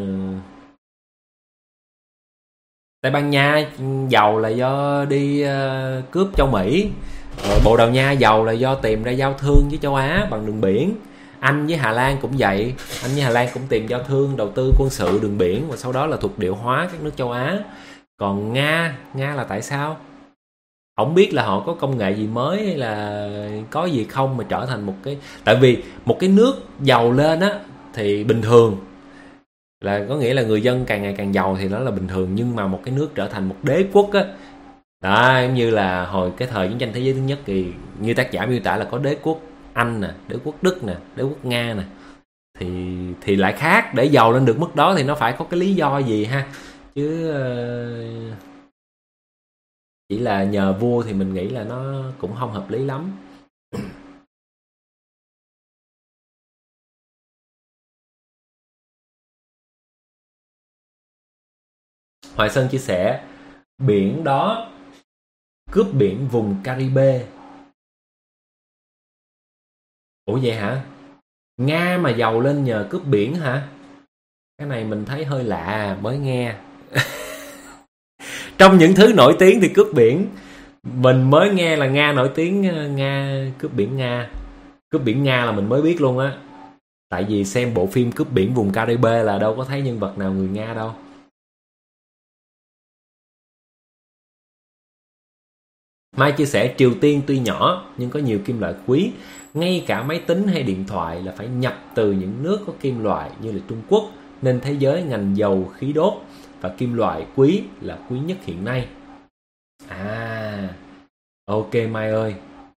Tây Ban Nha giàu là do đi cướp châu Mỹ. Rồi Bồ Đào Nha giàu là do tìm ra giao thương với châu Á bằng đường biển. Anh với Hà Lan cũng vậy, anh với Hà Lan cũng tìm giao thương, đầu tư quân sự đường biển, và sau đó là thuộc địa hóa các nước châu Á. Còn Nga là tại sao? Không biết là họ có công nghệ gì mới hay là có gì không mà trở thành một cái, tại vì một cái nước giàu lên á thì bình thường là có nghĩa là người dân càng ngày càng giàu thì nó là bình thường, nhưng mà một cái nước trở thành một đế quốc á, đó giống như là hồi cái thời chiến tranh thế giới thứ nhất thì như tác giả miêu tả là có đế quốc Anh nè, đế quốc Đức nè, đế quốc Nga nè, thì lại khác. Để giàu lên được mức đó thì nó phải có cái lý do gì ha, chứ chỉ là nhờ vua thì mình nghĩ là nó cũng không hợp lý lắm. Hoài Sơn chia sẻ biển đó cướp biển vùng Caribe. Ủa vậy hả? Nga mà giàu lên nhờ cướp biển hả? Cái này mình thấy hơi lạ, mới nghe. Trong những thứ nổi tiếng thì cướp biển, mình mới nghe là Nga nổi tiếng. Nga cướp biển Nga. Cướp biển Nga là mình mới biết luôn á. Tại vì xem bộ phim Cướp biển vùng Caribe là đâu có thấy nhân vật nào người Nga đâu. Mai chia sẻ Triều Tiên tuy nhỏ nhưng có nhiều kim loại quý. Ngay cả máy tính hay điện thoại là phải nhập từ những nước có kim loại như là Trung Quốc, nên thế giới ngành dầu khí đốt và kim loại quý là quý nhất hiện nay. À, ok Mai ơi.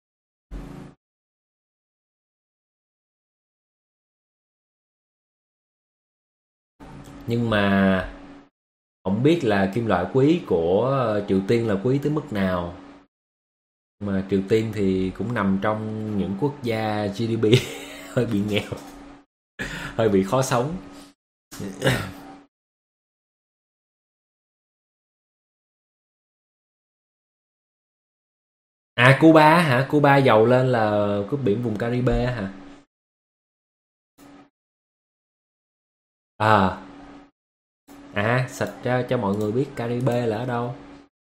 Nhưng mà không biết là kim loại quý của Triều Tiên là quý tới mức nào. Mà Triều Tiên thì cũng nằm trong những quốc gia GDP hơi bị nghèo, hơi bị khó sống. À Cuba hả? Cuba giàu lên là cướp biển vùng Caribe hả? À, sạch cho mọi người biết Caribe là ở đâu.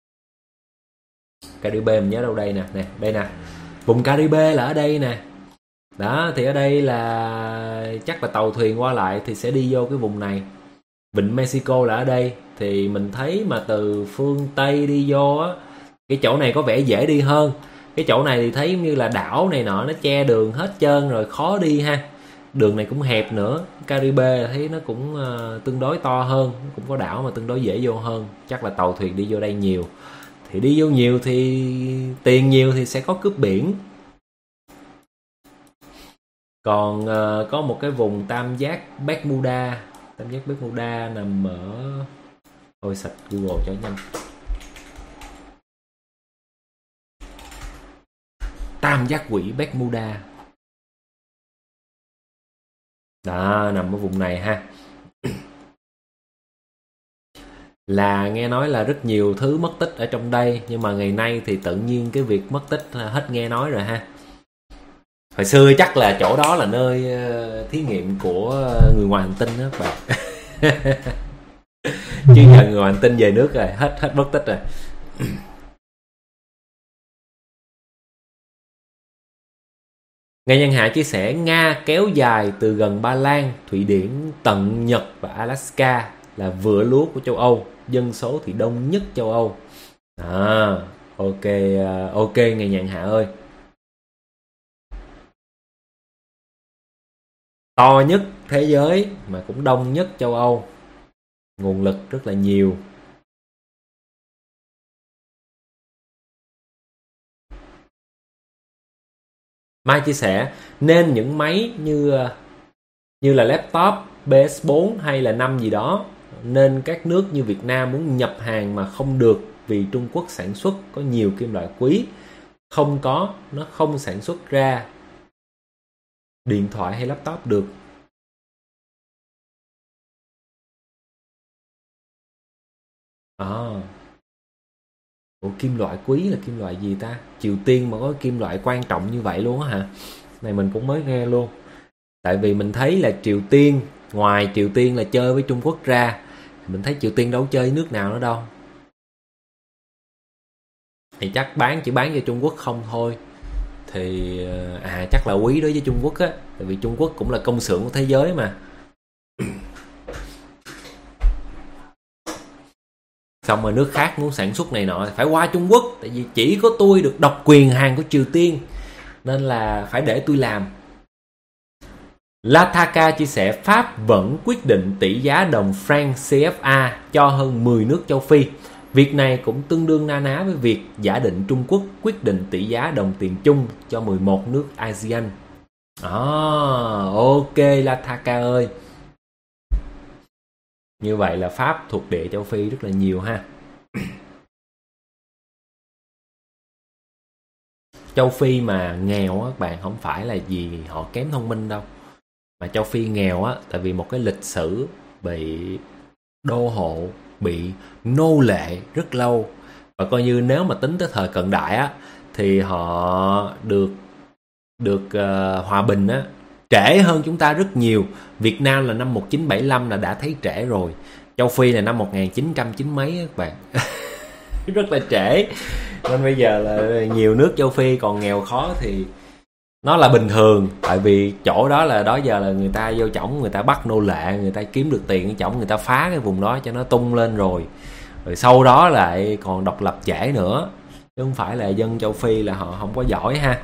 Caribe mình nhớ đâu đây nè, đây nè. Vùng Caribe là ở đây nè. Đó, thì ở đây là chắc là tàu thuyền qua lại thì sẽ đi vô cái vùng này. Vịnh Mexico là ở đây. Thì mình thấy mà từ phương Tây đi vô á, cái chỗ này có vẻ dễ đi hơn. Cái chỗ này thì thấy như là đảo này nọ, nó che đường hết trơn rồi, khó đi ha. Đường này cũng hẹp nữa. Caribe thấy nó cũng tương đối to hơn, cũng có đảo mà tương đối dễ vô hơn. Chắc là tàu thuyền đi vô đây nhiều. Thì đi vô nhiều thì tiền nhiều thì sẽ có cướp biển. Còn có một cái vùng tam giác Bermuda. Tam giác Bermuda nằm ở... Thôi sạch Google cho nhanh. Tam giác quỷ Bermuda. Đó, nằm ở vùng này ha. Là nghe nói là rất nhiều thứ mất tích ở trong đây, nhưng mà ngày nay thì tự nhiên cái việc mất tích hết nghe nói rồi ha. Hồi xưa chắc là chỗ đó là nơi thí nghiệm của người ngoài hành tinh đó bạn. Chứ giờ người ngoài hành tinh về nước rồi, hết mất tích rồi. Nghe Nhân Hạ chia sẻ Nga kéo dài từ gần Ba Lan, Thụy Điển, tận Nhật và Alaska là vựa lúa của châu Âu, dân số thì đông nhất châu Âu. Ok, ok Nghe Nhạn Hạ ơi. To nhất thế giới mà cũng đông nhất châu Âu. Nguồn lực rất là nhiều. Mai chia sẻ nên những máy như là laptop PS4 hay là 5 gì đó, nên các nước như Việt Nam muốn nhập hàng mà không được vì Trung Quốc sản xuất có nhiều kim loại quý, nó không sản xuất ra điện thoại hay laptop được. Ủa kim loại quý là kim loại gì ta? Triều Tiên mà có kim loại quan trọng như vậy luôn á hả? Này mình cũng mới nghe luôn. Tại vì mình thấy là Triều Tiên, ngoài Triều Tiên là chơi với Trung Quốc ra, mình thấy Triều Tiên đâu chơi với nước nào nữa đâu. Thì chắc chỉ bán cho Trung Quốc không thôi. Thì chắc là quý đối với Trung Quốc á. Tại vì Trung Quốc cũng là công xưởng của thế giới mà. Xong rồi nước khác muốn sản xuất này nọ phải qua Trung Quốc, tại vì chỉ có tôi được độc quyền hàng của Triều Tiên nên là phải để tôi làm. Lataka chia sẻ Pháp vẫn quyết định tỷ giá đồng franc CFA cho hơn 10 nước châu Phi. Việc này cũng tương đương na ná với việc giả định Trung Quốc quyết định tỷ giá đồng tiền chung cho 11 nước ASEAN. Ok Lataka ơi. Như vậy là Pháp thuộc địa châu Phi rất là nhiều ha. Châu Phi mà nghèo á các bạn, không phải là vì họ kém thông minh đâu, mà châu Phi nghèo á tại vì một cái lịch sử bị đô hộ, bị nô lệ rất lâu. Và coi như nếu mà tính tới thời cận đại á thì họ được hòa bình á trễ hơn chúng ta rất nhiều. Việt Nam là năm 1975 là đã thấy trễ rồi, châu Phi là năm 1990 mấy các bạn. Rất là trễ. Nên bây giờ là nhiều nước châu Phi còn nghèo khó thì nó là bình thường, tại vì chỗ đó là đó giờ là người ta vô chổng, người ta bắt nô lệ, người ta kiếm được tiền ở chổng, người ta phá cái vùng đó cho nó tung lên rồi sau đó lại còn độc lập trễ nữa, chứ không phải là dân châu Phi là họ không có giỏi ha.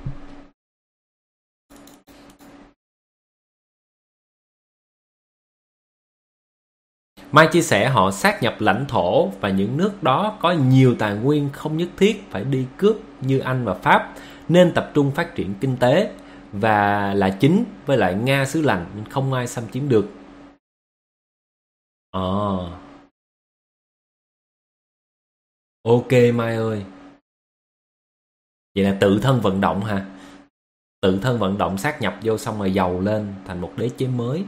Mai chia sẻ họ sát nhập lãnh thổ và những nước đó có nhiều tài nguyên, không nhất thiết phải đi cướp như Anh và Pháp, nên tập trung phát triển kinh tế và là chính, với lại Nga xứ lành nên không ai xâm chiếm được. Ok Mai ơi. Vậy là tự thân vận động hả? Tự thân vận động sát nhập vô xong rồi giàu lên thành một đế chế mới.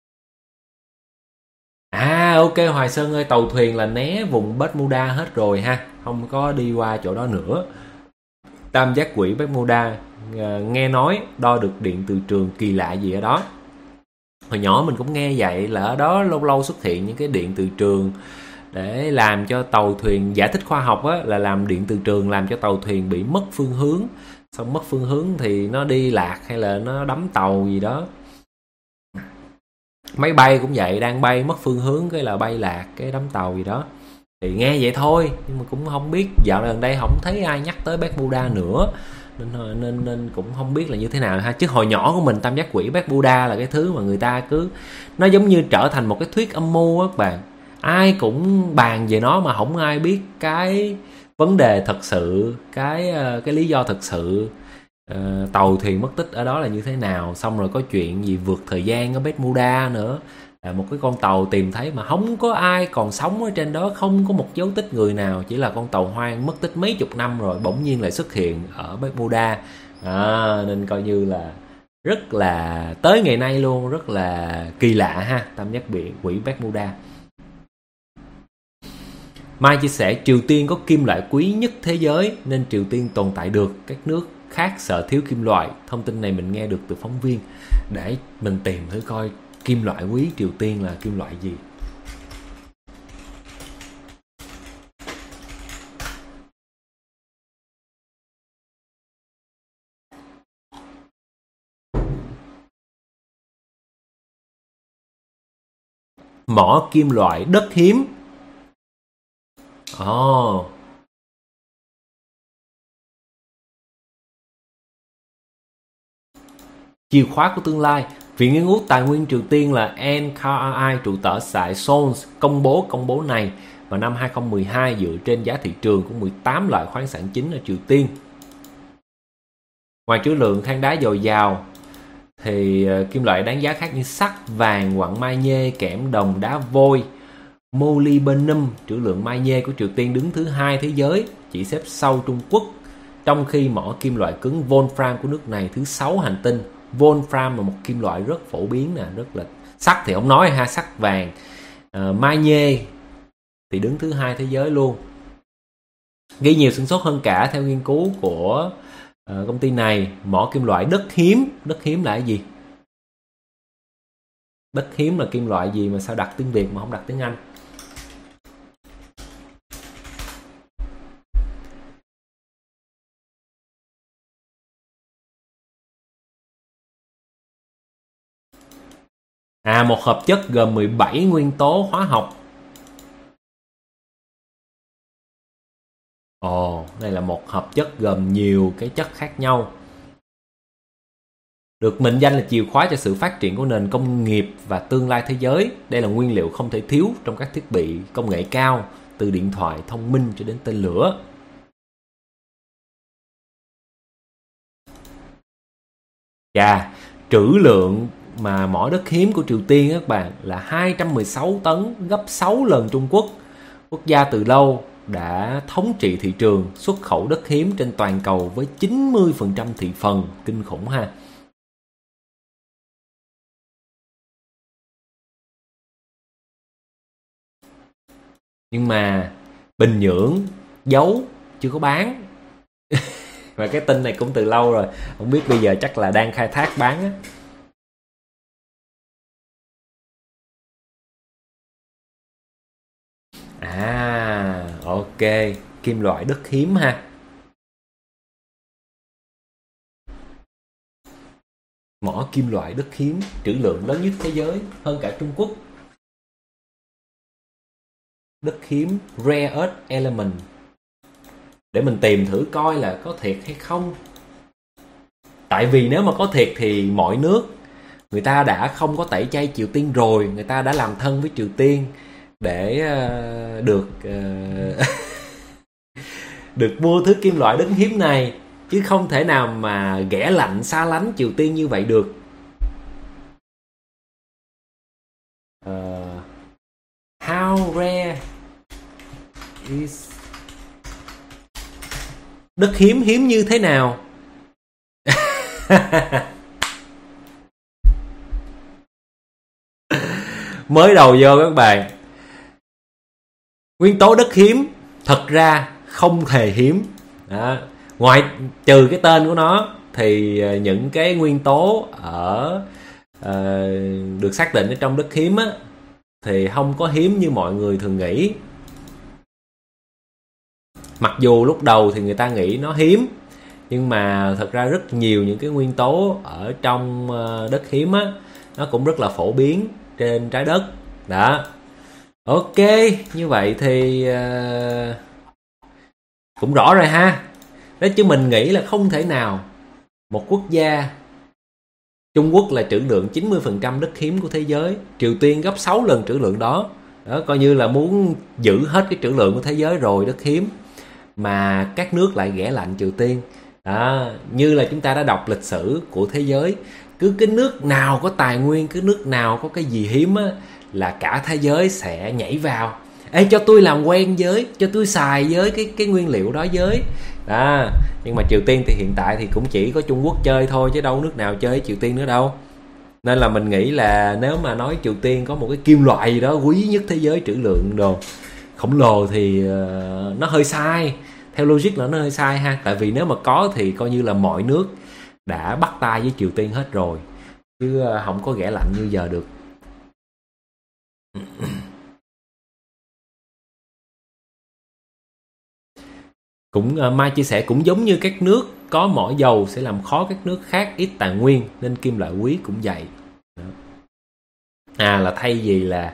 Ok Hoài Sơn ơi, tàu thuyền là né vùng Bermuda hết rồi ha, không có đi qua chỗ đó nữa. Tam giác quỹ Bermuda, nghe nói đo được điện từ trường kỳ lạ gì ở đó. Hồi nhỏ mình cũng nghe vậy, là ở đó lâu lâu xuất hiện những cái điện từ trường để làm cho tàu thuyền, giải thích khoa học á, là làm điện từ trường làm cho tàu thuyền bị mất phương hướng, xong mất phương hướng thì nó đi lạc hay là nó đắm tàu gì đó. Máy bay cũng vậy, đang bay mất phương hướng cái là bay lạc, cái đắm tàu gì đó. Thì nghe vậy thôi, nhưng mà cũng không biết, dạo gần đây không thấy ai nhắc tới Bermuda nữa, nên cũng không biết là như thế nào ha. Chứ hồi nhỏ của mình tam giác quỹ Bermuda là cái thứ mà người ta cứ, nó giống như trở thành một cái thuyết âm mưu á các bạn, ai cũng bàn về nó mà không ai biết cái vấn đề thật sự, cái lý do thật sự tàu thuyền mất tích ở đó là như thế nào. Xong rồi có chuyện gì vượt thời gian ở Bermuda nữa, là một cái con tàu tìm thấy mà không có ai còn sống ở trên đó, không có một dấu tích người nào, chỉ là con tàu hoang mất tích mấy chục năm rồi bỗng nhiên lại xuất hiện ở Bermuda. Nên coi như là rất là, tới ngày nay luôn, rất là kỳ lạ ha, tam giác quỹ Bermuda. Mai chia sẻ Triều Tiên có kim loại quý nhất thế giới nên Triều Tiên tồn tại được, các nước khác sợ thiếu kim loại. Thông tin này mình nghe được từ phóng viên, để mình tìm thử coi kim loại quý Triều Tiên là kim loại gì. Mỏ kim loại đất hiếm. Chìa khóa của tương lai. Viện Nghiên cứu Tài nguyên Triều Tiên là NKRI trụ sở tại Seoul công bố này vào năm 2012 dựa trên giá thị trường của 18 loại khoáng sản chính ở Triều Tiên. Ngoài trữ lượng than đá dồi dào thì kim loại đáng giá khác như sắt, vàng, quặng magie, kẽm, đồng, đá vôi, molybdenum. Trữ lượng magie của Triều Tiên đứng thứ 2 thế giới, chỉ xếp sau Trung Quốc, trong khi mỏ kim loại cứng Wolfram của nước này thứ 6 hành tinh. Wolfram là một kim loại rất phổ biến nè, rất là, sắt thì không nói ha, sắt vàng. Magie thì đứng thứ 2 thế giới luôn, ghi nhiều xương sốt hơn cả. Theo nghiên cứu của công ty này, mỏ kim loại đất hiếm là cái gì? Đất hiếm là kim loại gì mà sao đặt tiếng Việt mà không đặt tiếng Anh? Một hợp chất gồm 17 nguyên tố hóa học. Ồ, đây là một hợp chất gồm nhiều cái chất khác nhau, được mệnh danh là chìa khóa cho sự phát triển của nền công nghiệp và tương lai thế giới. Đây là nguyên liệu không thể thiếu trong các thiết bị công nghệ cao, từ điện thoại thông minh cho đến tên lửa. Chà, trữ lượng mà mỏ đất hiếm của Triều Tiên các bạn là 216 tấn, gấp 6 lần Trung Quốc. Quốc gia từ lâu đã thống trị thị trường xuất khẩu đất hiếm trên toàn cầu với 90% thị phần, kinh khủng ha. Nhưng mà Bình Nhưỡng giấu chưa có bán. Và cái tin này cũng từ lâu rồi, không biết bây giờ chắc là đang khai thác bán á. Ok, kim loại đất hiếm ha. Mỏ kim loại đất hiếm trữ lượng lớn nhất thế giới, hơn cả Trung Quốc. Đất hiếm rare earth element. Để mình tìm thử coi là có thiệt hay không. Tại vì nếu mà có thiệt thì mọi nước người ta đã không có tẩy chay Triều Tiên rồi, người ta đã làm thân với Triều Tiên để được được mua thứ kim loại đất hiếm này, chứ không thể nào mà ghẻ lạnh xa lánh Triều Tiên như vậy được. How rare is đất hiếm hiếm như thế nào? Mới đầu vô các bạn, nguyên tố đất hiếm thật ra không hề hiếm đó. Ngoài trừ cái tên của nó thì những cái nguyên tố ở được xác định ở trong đất hiếm á, thì không có hiếm như mọi người thường nghĩ. Mặc dù lúc đầu thì người ta nghĩ nó hiếm, nhưng mà thật ra rất nhiều những cái nguyên tố ở trong đất hiếm á, nó cũng rất là phổ biến trên trái đất đó. Ok, như vậy thì cũng rõ rồi ha. Đấy, chứ mình nghĩ là không thể nào một quốc gia, Trung Quốc là trữ lượng 90% đất hiếm của thế giới, Triều Tiên gấp 6 lần trữ lượng đó. Đó, coi như là muốn giữ hết cái trữ lượng của thế giới rồi, đất hiếm, mà các nước lại ghẻ lạnh Triều Tiên. Đó, như là chúng ta đã đọc lịch sử của thế giới, cứ cái nước nào có tài nguyên, cứ nước nào có cái gì hiếm á, là cả thế giới sẽ nhảy vào. Ê, cho tôi làm quen với, cho tôi xài với cái nguyên liệu đó với. Đó, nhưng mà Triều Tiên thì hiện tại thì cũng chỉ có Trung Quốc chơi thôi, chứ đâu nước nào chơi với Triều Tiên nữa đâu. Nên là mình nghĩ là nếu mà nói Triều Tiên có một cái kim loại gì đó quý nhất thế giới, trữ lượng đồ khổng lồ, thì nó hơi sai. Theo logic là nó hơi sai ha. Tại vì nếu mà có thì coi như là mọi nước đã bắt tay với Triều Tiên hết rồi, chứ không có ghẻ lạnh như giờ được. Cũng Mai chia sẻ cũng giống như các nước có mỏ dầu sẽ làm khó các nước khác ít tài nguyên, nên kim loại quý cũng vậy. Là thay vì là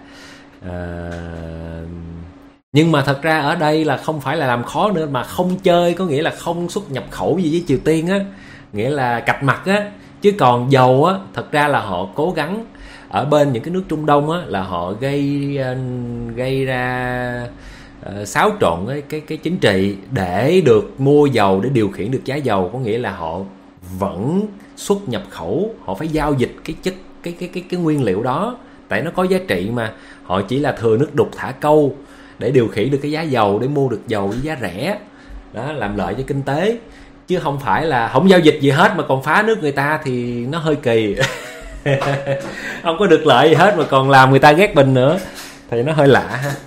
nhưng mà thật ra ở đây là không phải là làm khó nữa, mà không chơi, có nghĩa là không xuất nhập khẩu gì với Triều Tiên á, nghĩa là cạch mặt á. Chứ còn dầu á, thật ra là họ cố gắng ở bên những cái nước Trung Đông á, là họ gây ra xáo trộn cái chính trị để được mua dầu, để điều khiển được giá dầu. Có nghĩa là họ vẫn xuất nhập khẩu, họ phải giao dịch cái chất cái nguyên liệu đó, tại nó có giá trị mà. Họ chỉ là thừa nước đục thả câu để điều khiển được cái giá dầu, để mua được dầu với giá rẻ đó, làm lợi cho kinh tế. Chứ không phải là không giao dịch gì hết mà còn phá nước người ta thì nó hơi kỳ. Không có được lợi gì hết mà còn làm người ta ghét mình nữa thì nó hơi lạ ha.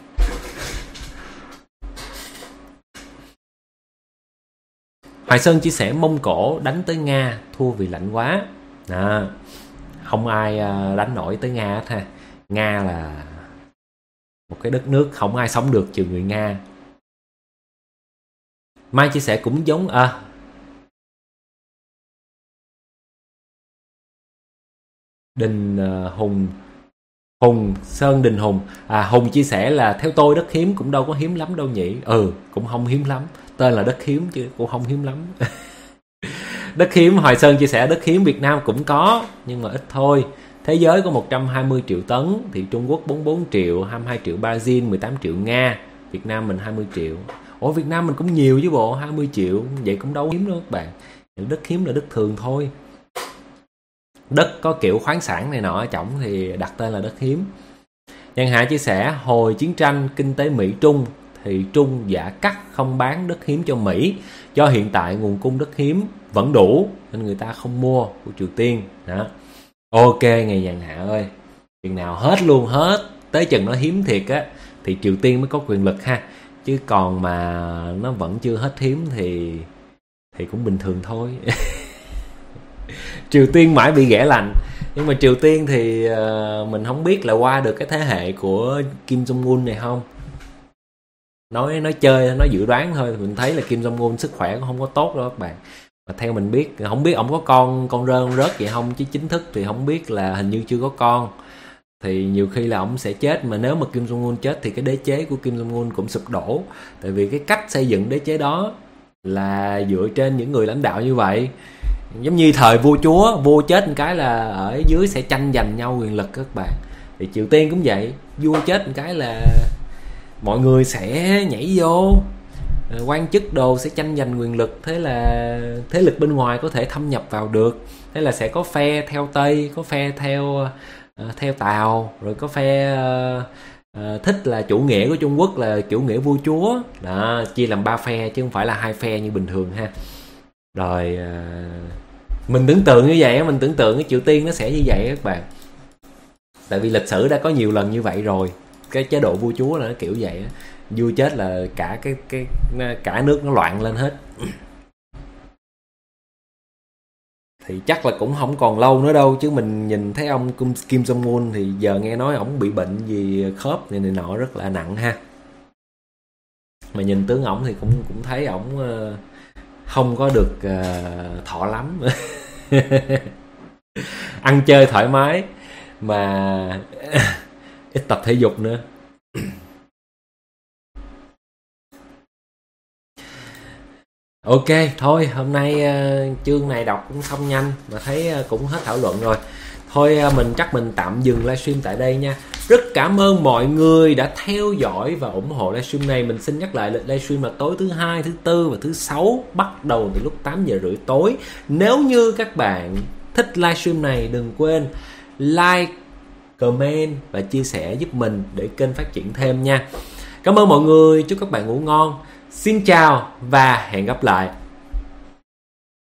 Hoài Sơn chia sẻ Mông Cổ đánh tới Nga thua vì lạnh quá. Không ai đánh nổi tới Nga hết ha. Nga là một cái đất nước không ai sống được trừ người Nga. Mai chia sẻ cũng giống Đình Hùng Hùng Sơn Đình Hùng. Hùng chia sẻ là theo tôi đất hiếm cũng đâu có hiếm lắm đâu nhỉ. Cũng không hiếm lắm. Tên là đất hiếm chứ cũng không hiếm lắm. Đất hiếm, Hoài Sơn chia sẻ đất hiếm Việt Nam cũng có nhưng mà ít thôi. Thế giới có 120 triệu tấn thì Trung Quốc 44 triệu, 22 triệu Brazil, 18 triệu Nga, Việt Nam mình 20 triệu. Ủa Việt Nam mình cũng nhiều chứ bộ, 20 triệu, vậy cũng đâu hiếm đâu các bạn. Đất hiếm là đất thường thôi. Đất có kiểu khoáng sản này nọ ở trỏng thì đặt tên là đất hiếm. Nhân Hạ chia sẻ hồi chiến tranh kinh tế Mỹ-Trung thì Trung giả cắt không bán đất hiếm cho Mỹ do hiện tại nguồn cung đất hiếm vẫn đủ nên người ta không mua của Triều Tiên. Đó. Ok ngày Nhân Hạ ơi, chừng nào hết luôn hết, tới chừng nó hiếm thiệt á thì Triều Tiên mới có quyền lực ha, chứ còn mà nó vẫn chưa hết hiếm thì cũng bình thường thôi. Triều Tiên mãi bị ghẻ lạnh, nhưng mà Triều Tiên thì mình không biết là qua được cái thế hệ của Kim Jong Un này không. Nói chơi, nói dự đoán thôi, mình thấy là Kim Jong Un sức khỏe cũng không có tốt đâu các bạn. Mà theo mình biết, không biết ổng có con rớt vậy không, chứ chính thức thì không biết, là hình như chưa có con. Thì nhiều khi là ổng sẽ chết, mà nếu mà Kim Jong Un chết thì cái đế chế của Kim Jong Un cũng sụp đổ. Tại vì cái cách xây dựng đế chế đó là dựa trên những người lãnh đạo như vậy. Giống như thời vua chúa, vua chết một cái là ở dưới sẽ tranh giành nhau quyền lực các bạn. Thì Triều Tiên cũng vậy, vua chết một cái là mọi người sẽ nhảy vô, quan chức đồ sẽ tranh giành quyền lực. Thế là thế lực bên ngoài có thể thâm nhập vào được. Thế là sẽ có phe theo Tây, có phe theo Tàu, rồi có phe thích là chủ nghĩa của Trung Quốc là chủ nghĩa vua chúa. Đó, chia làm 3 phe chứ không phải là 2 phe như bình thường ha. Rồi mình tưởng tượng như vậy, mình tưởng tượng cái Triều Tiên nó sẽ như vậy các bạn. Tại vì lịch sử đã có nhiều lần như vậy rồi. Cái chế độ vua chúa là nó kiểu vậy á. Vua chết là cả nước nó loạn lên hết. Thì chắc là cũng không còn lâu nữa đâu, chứ mình nhìn thấy ông Kim Jong Un thì giờ nghe nói ổng bị bệnh gì khớp này nọ rất là nặng ha. Mà nhìn tướng ổng thì cũng thấy ổng không có được thọ lắm. Ăn chơi thoải mái mà ít tập thể dục nữa. Ok thôi, hôm nay chương này đọc cũng xong nhanh mà thấy cũng hết thảo luận rồi. Thôi mình tạm dừng livestream tại đây nha. Rất cảm ơn mọi người đã theo dõi và ủng hộ livestream này. Mình xin nhắc lại lịch livestream là tối thứ 2, thứ 4 và thứ 6, bắt đầu từ lúc 8:30 tối. Nếu như các bạn thích livestream này, đừng quên like, comment và chia sẻ giúp mình để kênh phát triển thêm nha. Cảm ơn mọi người, chúc các bạn ngủ ngon. Xin chào và hẹn gặp lại.